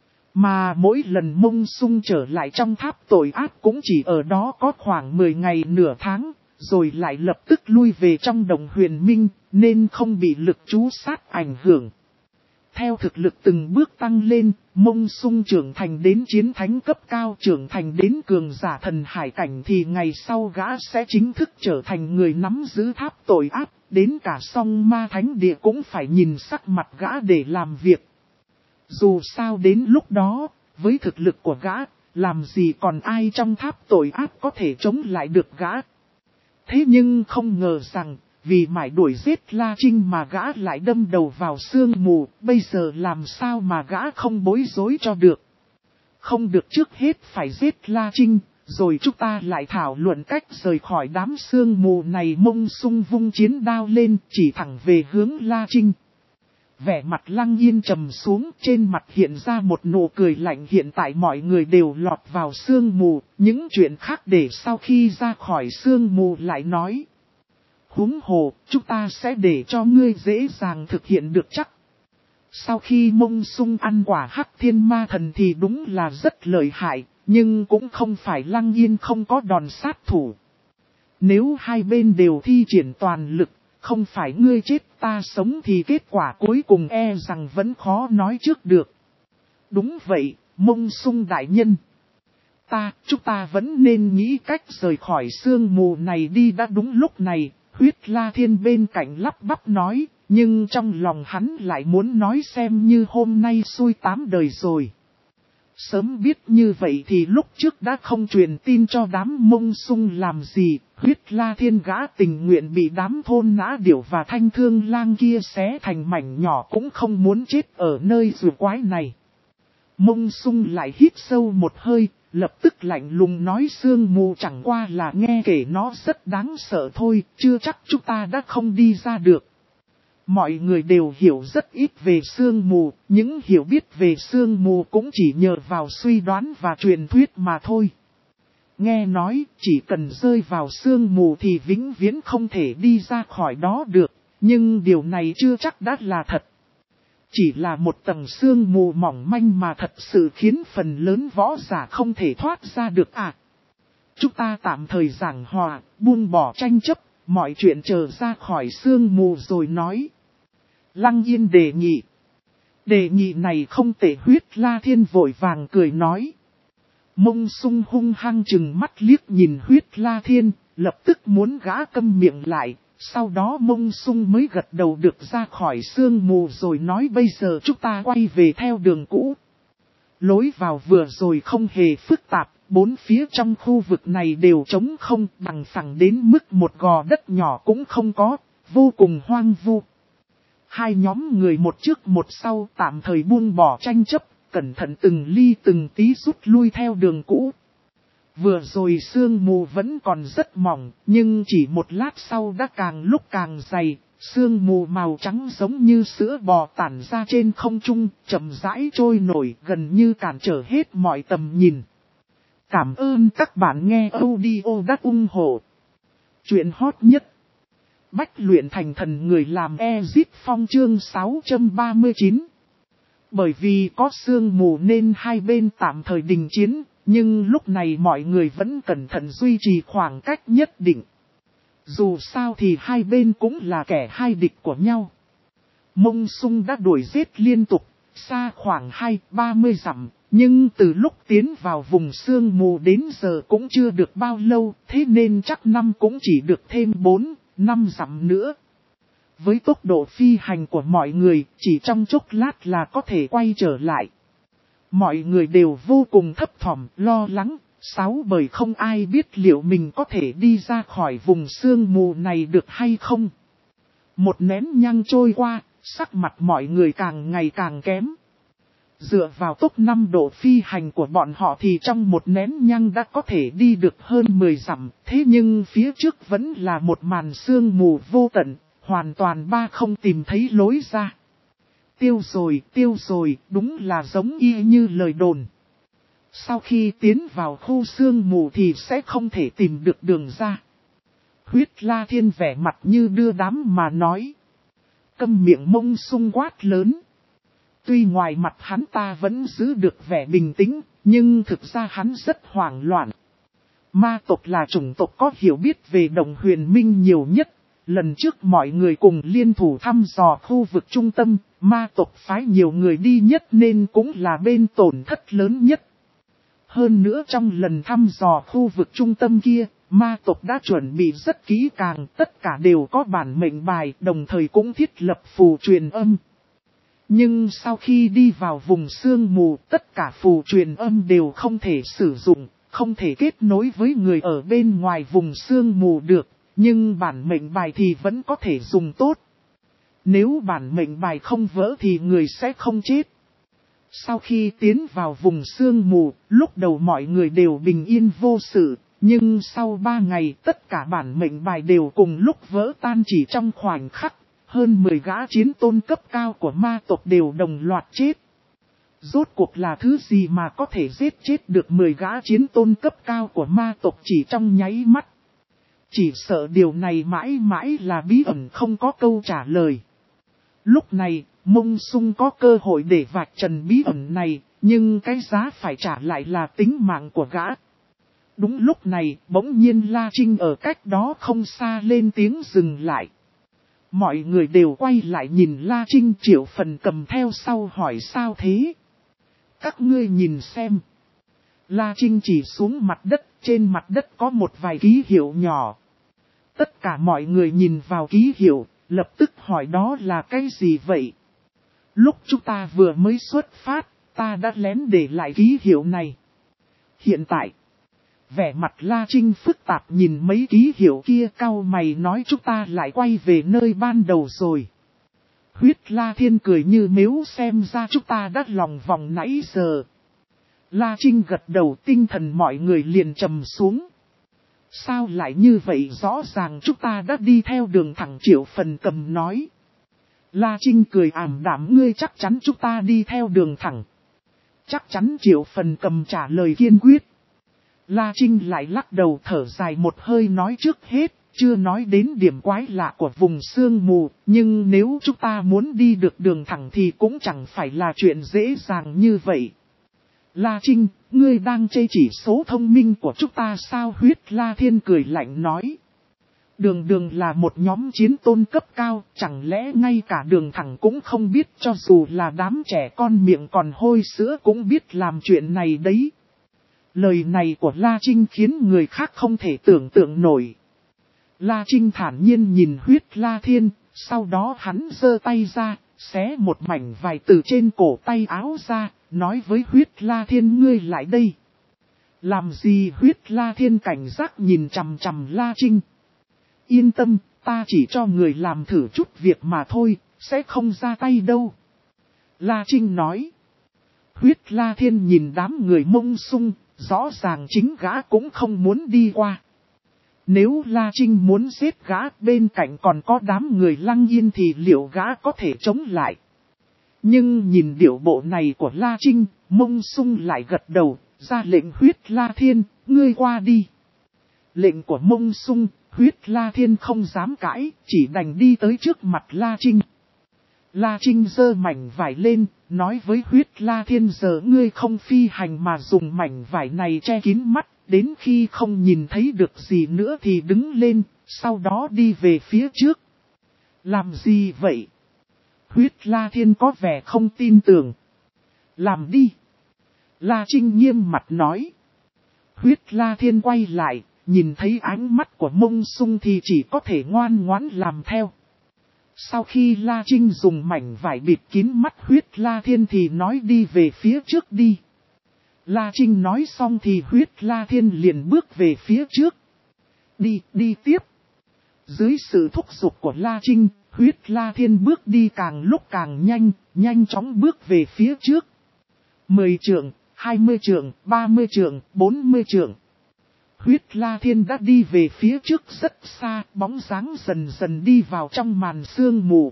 Mà mỗi lần Mông Sung trở lại trong tháp tội ác cũng chỉ ở đó có khoảng mười ngày nửa tháng, rồi lại lập tức lui về trong Đồng Huyền Minh, nên không bị lực chú sát ảnh hưởng. Theo thực lực từng bước tăng lên, Mông Sung trưởng thành đến chiến thánh cấp cao, trưởng thành đến cường giả thần hải cảnh thì ngày sau gã sẽ chính thức trở thành người nắm giữ tháp tội ác, đến cả song ma thánh địa cũng phải nhìn sắc mặt gã để làm việc. Dù sao đến lúc đó, với thực lực của gã, làm gì còn ai trong tháp tội ác có thể chống lại được gã. Thế nhưng không ngờ rằng, vì mãi đuổi giết La Trinh mà gã lại đâm đầu vào sương mù, bây giờ làm sao mà gã không bối rối cho được. Không được, trước hết phải giết La Trinh, rồi chúng ta lại thảo luận cách rời khỏi đám sương mù này. Mông Sung vung chiến đao lên, chỉ thẳng về hướng La Trinh. Vẻ mặt Lăng Yên trầm xuống, trên mặt hiện ra một nụ cười lạnh. Hiện tại mọi người đều lọt vào sương mù, những chuyện khác để sau khi ra khỏi sương mù lại nói. Huống hồ, chúng ta sẽ để cho ngươi dễ dàng thực hiện được chắc. Sau khi Mông Sung ăn quả hắc thiên ma thần thì đúng là rất lợi hại, nhưng cũng không phải Lăng Yên không có đòn sát thủ. Nếu hai bên đều thi triển toàn lực, không phải ngươi chết ta sống thì kết quả cuối cùng e rằng vẫn khó nói trước được. Đúng vậy, Mông Sung đại nhân. Ta, chúng ta vẫn nên nghĩ cách rời khỏi sương mù này đi đã. Đúng lúc này, Huyết La Thiên bên cạnh lắp bắp nói, nhưng trong lòng hắn lại muốn nói xem như hôm nay xui tám đời rồi. Sớm biết như vậy thì lúc trước đã không truyền tin cho đám Mông Sung làm gì. Huyết La Thiên gã tình nguyện bị đám thôn nã điểu và thanh thương lang kia xé thành mảnh nhỏ cũng không muốn chết ở nơi rùa quái này. Mông Sung lại hít sâu một hơi, lập tức lạnh lùng nói sương mù chẳng qua là nghe kể nó rất đáng sợ thôi, chưa chắc chúng ta đã không đi ra được. Mọi người đều hiểu rất ít về sương mù, những hiểu biết về sương mù cũng chỉ nhờ vào suy đoán và truyền thuyết mà thôi. Nghe nói, chỉ cần rơi vào sương mù thì vĩnh viễn không thể đi ra khỏi đó được, nhưng điều này chưa chắc đã là thật. Chỉ là một tầng sương mù mỏng manh mà thật sự khiến phần lớn võ giả không thể thoát ra được à. Chúng ta tạm thời giảng hòa, buông bỏ tranh chấp, mọi chuyện chờ ra khỏi sương mù rồi nói. Lăng Yên đề nghị. Đề nghị này không tệ. Huyết La Thiên vội vàng cười nói. Mông Sung hung hăng chừng mắt liếc nhìn Huyết La Thiên, lập tức muốn gã câm miệng lại. Sau đó Mông Sung mới gật đầu được ra khỏi sương mù rồi nói bây giờ chúng ta quay về theo đường cũ. Lối vào vừa rồi không hề phức tạp, bốn phía trong khu vực này đều trống không, bằng phẳng đến mức một gò đất nhỏ cũng không có, vô cùng hoang vu. Hai nhóm người một trước một sau tạm thời buông bỏ tranh chấp, cẩn thận từng ly từng tí rút lui theo đường cũ. Vừa rồi sương mù vẫn còn rất mỏng, nhưng chỉ một lát sau đã càng lúc càng dày, sương mù màu trắng giống như sữa bò tản ra trên không trung, chậm rãi trôi nổi gần như cản trở hết mọi tầm nhìn. Cảm ơn các bạn nghe audio đắt ủng hộ. Chuyện hot nhất. Bách luyện thành thần người làm Exit Phong chương sáu trăm ba mươi chín. Bởi vì có sương mù nên hai bên tạm thời đình chiến, nhưng lúc này mọi người vẫn cẩn thận duy trì khoảng cách nhất định. Dù sao thì hai bên cũng là kẻ hai địch của nhau. Mông Sung đã đuổi giết liên tục, xa khoảng hai ba mươi dặm, nhưng từ lúc tiến vào vùng sương mù đến giờ cũng chưa được bao lâu, thế nên chắc năm cũng chỉ được thêm bốn năm dặm nữa. Với tốc độ phi hành của mọi người, chỉ trong chốc lát là có thể quay trở lại. Mọi người đều vô cùng thấp thỏm, lo lắng, sáu bởi không ai biết liệu mình có thể đi ra khỏi vùng sương mù này được hay không. Một nén nhang trôi qua, sắc mặt mọi người càng ngày càng kém. Dựa vào tốc năm độ phi hành của bọn họ thì trong một nén nhang đã có thể đi được hơn mười dặm, thế nhưng phía trước vẫn là một màn sương mù vô tận, hoàn toàn ba không tìm thấy lối ra. Tiêu rồi, tiêu rồi, đúng là giống y như lời đồn. Sau khi tiến vào khu sương mù thì sẽ không thể tìm được đường ra. Huyết La Thiên vẻ mặt như đưa đám mà nói. Câm miệng Mông Sung quát lớn. Tuy ngoài mặt hắn ta vẫn giữ được vẻ bình tĩnh, nhưng thực ra hắn rất hoảng loạn. Ma tộc là chủng tộc có hiểu biết về Đồng Huyền Minh nhiều nhất. Lần trước mọi người cùng liên thủ thăm dò khu vực trung tâm, ma tộc phái nhiều người đi nhất nên cũng là bên tổn thất lớn nhất. Hơn nữa trong lần thăm dò khu vực trung tâm kia, ma tộc đã chuẩn bị rất kỹ càng, tất cả đều có bản mệnh bài, đồng thời cũng thiết lập phù truyền âm. Nhưng sau khi đi vào vùng sương mù, tất cả phù truyền âm đều không thể sử dụng, không thể kết nối với người ở bên ngoài vùng sương mù được. Nhưng bản mệnh bài thì vẫn có thể dùng tốt. Nếu bản mệnh bài không vỡ thì người sẽ không chết. Sau khi tiến vào vùng sương mù, lúc đầu mọi người đều bình yên vô sự. Nhưng sau ba ngày tất cả bản mệnh bài đều cùng lúc vỡ tan chỉ trong khoảnh khắc. Hơn mười gã chiến tôn cấp cao của ma tộc đều đồng loạt chết. Rốt cuộc là thứ gì mà có thể giết chết được mười gã chiến tôn cấp cao của ma tộc chỉ trong nháy mắt. Chỉ sợ điều này mãi mãi là bí ẩn không có câu trả lời. Lúc này, Mông Sung có cơ hội để vạch trần bí ẩn này, nhưng cái giá phải trả lại là tính mạng của gã. Đúng lúc này, bỗng nhiên La Trinh ở cách đó không xa lên tiếng dừng lại. Mọi người đều quay lại nhìn La Trinh, Triệu Phần cầm theo sau hỏi sao thế? Các ngươi nhìn xem. La Trinh chỉ xuống mặt đất, trên mặt đất có một vài ký hiệu nhỏ. Tất cả mọi người nhìn vào ký hiệu, lập tức hỏi đó là cái gì vậy? Lúc chúng ta vừa mới xuất phát, ta đã lén để lại ký hiệu này. Hiện tại, vẻ mặt La Trinh phức tạp nhìn mấy ký hiệu kia, cau mày nói chúng ta lại quay về nơi ban đầu rồi. Huyết La Thiên cười như mếu xem ra chúng ta đã lòng vòng nãy giờ. La Trinh gật đầu, tinh thần mọi người liền trầm xuống. Sao lại như vậy, rõ ràng chúng ta đã đi theo đường thẳng, Triệu Phần cầm nói. La Trinh cười ảm đạm, ngươi chắc chắn chúng ta đi theo đường thẳng. Chắc chắn, Triệu Phần cầm trả lời kiên quyết. La Trinh lại lắc đầu thở dài một hơi nói trước hết, chưa nói đến điểm quái lạ của vùng sương mù, nhưng nếu chúng ta muốn đi được đường thẳng thì cũng chẳng phải là chuyện dễ dàng như vậy. La Trinh, ngươi đang chê chỉ số thông minh của chúng ta sao? Huyết La Thiên cười lạnh nói. Đường đường là một nhóm chiến tôn cấp cao, chẳng lẽ ngay cả đường thẳng cũng không biết, cho dù là đám trẻ con miệng còn hôi sữa cũng biết làm chuyện này đấy. Lời này của La Trinh khiến người khác không thể tưởng tượng nổi. La Trinh thản nhiên nhìn Huyết La Thiên, sau đó hắn giơ tay ra, xé một mảnh vải từ trên cổ tay áo ra, nói với Huyết La Thiên ngươi lại đây. Làm gì? Huyết La Thiên cảnh giác nhìn chằm chằm La Trinh. Yên tâm, ta chỉ cho người làm thử chút việc mà thôi, sẽ không ra tay đâu. La Trinh nói. Huyết La Thiên nhìn đám người Mông Sung, rõ ràng chính gã cũng không muốn đi qua. Nếu La Trinh muốn giết gã, bên cạnh còn có đám người Lăng Yên thì liệu gã có thể chống lại? Nhưng nhìn điệu bộ này của La Trinh, Mông Sung lại gật đầu, ra lệnh Huyết La Thiên, ngươi qua đi. Lệnh của Mông Sung, Huyết La Thiên không dám cãi, chỉ đành đi tới trước mặt La Trinh. La Trinh giơ mảnh vải lên, nói với Huyết La Thiên giờ ngươi không phi hành mà dùng mảnh vải này che kín mắt, đến khi không nhìn thấy được gì nữa thì đứng lên, sau đó đi về phía trước. Làm gì vậy? Huyết La Thiên có vẻ không tin tưởng. Làm đi. La Trinh nghiêm mặt nói. Huyết La Thiên quay lại, nhìn thấy ánh mắt của Mông Sung thì chỉ có thể ngoan ngoãn làm theo. Sau khi La Trinh dùng mảnh vải bịt kín mắt Huyết La Thiên thì nói đi về phía trước đi. La Trinh nói xong thì Huyết La Thiên liền bước về phía trước. Đi, đi tiếp. Dưới sự thúc giục của La Trinh, Huyết La Thiên bước đi càng lúc càng nhanh, nhanh chóng bước về phía trước. Mười trượng, hai mươi trượng, ba mươi trượng, bốn mươi trượng. Huyết La Thiên đã đi về phía trước rất xa, bóng dáng dần dần đi vào trong màn sương mù.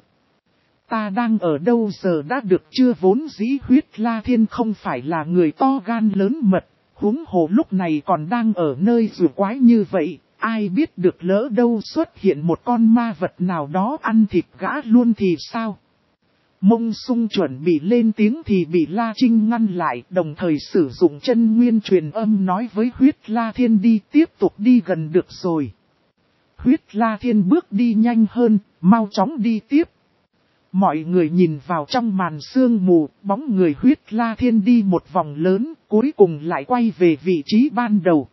Ta đang ở đâu giờ đã được chưa? Vốn dĩ Huyết La Thiên không phải là người to gan lớn mật, huống hồ lúc này còn đang ở nơi rùa quái như vậy, ai biết được lỡ đâu xuất hiện một con ma vật nào đó ăn thịt gã luôn thì sao? Mông Sung chuẩn bị lên tiếng thì bị La Trinh ngăn lại, đồng thời sử dụng chân nguyên truyền âm nói với Huyết La Thiên đi tiếp tục đi gần được rồi. Huyết La Thiên bước đi nhanh hơn, mau chóng đi tiếp. Mọi người nhìn vào trong màn sương mù, bóng người Huyết La Thiên đi một vòng lớn, cuối cùng lại quay về vị trí ban đầu.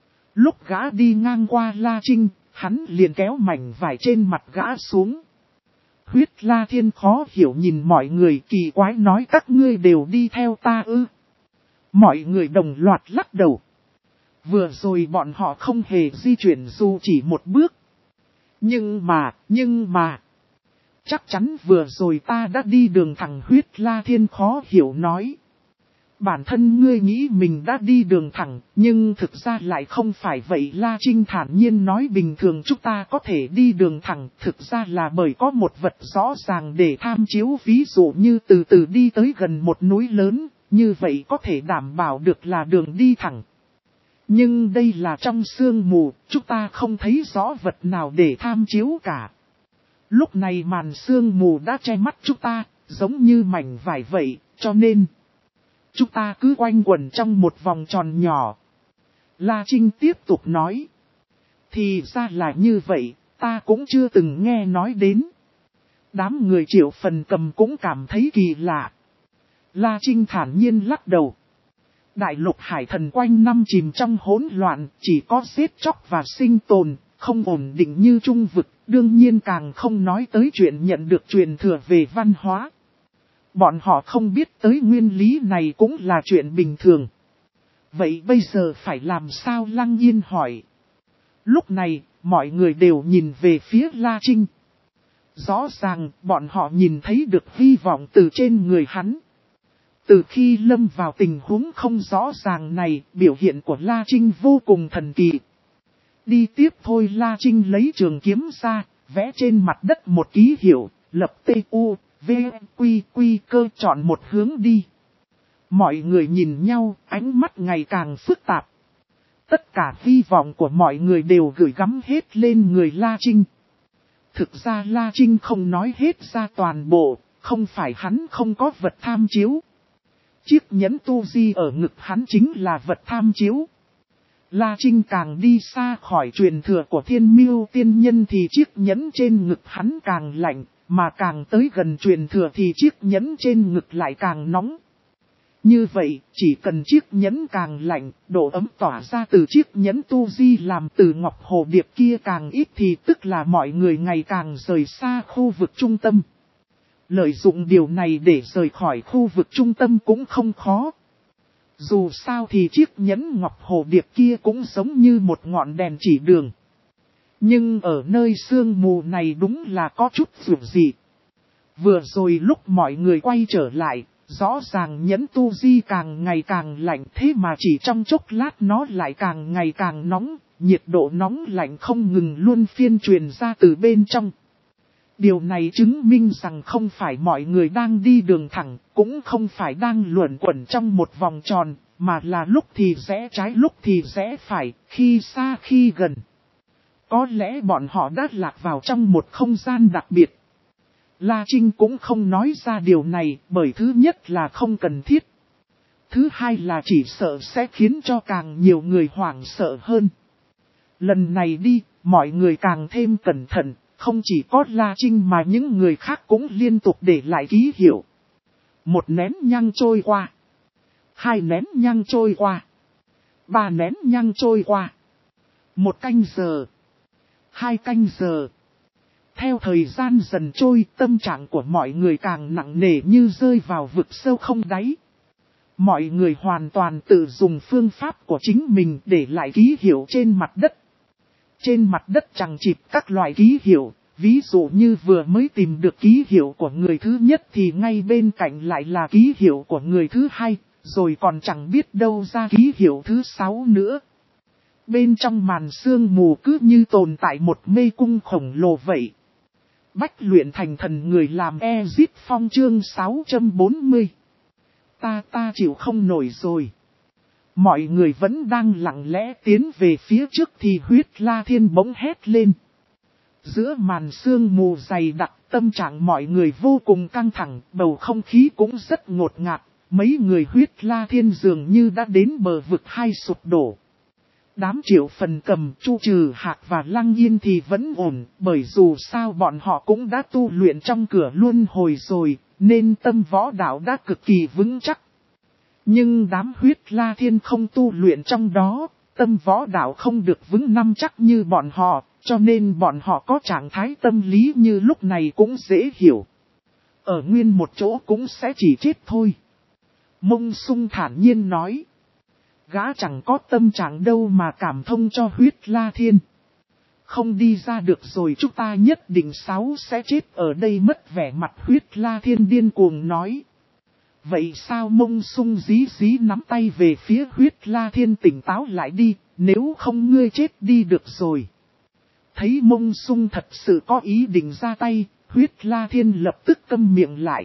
Lúc gã đi ngang qua La Trinh, hắn liền kéo mảnh vải trên mặt gã xuống. Huyết La Thiên khó hiểu nhìn mọi người kỳ quái nói các ngươi đều đi theo ta ư. Mọi người đồng loạt lắc đầu. Vừa rồi bọn họ không hề di chuyển dù chỉ một bước. Nhưng mà, nhưng mà... Chắc chắn vừa rồi ta đã đi đường thẳng. Huyết La Thiên khó hiểu nói. Bản thân ngươi nghĩ mình đã đi đường thẳng, nhưng thực ra lại không phải vậy. La Trinh thản nhiên nói bình thường chúng ta có thể đi đường thẳng, thực ra là bởi có một vật rõ ràng để tham chiếu, ví dụ như từ từ đi tới gần một núi lớn, như vậy có thể đảm bảo được là đường đi thẳng. Nhưng đây là trong sương mù, chúng ta không thấy rõ vật nào để tham chiếu cả. Lúc này màn sương mù đã che mắt chúng ta, giống như mảnh vải vậy, cho nên... Chúng ta cứ quanh quẩn trong một vòng tròn nhỏ. La Trinh tiếp tục nói. Thì ra là như vậy, ta cũng chưa từng nghe nói đến. Đám người Triệu Phần Cầm cũng cảm thấy kỳ lạ. La Trinh thản nhiên lắc đầu. Đại lục hải thần quanh năm chìm trong hỗn loạn, chỉ có giết chóc và sinh tồn, không ổn định như trung vực, đương nhiên càng không nói tới chuyện nhận được truyền thừa về văn hóa. Bọn họ không biết tới nguyên lý này cũng là chuyện bình thường. Vậy bây giờ phải làm sao? Lăng Yên hỏi. Lúc này, mọi người đều nhìn về phía La Trinh. Rõ ràng, bọn họ nhìn thấy được hy vọng từ trên người hắn. Từ khi lâm vào tình huống không rõ ràng này, biểu hiện của La Trinh vô cùng thần kỳ. Đi tiếp thôi. La Trinh lấy trường kiếm ra, vẽ trên mặt đất một ký hiệu, lập T U V Quy Quy Cơ chọn một hướng đi. Mọi người nhìn nhau, ánh mắt ngày càng phức tạp. Tất cả hy vọng của mọi người đều gửi gắm hết lên người La Trinh. Thực ra La Trinh không nói hết ra toàn bộ, không phải hắn không có vật tham chiếu. Chiếc nhẫn tu di ở ngực hắn chính là vật tham chiếu. La Trinh càng đi xa khỏi truyền thừa của Thiên Miêu Tiên Nhân thì chiếc nhẫn trên ngực hắn càng lạnh. Mà càng tới gần truyền thừa thì chiếc nhẫn trên ngực lại càng nóng. Như vậy, chỉ cần chiếc nhẫn càng lạnh, độ ấm tỏa ra từ chiếc nhẫn tu di làm từ ngọc hồ điệp kia càng ít thì tức là mọi người ngày càng rời xa khu vực trung tâm. Lợi dụng điều này để rời khỏi khu vực trung tâm cũng không khó. Dù sao thì chiếc nhẫn ngọc hồ điệp kia cũng giống như một ngọn đèn chỉ đường. Nhưng ở nơi sương mù này đúng là có chút dù gì. Vừa rồi lúc mọi người quay trở lại, rõ ràng nhẫn tu di càng ngày càng lạnh, thế mà chỉ trong chốc lát nó lại càng ngày càng nóng, nhiệt độ nóng lạnh không ngừng luôn phiên truyền ra từ bên trong. Điều này chứng minh rằng không phải mọi người đang đi đường thẳng, cũng không phải đang luẩn quẩn trong một vòng tròn, mà là lúc thì rẽ trái lúc thì rẽ phải, khi xa khi gần. Có lẽ bọn họ đã lạc vào trong một không gian đặc biệt. La Trinh cũng không nói ra điều này bởi thứ nhất là không cần thiết. Thứ hai là chỉ sợ sẽ khiến cho càng nhiều người hoảng sợ hơn. Lần này đi, mọi người càng thêm cẩn thận, không chỉ có La Trinh mà những người khác cũng liên tục để lại ký hiệu. Một nén nhang trôi qua. Hai nén nhang trôi qua. Ba nén nhang trôi qua. Một canh giờ. Hai canh giờ. Theo thời gian dần trôi, tâm trạng của mọi người càng nặng nề như rơi vào vực sâu không đáy. Mọi người hoàn toàn tự dùng phương pháp của chính mình để lại ký hiệu trên mặt đất. Trên mặt đất chằng chịt các loại ký hiệu, ví dụ như vừa mới tìm được ký hiệu của người thứ nhất thì ngay bên cạnh lại là ký hiệu của người thứ hai, rồi còn chẳng biết đâu ra ký hiệu thứ sáu nữa. Bên trong màn sương mù cứ như tồn tại một mê cung khổng lồ vậy. Bách luyện thành thần người làm Ezip Phong chương sáu trăm bốn mươi. Ta ta chịu không nổi rồi. Mọi người vẫn đang lặng lẽ tiến về phía trước thì Huyết La Thiên bỗng hét lên. Giữa màn sương mù dày đặc, tâm trạng mọi người vô cùng căng thẳng, bầu không khí cũng rất ngột ngạt. Mấy người Huyết La Thiên dường như đã đến bờ vực hai sụp đổ. Đám Triệu Phần Cầm, Chu Trừ Hạc và Lăng Yên thì vẫn ổn, bởi dù sao bọn họ cũng đã tu luyện trong cửa luân hồi rồi, nên tâm võ đạo đã cực kỳ vững chắc. Nhưng đám Huyết La Thiên không tu luyện trong đó, tâm võ đạo không được vững năm chắc như bọn họ, cho nên bọn họ có trạng thái tâm lý như lúc này cũng dễ hiểu. Ở nguyên một chỗ cũng sẽ chỉ chết thôi. Mông Sung thản nhiên nói. Gã chẳng có tâm trạng đâu mà cảm thông cho Huyết La Thiên. Không đi ra được rồi chúng ta nhất định sáu sẽ chết ở đây mất vẻ mặt. Huyết La Thiên điên cuồng nói. Vậy sao? Mông Sung dí dí nắm tay về phía Huyết La Thiên, tỉnh táo lại đi, nếu không ngươi chết đi được rồi. Thấy Mông Sung thật sự có ý định ra tay, Huyết La Thiên lập tức câm miệng lại.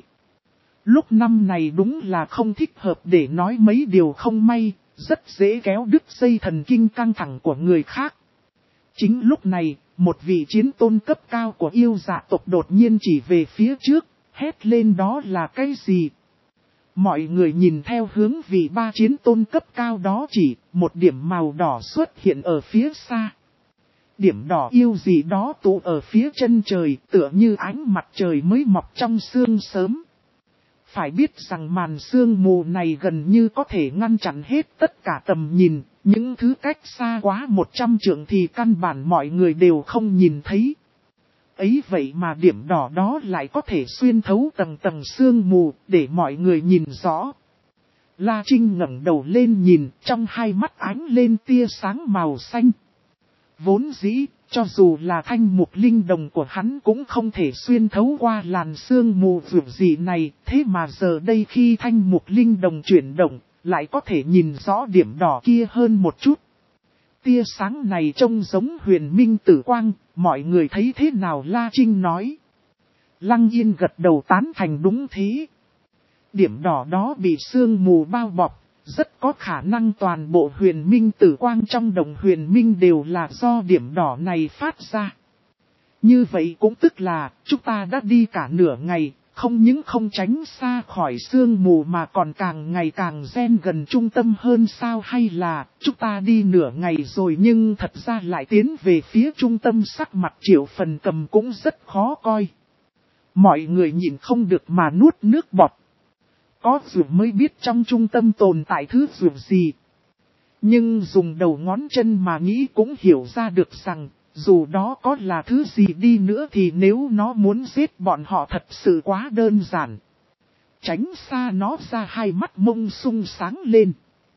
Lúc năm này đúng là không thích hợp để nói mấy điều không may, rất dễ kéo đứt dây thần kinh căng thẳng của người khác. Chính lúc này, một vị chiến tôn cấp cao của yêu dạ tộc đột nhiên chỉ về phía trước, hét lên đó là cái gì? Mọi người nhìn theo hướng vị ba chiến tôn cấp cao đó chỉ, một điểm màu đỏ xuất hiện ở phía xa. Điểm đỏ yêu gì đó tụ ở phía chân trời, tựa như ánh mặt trời mới mọc trong sương sớm. Phải biết rằng màn sương mù này gần như có thể ngăn chặn hết tất cả tầm nhìn, những thứ cách xa quá một trăm trượng thì căn bản mọi người đều không nhìn thấy. Ấy vậy mà điểm đỏ đó lại có thể xuyên thấu tầng tầng sương mù để mọi người nhìn rõ. La Trinh ngẩng đầu lên nhìn, trong hai mắt ánh lên tia sáng màu xanh. Vốn dĩ, cho dù là thanh mục linh đồng của hắn cũng không thể xuyên thấu qua làn sương mù vượt dị này, thế mà giờ đây khi thanh mục linh đồng chuyển động, lại có thể nhìn rõ điểm đỏ kia hơn một chút. Tia sáng này trông giống huyền minh tử quang, mọi người thấy thế nào? La Trinh nói. Lăng Yên gật đầu tán thành đúng thế. Điểm đỏ đó bị sương mù bao bọc, rất có khả năng toàn bộ huyền minh tử quang trong đồng huyền minh đều là do điểm đỏ này phát ra. Như vậy cũng tức là, chúng ta đã đi cả nửa ngày, không những không tránh xa khỏi sương mù mà còn càng ngày càng gen gần trung tâm hơn sao? Hay là, chúng ta đi nửa ngày rồi nhưng thật ra lại tiến về phía trung tâm? Sắc mặt Triệu Phần Cầm cũng rất khó coi. Mọi người nhìn không được mà nuốt nước bọt. Có dù mới biết trong trung tâm tồn tại thứ dù gì. Nhưng dùng đầu ngón chân mà nghĩ cũng hiểu ra được rằng, dù đó có là thứ gì đi nữa thì nếu nó muốn giết bọn họ thật sự quá đơn giản. Tránh xa nó ra. Hai mắt Mông Sung sáng lên.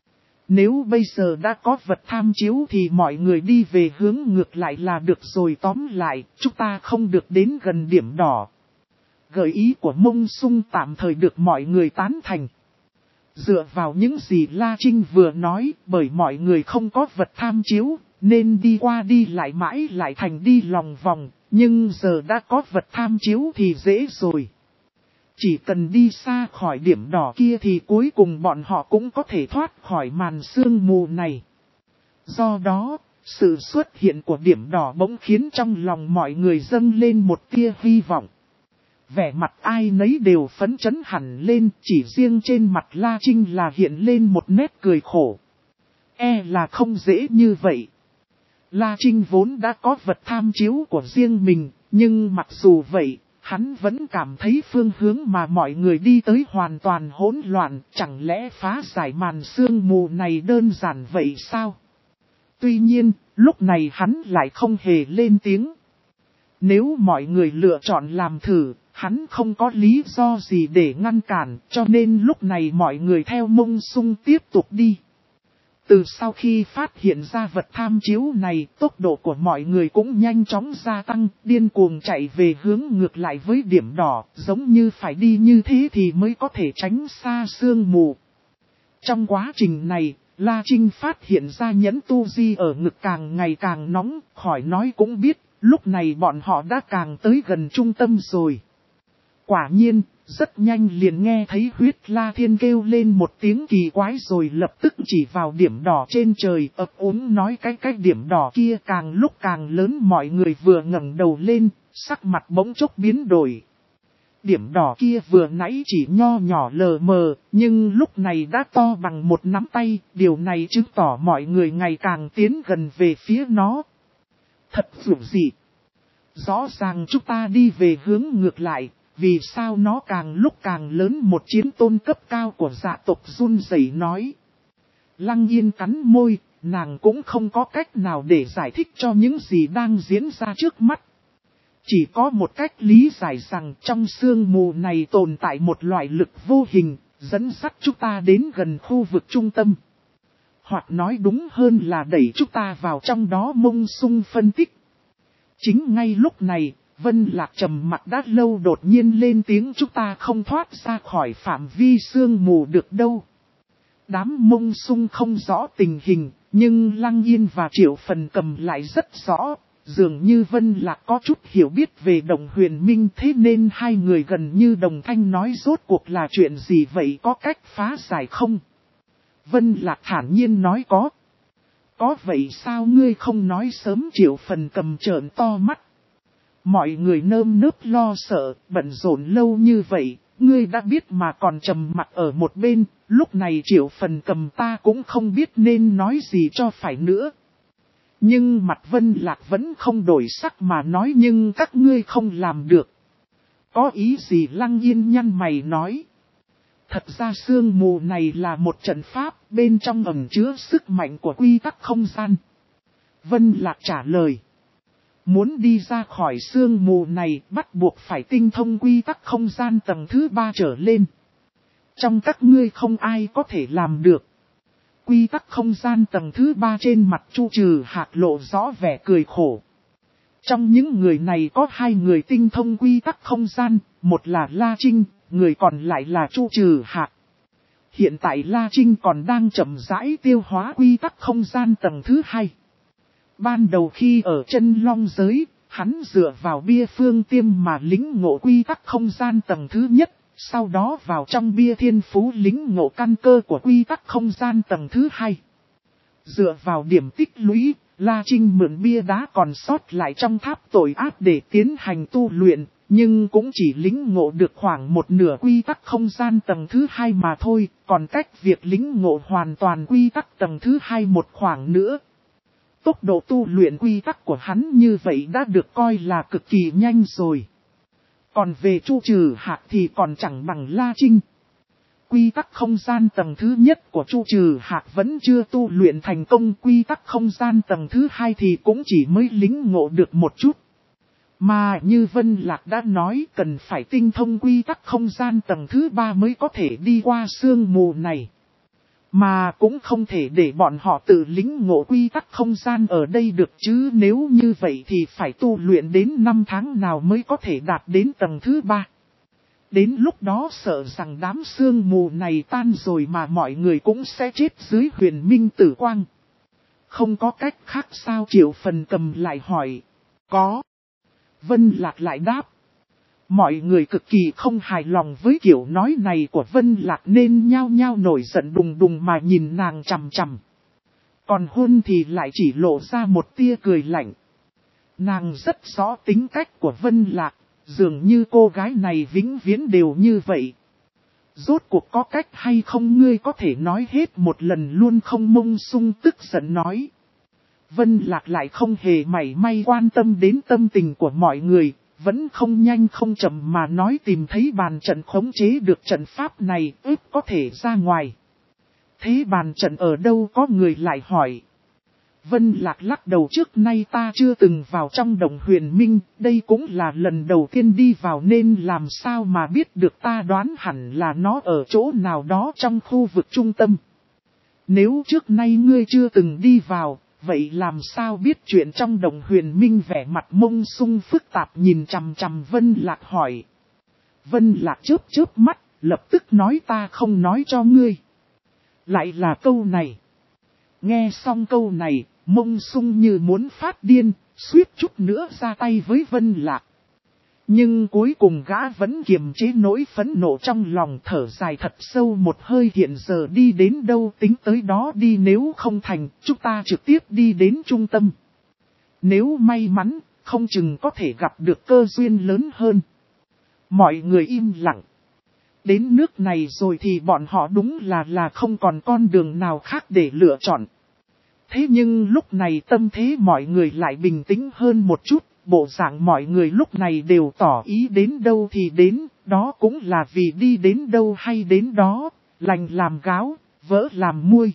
Nếu bây giờ đã có vật tham chiếu thì mọi người đi về hướng ngược lại là được rồi. Tóm lại, chúng ta không được đến gần điểm đỏ. Gợi ý của Mông Sung tạm thời được mọi người tán thành. Dựa vào những gì La Trinh vừa nói, bởi mọi người không có vật tham chiếu, nên đi qua đi lại mãi lại thành đi lòng vòng, nhưng giờ đã có vật tham chiếu thì dễ rồi. Chỉ cần đi xa khỏi điểm đỏ kia thì cuối cùng bọn họ cũng có thể thoát khỏi màn sương mù này. Do đó, sự xuất hiện của điểm đỏ bỗng khiến trong lòng mọi người dâng lên một tia hy vọng. vẻ mặt ai nấy đều phấn chấn hẳn lên, chỉ riêng trên mặt La Trinh là hiện lên một nét cười khổ. E là không dễ như vậy. La Trinh vốn đã có vật tham chiếu của riêng mình, nhưng mặc dù vậy, hắn vẫn cảm thấy phương hướng mà mọi người đi tới hoàn toàn hỗn loạn, chẳng lẽ phá giải màn sương mù này đơn giản vậy sao? Tuy nhiên, lúc này hắn lại không hề lên tiếng. Nếu mọi người lựa chọn làm thử, hắn không có lý do gì để ngăn cản, cho nên lúc này mọi người theo Mông Sung tiếp tục đi. Từ sau khi phát hiện ra vật tham chiếu này, tốc độ của mọi người cũng nhanh chóng gia tăng, điên cuồng chạy về hướng ngược lại với điểm đỏ, giống như phải đi như thế thì mới có thể tránh xa sương mù. Trong quá trình này, La Trinh phát hiện ra nhẫn tu di ở ngực càng ngày càng nóng, khỏi nói cũng biết, lúc này bọn họ đã càng tới gần trung tâm rồi. Quả nhiên, rất nhanh liền nghe thấy huyết La Thiên kêu lên một tiếng kỳ quái rồi lập tức chỉ vào điểm đỏ trên trời ấp úng nói cái cái điểm đỏ kia càng lúc càng lớn. Mọi người vừa ngẩng đầu lên, sắc mặt bỗng chốc biến đổi. Điểm đỏ kia vừa nãy chỉ nho nhỏ lờ mờ, nhưng lúc này đã to bằng một nắm tay, điều này chứng tỏ mọi người ngày càng tiến gần về phía nó. Thật dữ dị. Rõ ràng chúng ta đi về hướng ngược lại. Vì sao nó càng lúc càng lớn? Một chiến tôn cấp cao của dạ tộc run rẩy nói. Lăng Yên cắn môi, nàng cũng không có cách nào để giải thích cho những gì đang diễn ra trước mắt. Chỉ có một cách lý giải rằng trong sương mù này tồn tại một loại lực vô hình, dẫn dắt chúng ta đến gần khu vực trung tâm. Hoặc nói đúng hơn là đẩy chúng ta vào trong đó. Mông Sung phân tích. Chính ngay lúc này, Vân Lạc trầm mặt đã lâu đột nhiên lên tiếng chúng ta không thoát ra khỏi phạm vi sương mù được đâu. Đám Mông Sung không rõ tình hình, nhưng Lăng Yên và Triệu Phần Cầm lại rất rõ. Dường như Vân Lạc có chút hiểu biết về Đồng Huyền Minh, thế nên hai người gần như đồng thanh nói rốt cuộc là chuyện gì vậy, có cách phá giải không? Vân Lạc thản nhiên nói có. Có vậy sao ngươi không nói sớm? Triệu Phần Cầm trợn to mắt. Mọi người nơm nớp lo sợ, bận rộn lâu như vậy, ngươi đã biết mà còn trầm mặc ở một bên, lúc này Triệu Phần Cầm ta cũng không biết nên nói gì cho phải nữa. Nhưng mặt Vân Lạc vẫn không đổi sắc mà nói nhưng các ngươi không làm được. Có ý gì? Lăng Yên nhăn mày nói. Thật ra sương mù này là một trận pháp, bên trong ẩn chứa sức mạnh của quy tắc không gian. Vân Lạc trả lời. Muốn đi ra khỏi sương mù này bắt buộc phải tinh thông quy tắc không gian tầng thứ ba trở lên. Trong các ngươi không ai có thể làm được. Quy tắc không gian tầng thứ ba trên mặt Chu Trừ Hạc lộ rõ vẻ cười khổ. Trong những người này có hai người tinh thông quy tắc không gian, một là La Trinh, người còn lại là Chu Trừ Hạc. Hiện tại La Trinh còn đang chậm rãi tiêu hóa quy tắc không gian tầng thứ hai. Ban đầu khi ở chân long giới, hắn dựa vào bia phương tiêm mà lĩnh ngộ quy tắc không gian tầng thứ nhất, sau đó vào trong bia thiên phú lĩnh ngộ căn cơ của quy tắc không gian tầng thứ hai. Dựa vào điểm tích lũy, La Trinh mượn bia đá còn sót lại trong tháp tội ác để tiến hành tu luyện, nhưng cũng chỉ lĩnh ngộ được khoảng một nửa quy tắc không gian tầng thứ hai mà thôi, còn cách việc lĩnh ngộ hoàn toàn quy tắc tầng thứ hai một khoảng nữa. Tốc độ tu luyện quy tắc của hắn như vậy đã được coi là cực kỳ nhanh rồi. Còn về Chu Trừ Hạc thì còn chẳng bằng La Trinh. Quy tắc không gian tầng thứ nhất của Chu Trừ Hạc vẫn chưa tu luyện thành công, quy tắc không gian tầng thứ hai thì cũng chỉ mới lĩnh ngộ được một chút. Mà như Vân Lạc đã nói cần phải tinh thông quy tắc không gian tầng thứ ba mới có thể đi qua sương mù này. Mà cũng không thể để bọn họ tự lĩnh ngộ quy tắc không gian ở đây được chứ, nếu như vậy thì phải tu luyện đến năm tháng nào mới có thể đạt đến tầng thứ ba. Đến lúc đó sợ rằng đám sương mù này tan rồi mà mọi người cũng sẽ chết dưới huyền minh tử quang. Không có cách khác sao? Triệu Phần Cầm lại hỏi. Có. Vân Lạc lại đáp. Mọi người cực kỳ không hài lòng với kiểu nói này của Vân Lạc nên nhao nhao nổi giận đùng đùng mà nhìn nàng chằm chằm. Còn Hôn thì lại chỉ lộ ra một tia cười lạnh. Nàng rất rõ tính cách của Vân Lạc, Dường như cô gái này vĩnh viễn đều như vậy. Rốt cuộc có cách hay không ngươi có thể nói hết một lần luôn không? Mông Sung tức giận nói. Vân Lạc lại không hề mảy may quan tâm đến tâm tình của mọi người, vẫn không nhanh không chậm mà nói tìm thấy bàn trận khống chế được trận pháp này ếp có thể ra ngoài. Thế bàn trận ở đâu? Có người lại hỏi. Vân Lạc lắc đầu, trước nay ta chưa từng vào trong Động Huyền Minh, đây cũng là lần đầu tiên đi vào nên làm sao mà biết được, ta đoán hẳn là nó ở chỗ nào đó trong khu vực trung tâm. Nếu trước nay ngươi chưa từng đi vào, vậy làm sao biết chuyện trong Động Huyền Minh? Vẻ mặt Mông Sung phức tạp nhìn chằm chằm Vân Lạc hỏi. Vân Lạc chớp chớp mắt, lập tức nói ta không nói cho ngươi. Lại là câu này. Nghe xong câu này, Mông Sung như muốn phát điên, suýt chút nữa ra tay với Vân Lạc. Nhưng cuối cùng gã vẫn kiềm chế nỗi phẫn nộ trong lòng, thở dài thật sâu một hơi. Hiện giờ đi đến đâu tính tới đó đi, nếu không thành, chúng ta trực tiếp đi đến trung tâm. Nếu may mắn, không chừng có thể gặp được cơ duyên lớn hơn. Mọi người im lặng. Đến nước này rồi thì bọn họ đúng là là không còn con đường nào khác để lựa chọn. Thế nhưng lúc này tâm thế mọi người lại bình tĩnh hơn một chút, bộ dạng mọi người lúc này đều tỏ ý đến đâu thì đến, đó cũng là vì đi đến đâu hay đến đó, lành làm gáo, vỡ làm muôi.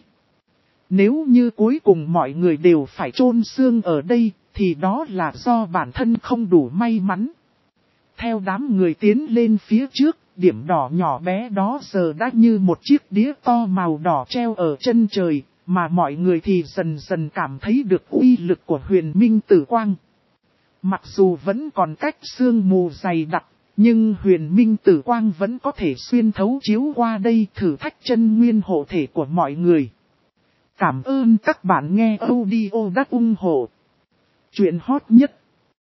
Nếu như cuối cùng mọi người đều phải chôn xương ở đây, thì đó là do bản thân không đủ may mắn. Theo đám người tiến lên phía trước, điểm đỏ nhỏ bé đó giờ đã như một chiếc đĩa to màu đỏ treo ở chân trời, mà mọi người thì dần dần cảm thấy được uy lực của Huyền Minh Tử Quang. Mặc dù vẫn còn cách sương mù dày đặc, nhưng Huyền Minh Tử Quang vẫn có thể xuyên thấu chiếu qua đây, thử thách chân nguyên hộ thể của mọi người. Cảm ơn các bạn nghe audio đã ủng hộ chuyện hot nhất